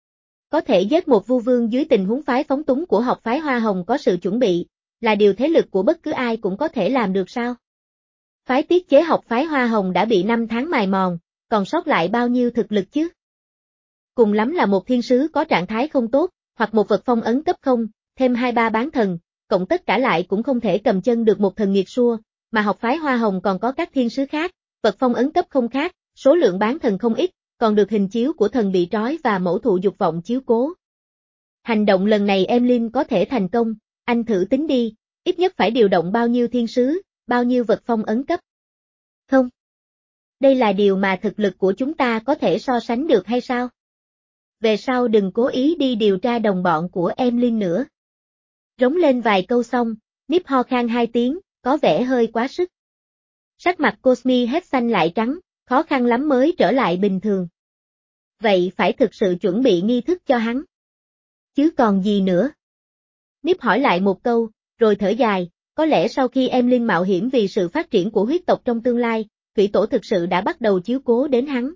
Có thể giết một vu vương dưới tình huống phái phóng túng của học phái Hoa Hồng có sự chuẩn bị, là điều thế lực của bất cứ ai cũng có thể làm được sao? Phái tiết chế học phái Hoa Hồng đã bị năm tháng mài mòn, còn sót lại bao nhiêu thực lực chứ? Cùng lắm là một thiên sứ có trạng thái không tốt, hoặc một vật phong ấn cấp không, thêm hai ba bán thần, cộng tất cả lại cũng không thể cầm chân được một thần nghiệt xua, mà học phái Hoa Hồng còn có các thiên sứ khác, vật phong ấn cấp không khác, số lượng bán thần không ít, còn được hình chiếu của thần bị trói và mẫu thụ dục vọng chiếu cố. Hành động lần này Emlyn có thể thành công, anh thử tính đi, ít nhất phải điều động bao nhiêu thiên sứ, bao nhiêu vật phong ấn cấp. Không. Đây là điều mà thực lực của chúng ta có thể so sánh được hay sao? Về sau đừng cố ý đi điều tra đồng bọn của Emlyn nữa. Rống lên vài câu xong, Nip ho khan hai tiếng, có vẻ hơi quá sức. Sắc mặt Cosme hết xanh lại trắng, khó khăn lắm mới trở lại bình thường. Vậy phải thực sự chuẩn bị nghi thức cho hắn. Chứ còn gì nữa? Nip hỏi lại một câu, rồi thở dài, có lẽ sau khi Emlyn mạo hiểm vì sự phát triển của huyết tộc trong tương lai, thủy tổ thực sự đã bắt đầu chiếu cố đến hắn.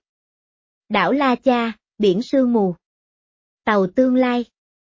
Đảo La Cha, biển sương mù. Tàu tương lai.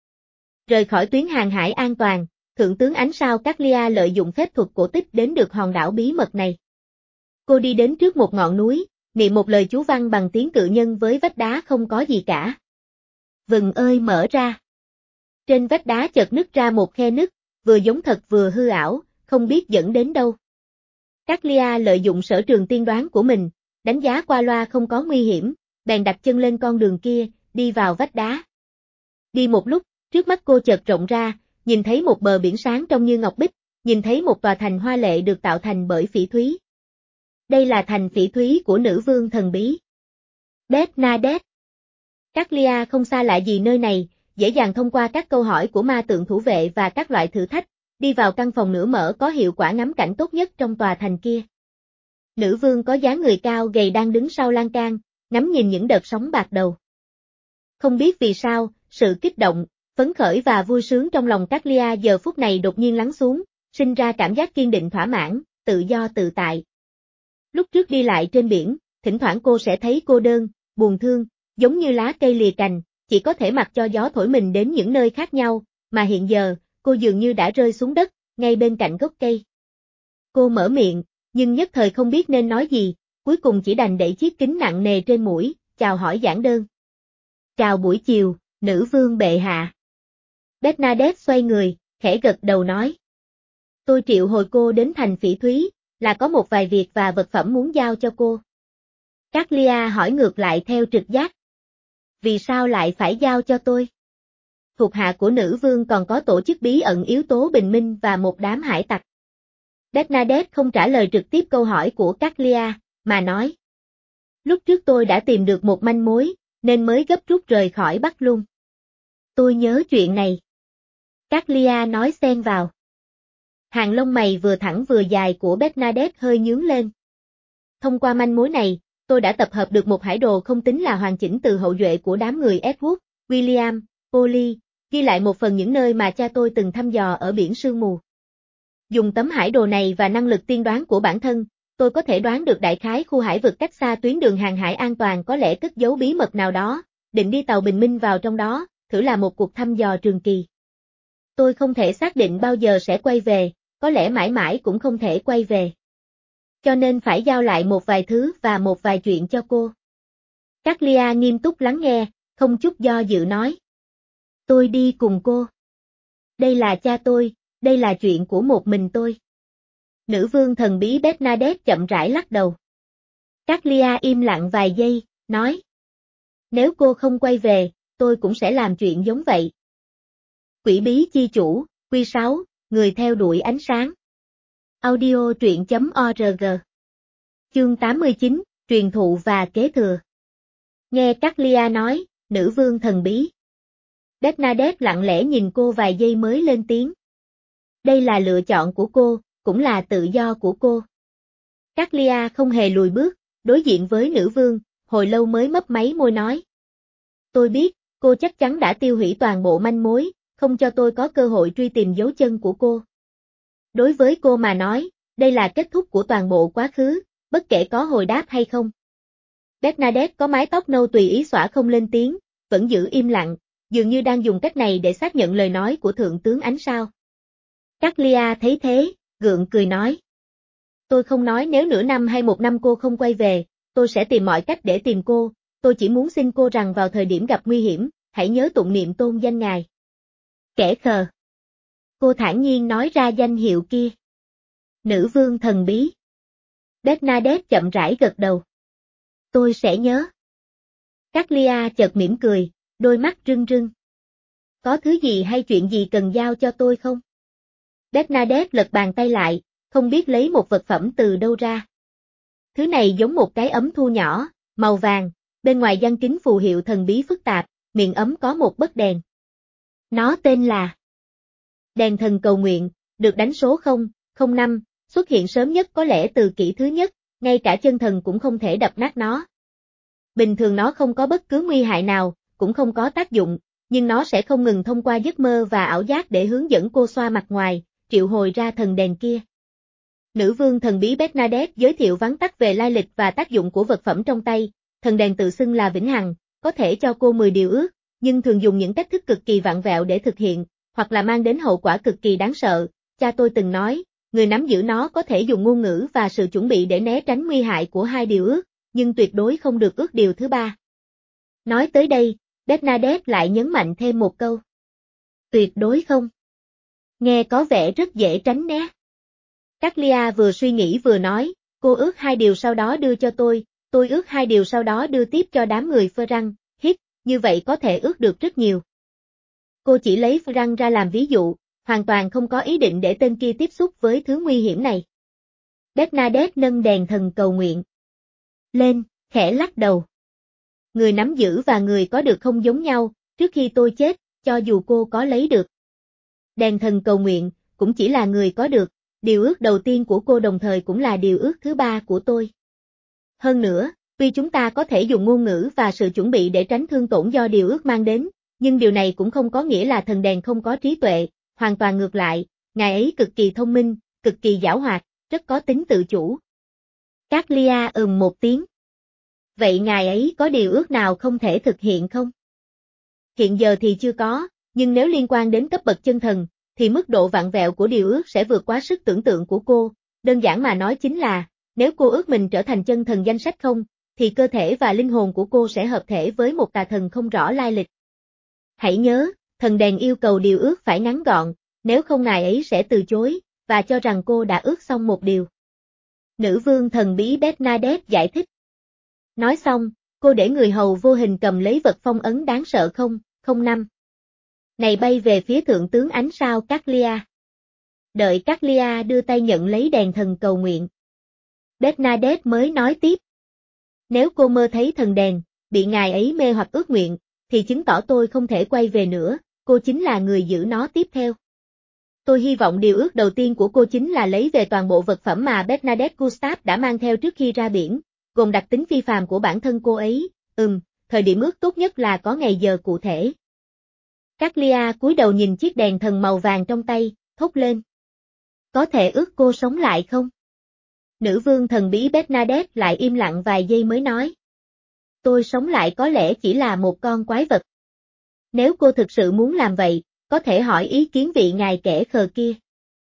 Rời khỏi tuyến hàng hải an toàn, Thượng tướng Ánh Sao Caglia lợi dụng phép thuật cổ tích đến được hòn đảo bí mật này. Cô đi đến trước một ngọn núi, niệm một lời chú văn bằng tiếng cự nhân với vách đá không có gì cả. Vừng ơi mở ra. Trên vách đá chợt nứt ra một khe nứt, vừa giống thật vừa hư ảo, không biết dẫn đến đâu. Caglia lợi dụng sở trường tiên đoán của mình, đánh giá qua loa không có nguy hiểm, bèn đặt chân lên con đường kia, đi vào vách đá. Đi một lúc, trước mắt cô chợt rộng ra, nhìn thấy một bờ biển sáng trông như ngọc bích, nhìn thấy một tòa thành hoa lệ được tạo thành bởi phỉ thúy. Đây là thành phỉ thúy của nữ vương thần bí. Bernadette. Caglia không xa lạ gì nơi này, dễ dàng thông qua các câu hỏi của ma tượng thủ vệ và các loại thử thách, đi vào căn phòng nửa mở có hiệu quả ngắm cảnh tốt nhất trong tòa thành kia. Nữ vương có dáng người cao gầy đang đứng sau lan can, ngắm nhìn những đợt sóng bạc đầu. Không biết vì sao, sự kích động, phấn khởi và vui sướng trong lòng Caglia giờ phút này đột nhiên lắng xuống, sinh ra cảm giác kiên định thỏa mãn, tự do tự tại. Lúc trước đi lại trên biển, thỉnh thoảng cô sẽ thấy cô đơn, buồn thương, giống như lá cây lìa cành, chỉ có thể mặc cho gió thổi mình đến những nơi khác nhau, mà hiện giờ, cô dường như đã rơi xuống đất, ngay bên cạnh gốc cây. Cô mở miệng, nhưng nhất thời không biết nên nói gì, cuối cùng chỉ đành đẩy chiếc kính nặng nề trên mũi, chào hỏi giản đơn. Chào buổi chiều, nữ vương bệ hạ. Bernadette xoay người, khẽ gật đầu nói. Tôi triệu hồi cô đến thành Phỉ Thúy, là có một vài việc và vật phẩm muốn giao cho cô. Caglia hỏi ngược lại theo trực giác. Vì sao lại phải giao cho tôi? Thuộc hạ của nữ vương còn có tổ chức bí ẩn yếu tố bình minh và một đám hải tặc. Bernadette không trả lời trực tiếp câu hỏi của Caglia, mà nói. Lúc trước tôi đã tìm được một manh mối, nên mới gấp rút rời khỏi Bắc Lung. Tôi nhớ chuyện này. Caglia nói xen vào. Hàng lông mày vừa thẳng vừa dài của Bernadette hơi nhướng lên. Thông qua manh mối này, tôi đã tập hợp được một hải đồ không tính là hoàn chỉnh từ hậu duệ của đám người Edward, William, Polly, ghi lại một phần những nơi mà cha tôi từng thăm dò ở biển sương mù. Dùng tấm hải đồ này và năng lực tiên đoán của bản thân, tôi có thể đoán được đại khái khu hải vực cách xa tuyến đường hàng hải an toàn có lẽ cất giấu bí mật nào đó, định đi tàu bình minh vào trong đó, thử là một cuộc thăm dò trường kỳ. Tôi không thể xác định bao giờ sẽ quay về, có lẽ mãi mãi cũng không thể quay về. Cho nên phải giao lại một vài thứ và một vài chuyện cho cô. Caglia nghiêm túc lắng nghe, không chút do dự nói. Tôi đi cùng cô. Đây là cha tôi, đây là chuyện của một mình tôi. Nữ vương thần bí Bernadette chậm rãi lắc đầu. Caglia im lặng vài giây, nói. Nếu cô không quay về, tôi cũng sẽ làm chuyện giống vậy. Quỷ bí chi chủ, Quy sáu, người theo đuổi ánh sáng. Audio truyện chấm org. Chương tám mươi chín, truyền thụ và kế thừa. Nghe Caglia nói, nữ vương thần bí. Bernadette lặng lẽ nhìn cô vài giây mới lên tiếng. Đây là lựa chọn của cô, cũng là tự do của cô. Caglia không hề lùi bước, đối diện với nữ vương, hồi lâu mới mấp máy môi nói. Tôi biết, cô chắc chắn đã tiêu hủy toàn bộ manh mối, không cho tôi có cơ hội truy tìm dấu chân của cô. Đối với cô mà nói, đây là kết thúc của toàn bộ quá khứ, bất kể có hồi đáp hay không. Bernadette có mái tóc nâu tùy ý xõa không lên tiếng, vẫn giữ im lặng, dường như đang dùng cách này để xác nhận lời nói của thượng tướng ánh sao. Caglia thấy thế, gượng cười nói. Tôi không nói nếu nửa năm hay một năm cô không quay về, tôi sẽ tìm mọi cách để tìm cô, tôi chỉ muốn xin cô rằng vào thời điểm gặp nguy hiểm, hãy nhớ tụng niệm tôn danh ngài. Kẻ khờ. Cô thản nhiên nói ra danh hiệu kia. Nữ vương thần bí. Bernadette chậm rãi gật đầu. Tôi sẽ nhớ. Caglia chợt mỉm cười, đôi mắt rưng rưng. Có thứ gì hay chuyện gì cần giao cho tôi không? Bernadette lật bàn tay lại, không biết lấy một vật phẩm từ đâu ra. Thứ này giống một cái ấm thu nhỏ, màu vàng, bên ngoài giăng kính phù hiệu thần bí phức tạp, miệng ấm có một bấc đèn. Nó tên là đèn thần cầu nguyện, được đánh số không, không năm, xuất hiện sớm nhất có lẽ từ kỷ thứ nhất, ngay cả chân thần cũng không thể đập nát nó. Bình thường nó không có bất cứ nguy hại nào, cũng không có tác dụng, nhưng nó sẽ không ngừng thông qua giấc mơ và ảo giác để hướng dẫn cô xoa mặt ngoài, triệu hồi ra thần đèn kia. Nữ vương thần bí Bernadette giới thiệu vắn tắt về lai lịch và tác dụng của vật phẩm trong tay, thần đèn tự xưng là vĩnh hằng, có thể cho cô mười điều ước, nhưng thường dùng những cách thức cực kỳ vặn vẹo để thực hiện, hoặc là mang đến hậu quả cực kỳ đáng sợ. Cha tôi từng nói, người nắm giữ nó có thể dùng ngôn ngữ và sự chuẩn bị để né tránh nguy hại của hai điều ước, nhưng tuyệt đối không được ước điều thứ ba. Nói tới đây, Bernadette lại nhấn mạnh thêm một câu. Tuyệt đối không. Nghe có vẻ rất dễ tránh né. Caglia vừa suy nghĩ vừa nói, cô ước hai điều sau đó đưa cho tôi, tôi ước hai điều sau đó đưa tiếp cho đám người phơ răng, hít, như vậy có thể ước được rất nhiều. Cô chỉ lấy phơ răng ra làm ví dụ, hoàn toàn không có ý định để tên kia tiếp xúc với thứ nguy hiểm này. Bernadette nâng đèn thần cầu nguyện lên, khẽ lắc đầu. Người nắm giữ và người có được không giống nhau, trước khi tôi chết, cho dù cô có lấy được đèn thần cầu nguyện, cũng chỉ là người có được, điều ước đầu tiên của cô đồng thời cũng là điều ước thứ ba của tôi. Hơn nữa, tuy chúng ta có thể dùng ngôn ngữ và sự chuẩn bị để tránh thương tổn do điều ước mang đến, nhưng điều này cũng không có nghĩa là thần đèn không có trí tuệ, hoàn toàn ngược lại, ngài ấy cực kỳ thông minh, cực kỳ giảo hoạt, rất có tính tự chủ. Caglia ừm một tiếng. Vậy ngài ấy có điều ước nào không thể thực hiện không? Hiện giờ thì chưa có, nhưng nếu liên quan đến cấp bậc chân thần, thì mức độ vặn vẹo của điều ước sẽ vượt quá sức tưởng tượng của cô, đơn giản mà nói chính là, nếu cô ước mình trở thành chân thần danh sách không, thì cơ thể và linh hồn của cô sẽ hợp thể với một tà thần không rõ lai lịch. Hãy nhớ, thần đèn yêu cầu điều ước phải ngắn gọn, nếu không ngài ấy sẽ từ chối, và cho rằng cô đã ước xong một điều. Nữ vương thần bí Bernadette giải thích. Nói xong, cô để người hầu vô hình cầm lấy vật phong ấn đáng sợ không, không năm. Này bay về phía thượng tướng ánh sao Caglia. Đợi Caglia đưa tay nhận lấy đèn thần cầu nguyện. Bernadette mới nói tiếp. Nếu cô mơ thấy thần đèn, bị ngài ấy mê hoặc ước nguyện, thì chứng tỏ tôi không thể quay về nữa, cô chính là người giữ nó tiếp theo. Tôi hy vọng điều ước đầu tiên của cô chính là lấy về toàn bộ vật phẩm mà Bernadette Gustave đã mang theo trước khi ra biển, gồm đặc tính phi phàm của bản thân cô ấy, ừm, thời điểm ước tốt nhất là có ngày giờ cụ thể. Caglia cúi đầu nhìn chiếc đèn thần màu vàng trong tay, thốt lên. Có thể ước cô sống lại không? Nữ vương thần bí Bernadette lại im lặng vài giây mới nói. Tôi sống lại có lẽ chỉ là một con quái vật. Nếu cô thực sự muốn làm vậy, có thể hỏi ý kiến vị ngài kẻ khờ kia.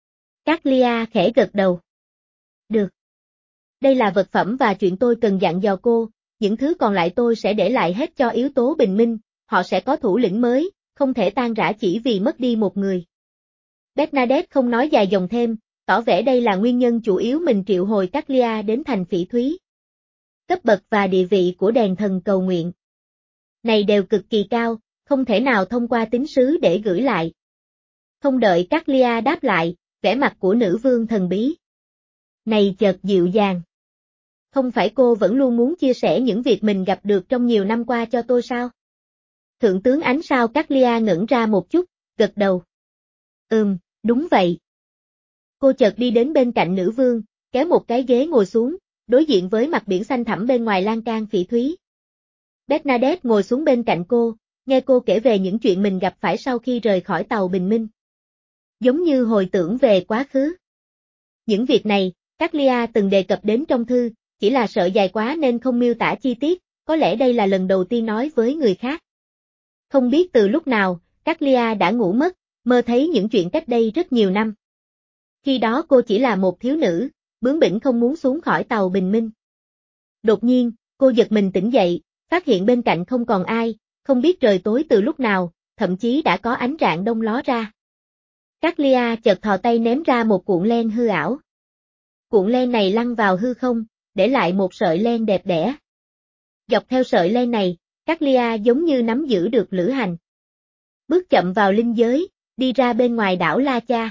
Caglia khẽ gật đầu. Được. Đây là vật phẩm và chuyện tôi cần dặn dò cô, những thứ còn lại tôi sẽ để lại hết cho yếu tố bình minh, họ sẽ có thủ lĩnh mới, không thể tan rã chỉ vì mất đi một người. Bernadette không nói dài dòng thêm, tỏ vẻ đây là nguyên nhân chủ yếu mình triệu hồi Caglia đến thành Phỉ Thúy. Cấp bậc và địa vị của đèn thần cầu nguyện này đều cực kỳ cao, không thể nào thông qua tín sứ để gửi lại. Không đợi Caglia đáp lại, vẻ mặt của nữ vương thần bí này chợt dịu dàng. Không phải cô vẫn luôn muốn chia sẻ những việc mình gặp được trong nhiều năm qua cho tôi sao? Thượng tướng ánh sao Caglia ngẩn ra một chút, gật đầu. Ừm, đúng vậy. Cô chợt đi đến bên cạnh nữ vương, kéo một cái ghế ngồi xuống, đối diện với mặt biển xanh thẳm bên ngoài lan can Phỉ Thúy. Bernadette ngồi xuống bên cạnh cô, nghe cô kể về những chuyện mình gặp phải sau khi rời khỏi tàu bình minh. Giống như hồi tưởng về quá khứ. Những việc này, Caglia từng đề cập đến trong thư, chỉ là sợ dài quá nên không miêu tả chi tiết, có lẽ đây là lần đầu tiên nói với người khác. Không biết từ lúc nào, Caglia đã ngủ mất, mơ thấy những chuyện cách đây rất nhiều năm. Khi đó cô chỉ là một thiếu nữ, bướng bỉnh không muốn xuống khỏi tàu bình minh. Đột nhiên, cô giật mình tỉnh dậy, phát hiện bên cạnh không còn ai, không biết trời tối từ lúc nào, thậm chí đã có ánh rạng đông ló ra. Caglia chợt thò tay ném ra một cuộn len hư ảo. Cuộn len này lăn vào hư không, để lại một sợi len đẹp đẽ. Dọc theo sợi len này, Caglia giống như nắm giữ được lữ hành. Bước chậm vào linh giới, đi ra bên ngoài đảo La Cha.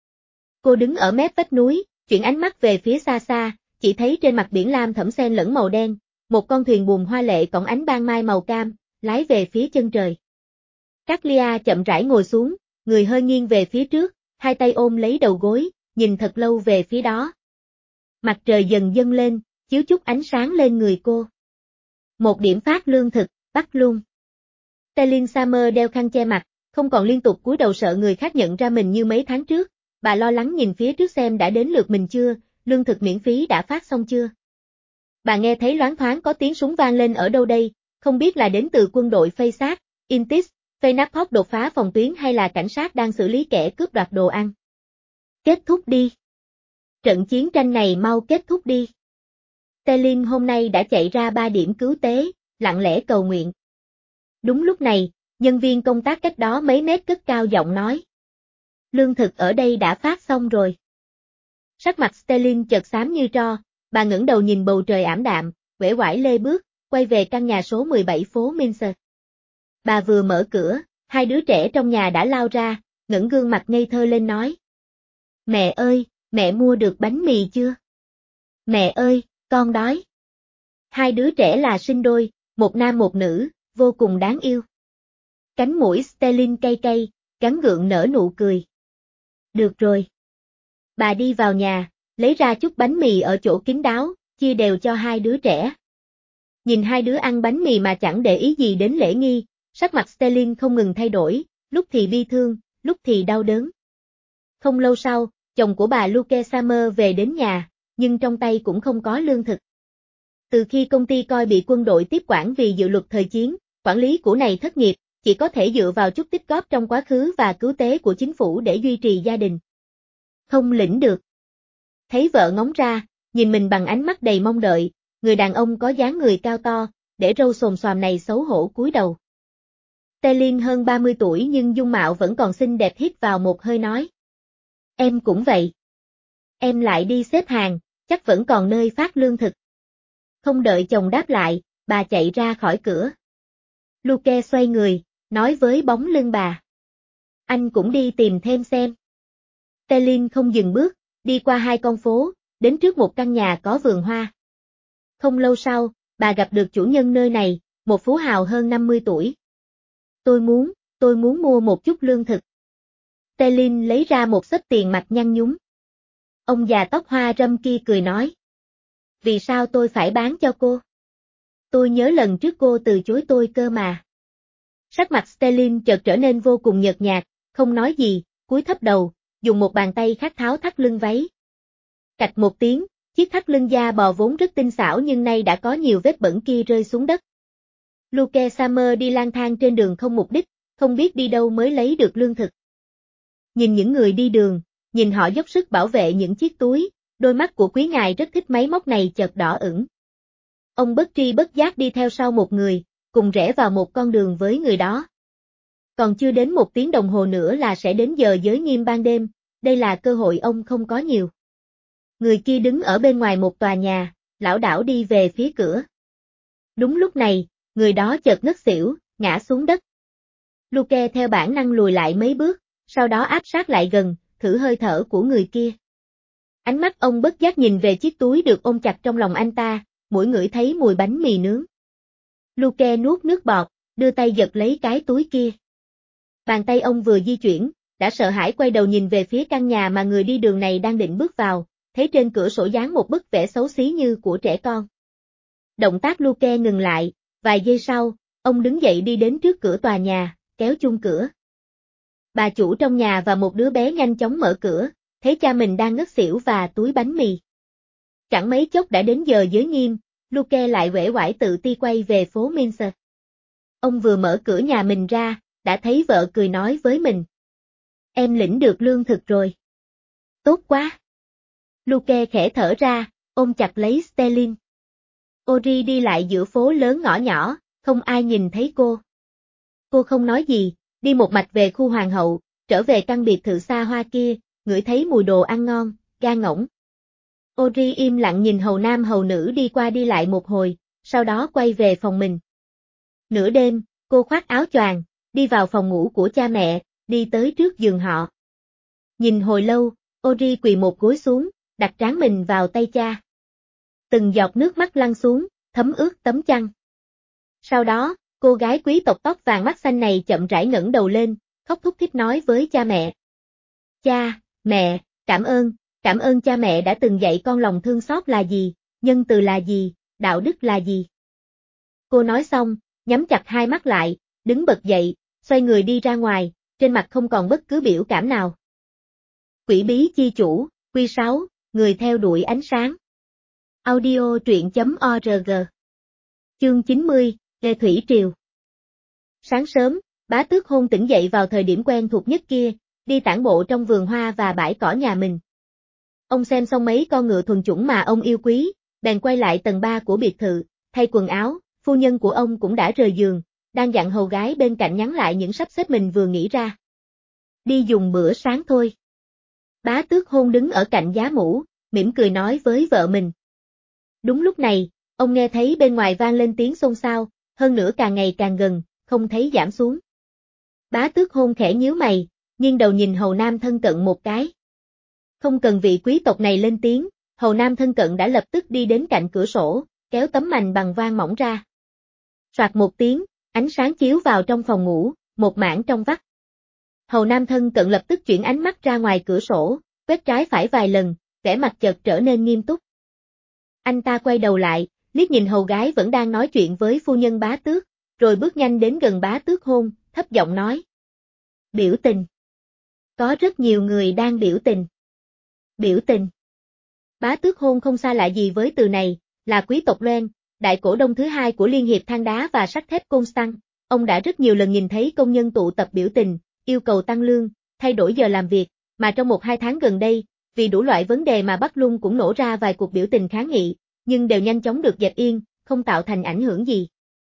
Cô đứng ở mép vách núi, chuyển ánh mắt về phía xa xa, chỉ thấy trên mặt biển lam thẫm xen lẫn màu đen, một con thuyền buồm hoa lệ cõng ánh ban mai màu cam, lái về phía chân trời. Caglia chậm rãi ngồi xuống, người hơi nghiêng về phía trước, hai tay ôm lấy đầu gối, nhìn thật lâu về phía đó. Mặt trời dần dâng lên, chiếu chút ánh sáng lên người cô. Một điểm phát lương thực, bắt luôn. Telin Summer đeo khăn che mặt, không còn liên tục cúi đầu sợ người khác nhận ra mình như mấy tháng trước, bà lo lắng nhìn phía trước xem đã đến lượt mình chưa, lương thực miễn phí đã phát xong chưa. Bà nghe thấy loáng thoáng có tiếng súng vang lên ở đâu đây, không biết là đến từ quân đội Phây Sát, Intis, Phenapok đột phá phòng tuyến hay là cảnh sát đang xử lý kẻ cướp đoạt đồ ăn. Kết thúc đi. Trận chiến tranh này mau kết thúc đi. Telin hôm nay đã chạy ra ba điểm cứu tế, lặng lẽ cầu nguyện. Đúng lúc này, nhân viên công tác cách đó mấy mét cất cao giọng nói. Lương thực ở đây đã phát xong rồi. Sắc mặt Telin chợt xám như tro, bà ngẩng đầu nhìn bầu trời ảm đạm, uể oải lê bước, quay về căn nhà số mười bảy phố Minster. Bà vừa mở cửa, hai đứa trẻ trong nhà đã lao ra, ngẩng gương mặt ngây thơ lên nói. Mẹ ơi, mẹ mua được bánh mì chưa? Mẹ ơi, con đói. Hai đứa trẻ là sinh đôi, một nam một nữ, vô cùng đáng yêu. Cánh mũi Sterling cay cay, gắn gượng nở nụ cười. Được rồi. Bà đi vào nhà, lấy ra chút bánh mì ở chỗ kín đáo, chia đều cho hai đứa trẻ. Nhìn hai đứa ăn bánh mì mà chẳng để ý gì đến lễ nghi, sắc mặt Sterling không ngừng thay đổi, lúc thì bi thương, lúc thì đau đớn. Không lâu sau, chồng của bà Luke Summer về đến nhà, nhưng trong tay cũng không có lương thực. Từ khi công ty coi bị quân đội tiếp quản vì dự luật thời chiến, quản lý của này thất nghiệp, chỉ có thể dựa vào chút tích góp trong quá khứ và cứu tế của chính phủ để duy trì gia đình. Không lĩnh được. Thấy vợ ngóng ra, nhìn mình bằng ánh mắt đầy mong đợi, người đàn ông có dáng người cao to, để râu xồm xoàm này xấu hổ cúi đầu. Sterling hơn ba mươi tuổi nhưng dung mạo vẫn còn xinh đẹp, hít vào một hơi nói. Em cũng vậy. Em lại đi xếp hàng, chắc vẫn còn nơi phát lương thực. Không đợi chồng đáp lại, bà chạy ra khỏi cửa. Luke xoay người, nói với bóng lưng bà. Anh cũng đi tìm thêm xem. Sterling không dừng bước, đi qua hai con phố, đến trước một căn nhà có vườn hoa. Không lâu sau, bà gặp được chủ nhân nơi này, một phú hào hơn năm mươi tuổi. Tôi muốn, tôi muốn mua một chút lương thực. Sterling lấy ra một xấp tiền mặt nhăn nhúm. Ông già tóc hoa râm kia cười nói. Vì sao tôi phải bán cho cô? Tôi nhớ lần trước cô từ chối tôi cơ mà. Sắc mặt Sterling chợt trở nên vô cùng nhợt nhạt, không nói gì, cúi thấp đầu, dùng một bàn tay khác tháo thắt lưng váy. Cạch một tiếng, chiếc thắt lưng da bò vốn rất tinh xảo nhưng nay đã có nhiều vết bẩn kia rơi xuống đất. Luke Summer đi lang thang trên đường không mục đích, không biết đi đâu mới lấy được lương thực. Nhìn những người đi đường, nhìn họ dốc sức bảo vệ những chiếc túi, đôi mắt của quý ngài rất thích máy móc này chợt đỏ ửng. Ông bất tri bất giác đi theo sau một người, cùng rẽ vào một con đường với người đó. Còn chưa đến một tiếng đồng hồ nữa là sẽ đến giờ giới nghiêm ban đêm, đây là cơ hội ông không có nhiều. Người kia đứng ở bên ngoài một tòa nhà, lảo đảo đi về phía cửa. Đúng lúc này, người đó chợt ngất xỉu, ngã xuống đất. Luke theo bản năng lùi lại mấy bước, sau đó áp sát lại gần, thử hơi thở của người kia. Ánh mắt ông bất giác nhìn về chiếc túi được ôm chặt trong lòng anh ta, mũi ngửi thấy mùi bánh mì nướng. Luke nuốt nước bọt, đưa tay giật lấy cái túi kia. Bàn tay ông vừa di chuyển, đã sợ hãi quay đầu nhìn về phía căn nhà mà người đi đường này đang định bước vào, thấy trên cửa sổ dán một bức vẽ xấu xí như của trẻ con. Động tác Luke ngừng lại, vài giây sau, ông đứng dậy đi đến trước cửa tòa nhà, kéo chung cửa. Bà chủ trong nhà và một đứa bé nhanh chóng mở cửa, thấy cha mình đang ngất xỉu và túi bánh mì. Chẳng mấy chốc đã đến giờ giới nghiêm, Luke lại uể oải tự ti quay về phố Minster. Ông vừa mở cửa nhà mình ra, đã thấy vợ cười nói với mình. Em lĩnh được lương thực rồi. Tốt quá. Luke khẽ thở ra, ôm chặt lấy Sterling. Ori đi lại giữa phố lớn ngõ nhỏ, không ai nhìn thấy cô. Cô không nói gì, đi một mạch về khu hoàng hậu, trở về căn biệt thự xa hoa kia, ngửi thấy mùi đồ ăn ngon, gan ngỗng. Ori im lặng nhìn hầu nam hầu nữ đi qua đi lại một hồi, sau đó quay về phòng mình. Nửa đêm, cô khoác áo choàng, đi vào phòng ngủ của cha mẹ, đi tới trước giường họ. Nhìn hồi lâu, Ori quỳ một gối xuống, đặt trán mình vào tay cha. Từng giọt nước mắt lăn xuống, thấm ướt tấm chăn. Sau đó, cô gái quý tộc tóc vàng mắt xanh này chậm rãi ngẩng đầu lên, khóc thút thít nói với cha mẹ. Cha, mẹ, cảm ơn, cảm ơn cha mẹ đã từng dạy con lòng thương xót là gì, nhân từ là gì, đạo đức là gì. Cô nói xong, nhắm chặt hai mắt lại, đứng bật dậy, xoay người đi ra ngoài, trên mặt không còn bất cứ biểu cảm nào. Quỷ bí chi chủ, quy sáu, người theo đuổi ánh sáng. Audio truyện chấm org. Chương chín mươi, Lê Thủy Triều. Sáng sớm, Bá Tước Hôn tỉnh dậy vào thời điểm quen thuộc nhất kia, đi tản bộ trong vườn hoa và bãi cỏ nhà mình. Ông xem xong mấy con ngựa thuần chủng mà ông yêu quý, bèn quay lại tầng ba của biệt thự, thay quần áo, phu nhân của ông cũng đã rời giường, đang dặn hầu gái bên cạnh nhắn lại những sắp xếp mình vừa nghĩ ra. Đi dùng bữa sáng thôi. Bá Tước Hôn đứng ở cạnh giá mũ, mỉm cười nói với vợ mình. Đúng lúc này, ông nghe thấy bên ngoài vang lên tiếng xôn xao, hơn nữa càng ngày càng gần, không thấy giảm xuống. Bá Tước Hôn khẽ nhíu mày, nghiêng đầu nhìn hầu nam thân cận một cái. Không cần vị quý tộc này lên tiếng, hầu nam thân cận đã lập tức đi đến cạnh cửa sổ, kéo tấm mành bằng vang mỏng ra. Soạt một tiếng, ánh sáng chiếu vào trong phòng ngủ, một mảng trong vắt. Hầu Nam thân cận lập tức chuyển ánh mắt ra ngoài cửa sổ, quét trái phải vài lần, vẻ mặt chợt trở nên nghiêm túc. Anh ta quay đầu lại, liếc nhìn hầu gái vẫn đang nói chuyện với phu nhân Bá Tước, rồi bước nhanh đến gần Bá Tước Hôn, thấp giọng nói. Biểu tình. Có rất nhiều người đang biểu tình. Biểu tình. Bá Tước Hôn không xa lạ gì với từ này, là quý tộc Loan, đại cổ đông thứ hai của Liên hiệp than đá và sắt thép Constant. Ông đã rất nhiều lần nhìn thấy công nhân tụ tập biểu tình, yêu cầu tăng lương, thay đổi giờ làm việc, mà trong một hai tháng gần đây, vì đủ loại vấn đề mà Bắc Lung cũng nổ ra vài cuộc biểu tình kháng nghị, nhưng đều nhanh chóng được dẹp yên, không tạo thành ảnh hưởng gì.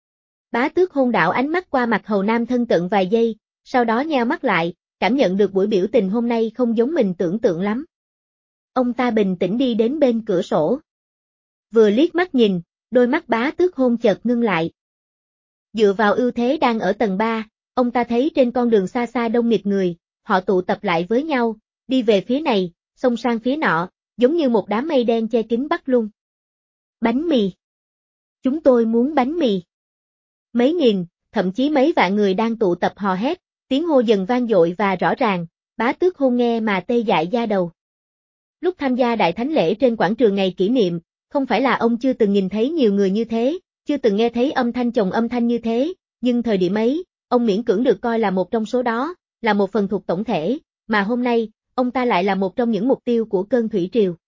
Bá Tước Hôn đảo ánh mắt qua mặt Hầu Nam thân cận vài giây, sau đó nheo mắt lại, cảm nhận được buổi biểu tình hôm nay không giống mình tưởng tượng lắm. Ông ta bình tĩnh đi đến bên cửa sổ. Vừa liếc mắt nhìn, đôi mắt Bá Tước Hôn chợt ngưng lại. Dựa vào ưu thế đang ở tầng ba, ông ta thấy trên con đường xa xa đông nghịt người, họ tụ tập lại với nhau, đi về phía này, xông sang phía nọ, giống như một đám mây đen che kín Bắc Lung. Bánh mì. Chúng tôi muốn bánh mì. Mấy nghìn, thậm chí mấy vạn người đang tụ tập hò hét, tiếng hô dần vang dội và rõ ràng, Bá Tước Hôn nghe mà tê dại da đầu. Lúc tham gia đại thánh lễ trên quảng trường ngày kỷ niệm, không phải là ông chưa từng nhìn thấy nhiều người như thế, chưa từng nghe thấy âm thanh chồng âm thanh như thế, nhưng thời điểm ấy, ông miễn cưỡng được coi là một trong số đó, là một phần thuộc tổng thể, mà hôm nay, ông ta lại là một trong những mục tiêu của cơn thủy triều.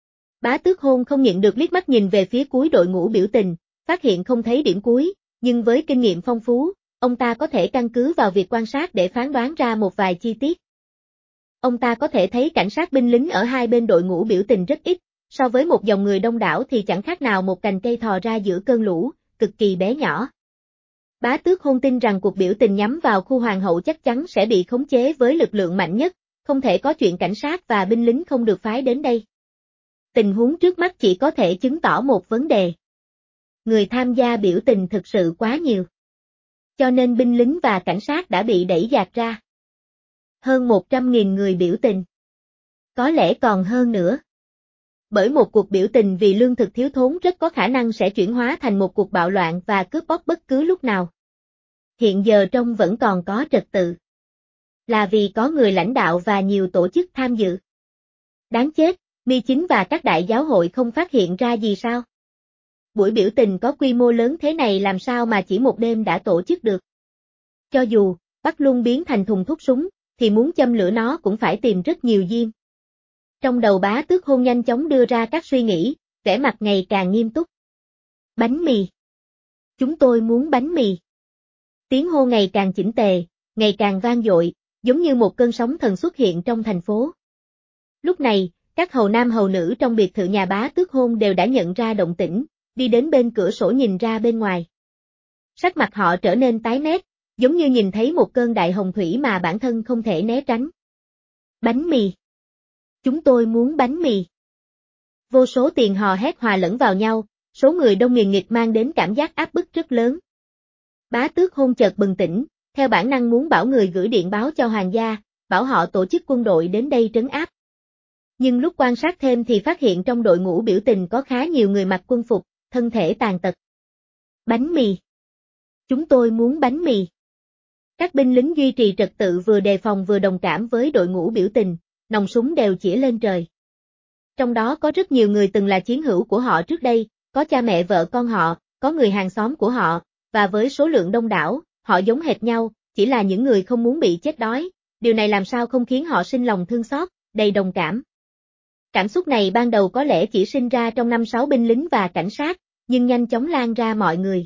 Bá Tước Hôn không nhịn được liếc mắt nhìn về phía cuối đội ngũ biểu tình, phát hiện không thấy điểm cuối, nhưng với kinh nghiệm phong phú, ông ta có thể căn cứ vào việc quan sát để phán đoán ra một vài chi tiết. Ông ta có thể thấy cảnh sát binh lính ở hai bên đội ngũ biểu tình rất ít, so với một dòng người đông đảo thì chẳng khác nào một cành cây thò ra giữa cơn lũ, cực kỳ bé nhỏ. Bá Tước Hôn tin rằng cuộc biểu tình nhắm vào khu hoàng hậu chắc chắn sẽ bị khống chế với lực lượng mạnh nhất, không thể có chuyện cảnh sát và binh lính không được phái đến đây. Tình huống trước mắt chỉ có thể chứng tỏ một vấn đề. Người tham gia biểu tình thực sự quá nhiều. Cho nên binh lính và cảnh sát đã bị đẩy dạt ra. Hơn một trăm nghìn người biểu tình. Có lẽ còn hơn nữa. Bởi một cuộc biểu tình vì lương thực thiếu thốn rất có khả năng sẽ chuyển hóa thành một cuộc bạo loạn và cướp bóc bất cứ lúc nào. Hiện giờ trông vẫn còn có trật tự. Là vì có người lãnh đạo và nhiều tổ chức tham dự. Đáng chết, Mi Chính và các đại giáo hội không phát hiện ra gì sao? Buổi biểu tình có quy mô lớn thế này làm sao mà chỉ một đêm đã tổ chức được? Cho dù, Bắc Lung biến thành thùng thuốc súng, thì muốn châm lửa nó cũng phải tìm rất nhiều diêm. Trong đầu Bá Tước Hôn nhanh chóng đưa ra các suy nghĩ, vẻ mặt ngày càng nghiêm túc. Bánh mì. Chúng tôi muốn bánh mì. Tiếng hô ngày càng chỉnh tề, ngày càng vang dội, giống như một cơn sóng thần xuất hiện trong thành phố. Lúc này, các hầu nam hầu nữ trong biệt thự nhà Bá Tước Hôn đều đã nhận ra động tĩnh, đi đến bên cửa sổ nhìn ra bên ngoài. Sắc mặt họ trở nên tái mét, giống như nhìn thấy một cơn đại hồng thủy mà bản thân không thể né tránh. Bánh mì. Chúng tôi muốn bánh mì. Vô số tiền hò hét hòa lẫn vào nhau, số người đông nghìn nghịt mang đến cảm giác áp bức rất lớn. Bá Tước Hôn chợt bừng tỉnh, theo bản năng muốn bảo người gửi điện báo cho hoàng gia, bảo họ tổ chức quân đội đến đây trấn áp. Nhưng lúc quan sát thêm thì phát hiện trong đội ngũ biểu tình có khá nhiều người mặc quân phục, thân thể tàn tật. Bánh mì. Chúng tôi muốn bánh mì. Các binh lính duy trì trật tự vừa đề phòng vừa đồng cảm với đội ngũ biểu tình, nòng súng đều chĩa lên trời. Trong đó có rất nhiều người từng là chiến hữu của họ trước đây, có cha mẹ vợ con họ, có người hàng xóm của họ, và với số lượng đông đảo, họ giống hệt nhau, chỉ là những người không muốn bị chết đói, điều này làm sao không khiến họ sinh lòng thương xót, đầy đồng cảm. Cảm xúc này ban đầu có lẽ chỉ sinh ra trong năm sáu binh lính và cảnh sát, nhưng nhanh chóng lan ra mọi người.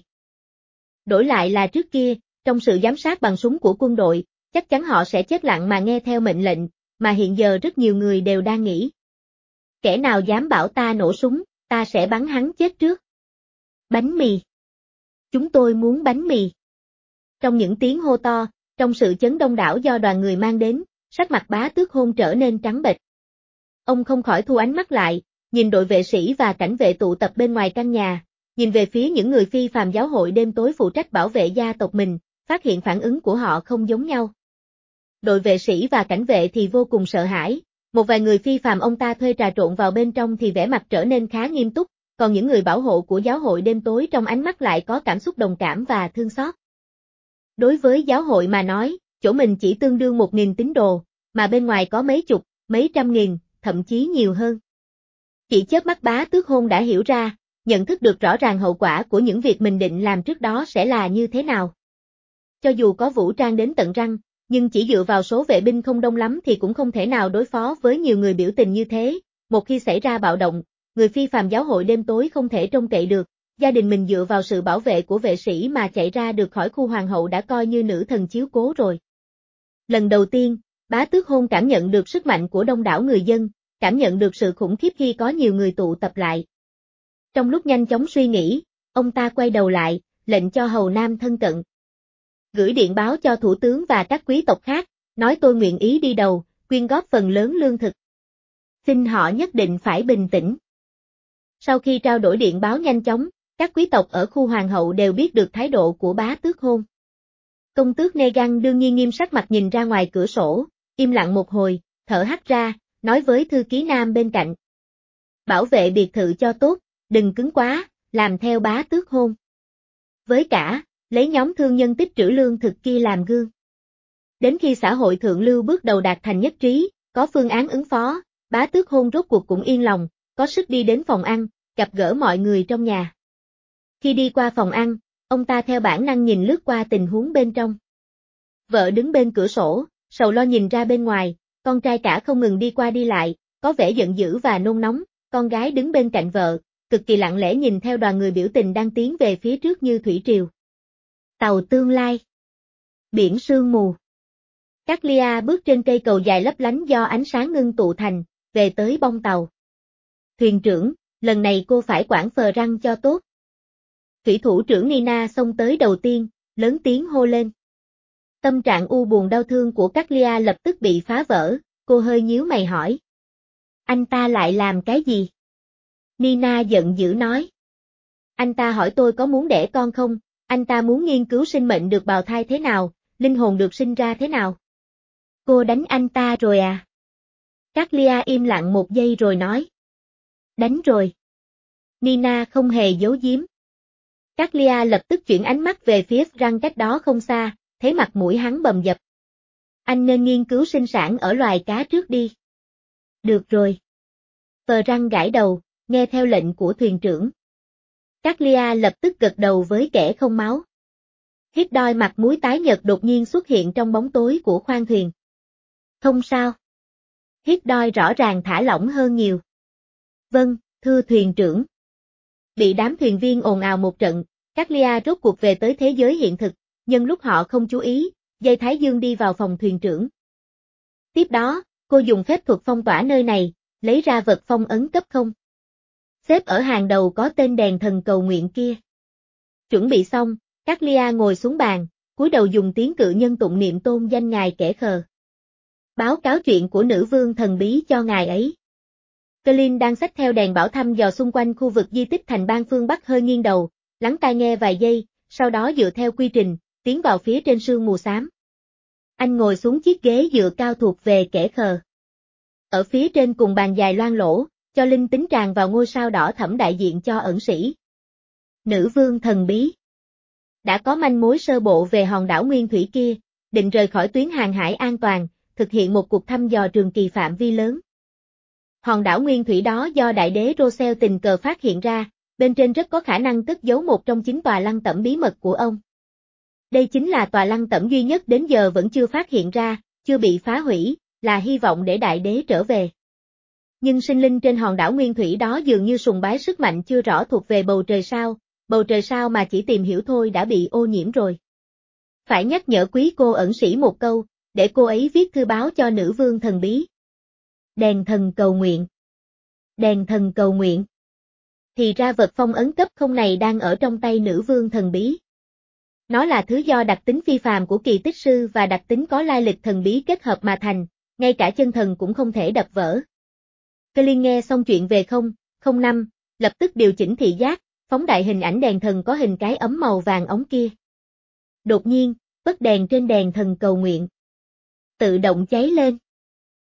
Đổi lại là trước kia, trong sự giám sát bằng súng của quân đội, chắc chắn họ sẽ chết lặng mà nghe theo mệnh lệnh, mà hiện giờ rất nhiều người đều đang nghĩ. Kẻ nào dám bảo ta nổ súng, ta sẽ bắn hắn chết trước. Bánh mì. Chúng tôi muốn bánh mì. Trong những tiếng hô to, trong sự chấn đông đảo do đoàn người mang đến, sắc mặt Bá Tước Hôn trở nên trắng bệch. Ông không khỏi thu ánh mắt lại, nhìn đội vệ sĩ và cảnh vệ tụ tập bên ngoài căn nhà, nhìn về phía những người phi phàm giáo hội đêm tối phụ trách bảo vệ gia tộc mình, phát hiện phản ứng của họ không giống nhau. Đội vệ sĩ và cảnh vệ thì vô cùng sợ hãi, một vài người phi phàm ông ta thuê trà trộn vào bên trong thì vẻ mặt trở nên khá nghiêm túc, còn những người bảo hộ của giáo hội đêm tối trong ánh mắt lại có cảm xúc đồng cảm và thương xót. Đối với giáo hội mà nói, chỗ mình chỉ tương đương một nghìn tín đồ, mà bên ngoài có mấy chục, mấy trăm nghìn, thậm chí nhiều hơn. Chỉ chớp mắt Bá Tước Hôn đã hiểu ra, nhận thức được rõ ràng hậu quả của những việc mình định làm trước đó sẽ là như thế nào. Cho dù có vũ trang đến tận răng, nhưng chỉ dựa vào số vệ binh không đông lắm thì cũng không thể nào đối phó với nhiều người biểu tình như thế. Một khi xảy ra bạo động, người phi phàm giáo hội đêm tối không thể trông cậy được, gia đình mình dựa vào sự bảo vệ của vệ sĩ mà chạy ra được khỏi khu hoàng hậu đã coi như nữ thần chiếu cố rồi. Lần đầu tiên, Bá Tước Hôn cảm nhận được sức mạnh của đông đảo người dân, cảm nhận được sự khủng khiếp khi có nhiều người tụ tập lại. Trong lúc nhanh chóng suy nghĩ, ông ta quay đầu lại, lệnh cho hầu nam thân cận gửi điện báo cho thủ tướng và các quý tộc khác, nói tôi nguyện ý đi đầu, quyên góp phần lớn lương thực. Xin họ nhất định phải bình tĩnh. Sau khi trao đổi điện báo nhanh chóng, các quý tộc ở khu hoàng hậu đều biết được thái độ của Bá Tước Hôn. Công tước Negan đương nhiên nghiêm sắc mặt nhìn ra ngoài cửa sổ, im lặng một hồi, thở hắt ra, nói với thư ký nam bên cạnh. Bảo vệ biệt thự cho tốt, đừng cứng quá, làm theo Bá Tước Hôn. Với cả, lấy nhóm thương nhân tích trữ lương thực kia làm gương. Đến khi xã hội thượng lưu bước đầu đạt thành nhất trí, có phương án ứng phó, Bá Tước Hôn rốt cuộc cũng yên lòng, có sức đi đến phòng ăn, gặp gỡ mọi người trong nhà. Khi đi qua phòng ăn, ông ta theo bản năng nhìn lướt qua tình huống bên trong. Vợ đứng bên cửa sổ, sầu lo nhìn ra bên ngoài, con trai cả không ngừng đi qua đi lại, có vẻ giận dữ và nôn nóng, con gái đứng bên cạnh vợ, cực kỳ lặng lẽ nhìn theo đoàn người biểu tình đang tiến về phía trước như thủy triều. Tàu tương lai. Biển sương mù. Caglia bước trên cây cầu dài lấp lánh do ánh sáng ngưng tụ thành, về tới bông tàu. Thuyền trưởng, lần này cô phải quản phờ răng cho tốt. Thủy thủ trưởng Nina xông tới đầu tiên, lớn tiếng hô lên. Tâm trạng u buồn đau thương của Caglia lập tức bị phá vỡ, cô hơi nhíu mày hỏi. Anh ta lại làm cái gì? Nina giận dữ nói. Anh ta hỏi tôi có muốn đẻ con không, anh ta muốn nghiên cứu sinh mệnh được bào thai thế nào, linh hồn được sinh ra thế nào. Cô đánh anh ta rồi à? Caglia im lặng một giây rồi nói. Đánh rồi. Nina không hề giấu giếm. Caglia lập tức chuyển ánh mắt về phía răng cách đó không xa, thấy mặt mũi hắn bầm dập. Anh nên nghiên cứu sinh sản ở loài cá trước đi. Được rồi. Phờ răng gãi đầu, nghe theo lệnh của thuyền trưởng. Caglia lập tức gật đầu với kẻ không máu. Hít đôi mặt muối tái nhợt đột nhiên xuất hiện trong bóng tối của khoang thuyền. Không sao. Hít đôi rõ ràng thả lỏng hơn nhiều. Vâng, thưa thuyền trưởng. Bị đám thuyền viên ồn ào một trận, Caglia rốt cuộc về tới thế giới hiện thực, nhưng lúc họ không chú ý, dây thái dương đi vào phòng thuyền trưởng. Tiếp đó, cô dùng phép thuật phong tỏa nơi này, lấy ra vật phong ấn cấp không. Xếp ở hàng đầu có tên đèn thần cầu nguyện kia. Chuẩn bị xong, Caglia ngồi xuống bàn, cúi đầu dùng tiếng cự nhân tụng niệm tôn danh ngài kẻ khờ. Báo cáo chuyện của nữ vương thần bí cho ngài ấy. Colin đang xách theo đèn bảo thăm dò xung quanh khu vực di tích thành bang phương Bắc hơi nghiêng đầu, lắng tai nghe vài giây, sau đó dựa theo quy trình, tiến vào phía trên sương mù xám. Anh ngồi xuống chiếc ghế dựa cao thuộc về kẻ khờ. Ở phía trên cùng bàn dài loang lỗ, cho linh tính tràn vào ngôi sao đỏ thẫm đại diện cho ẩn sĩ. Nữ vương thần bí. Đã có manh mối sơ bộ về hòn đảo nguyên thủy kia, định rời khỏi tuyến hàng hải an toàn, thực hiện một cuộc thăm dò trường kỳ phạm vi lớn. Hòn đảo nguyên thủy đó do đại đế Rosel tình cờ phát hiện ra, bên trên rất có khả năng cất giấu một trong chín tòa lăng tẩm bí mật của ông. Đây chính là tòa lăng tẩm duy nhất đến giờ vẫn chưa phát hiện ra, chưa bị phá hủy, là hy vọng để đại đế trở về. Nhưng sinh linh trên hòn đảo nguyên thủy đó dường như sùng bái sức mạnh chưa rõ thuộc về bầu trời sao, bầu trời sao mà chỉ tìm hiểu thôi đã bị ô nhiễm rồi. Phải nhắc nhở quý cô ẩn sĩ một câu, để cô ấy viết thư báo cho nữ vương thần bí. Đèn thần cầu nguyện. Đèn thần cầu nguyện. Thì ra vật phong ấn cấp không này đang ở trong tay nữ vương thần bí. Nó là thứ do đặc tính phi phàm của kỳ tích sư và đặc tính có lai lịch thần bí kết hợp mà thành, ngay cả chân thần cũng không thể đập vỡ. Colin nghe xong chuyện về không, không năm, lập tức điều chỉnh thị giác, phóng đại hình ảnh đèn thần có hình cái ấm màu vàng ống kia. Đột nhiên, bấc đèn trên đèn thần cầu nguyện tự động cháy lên.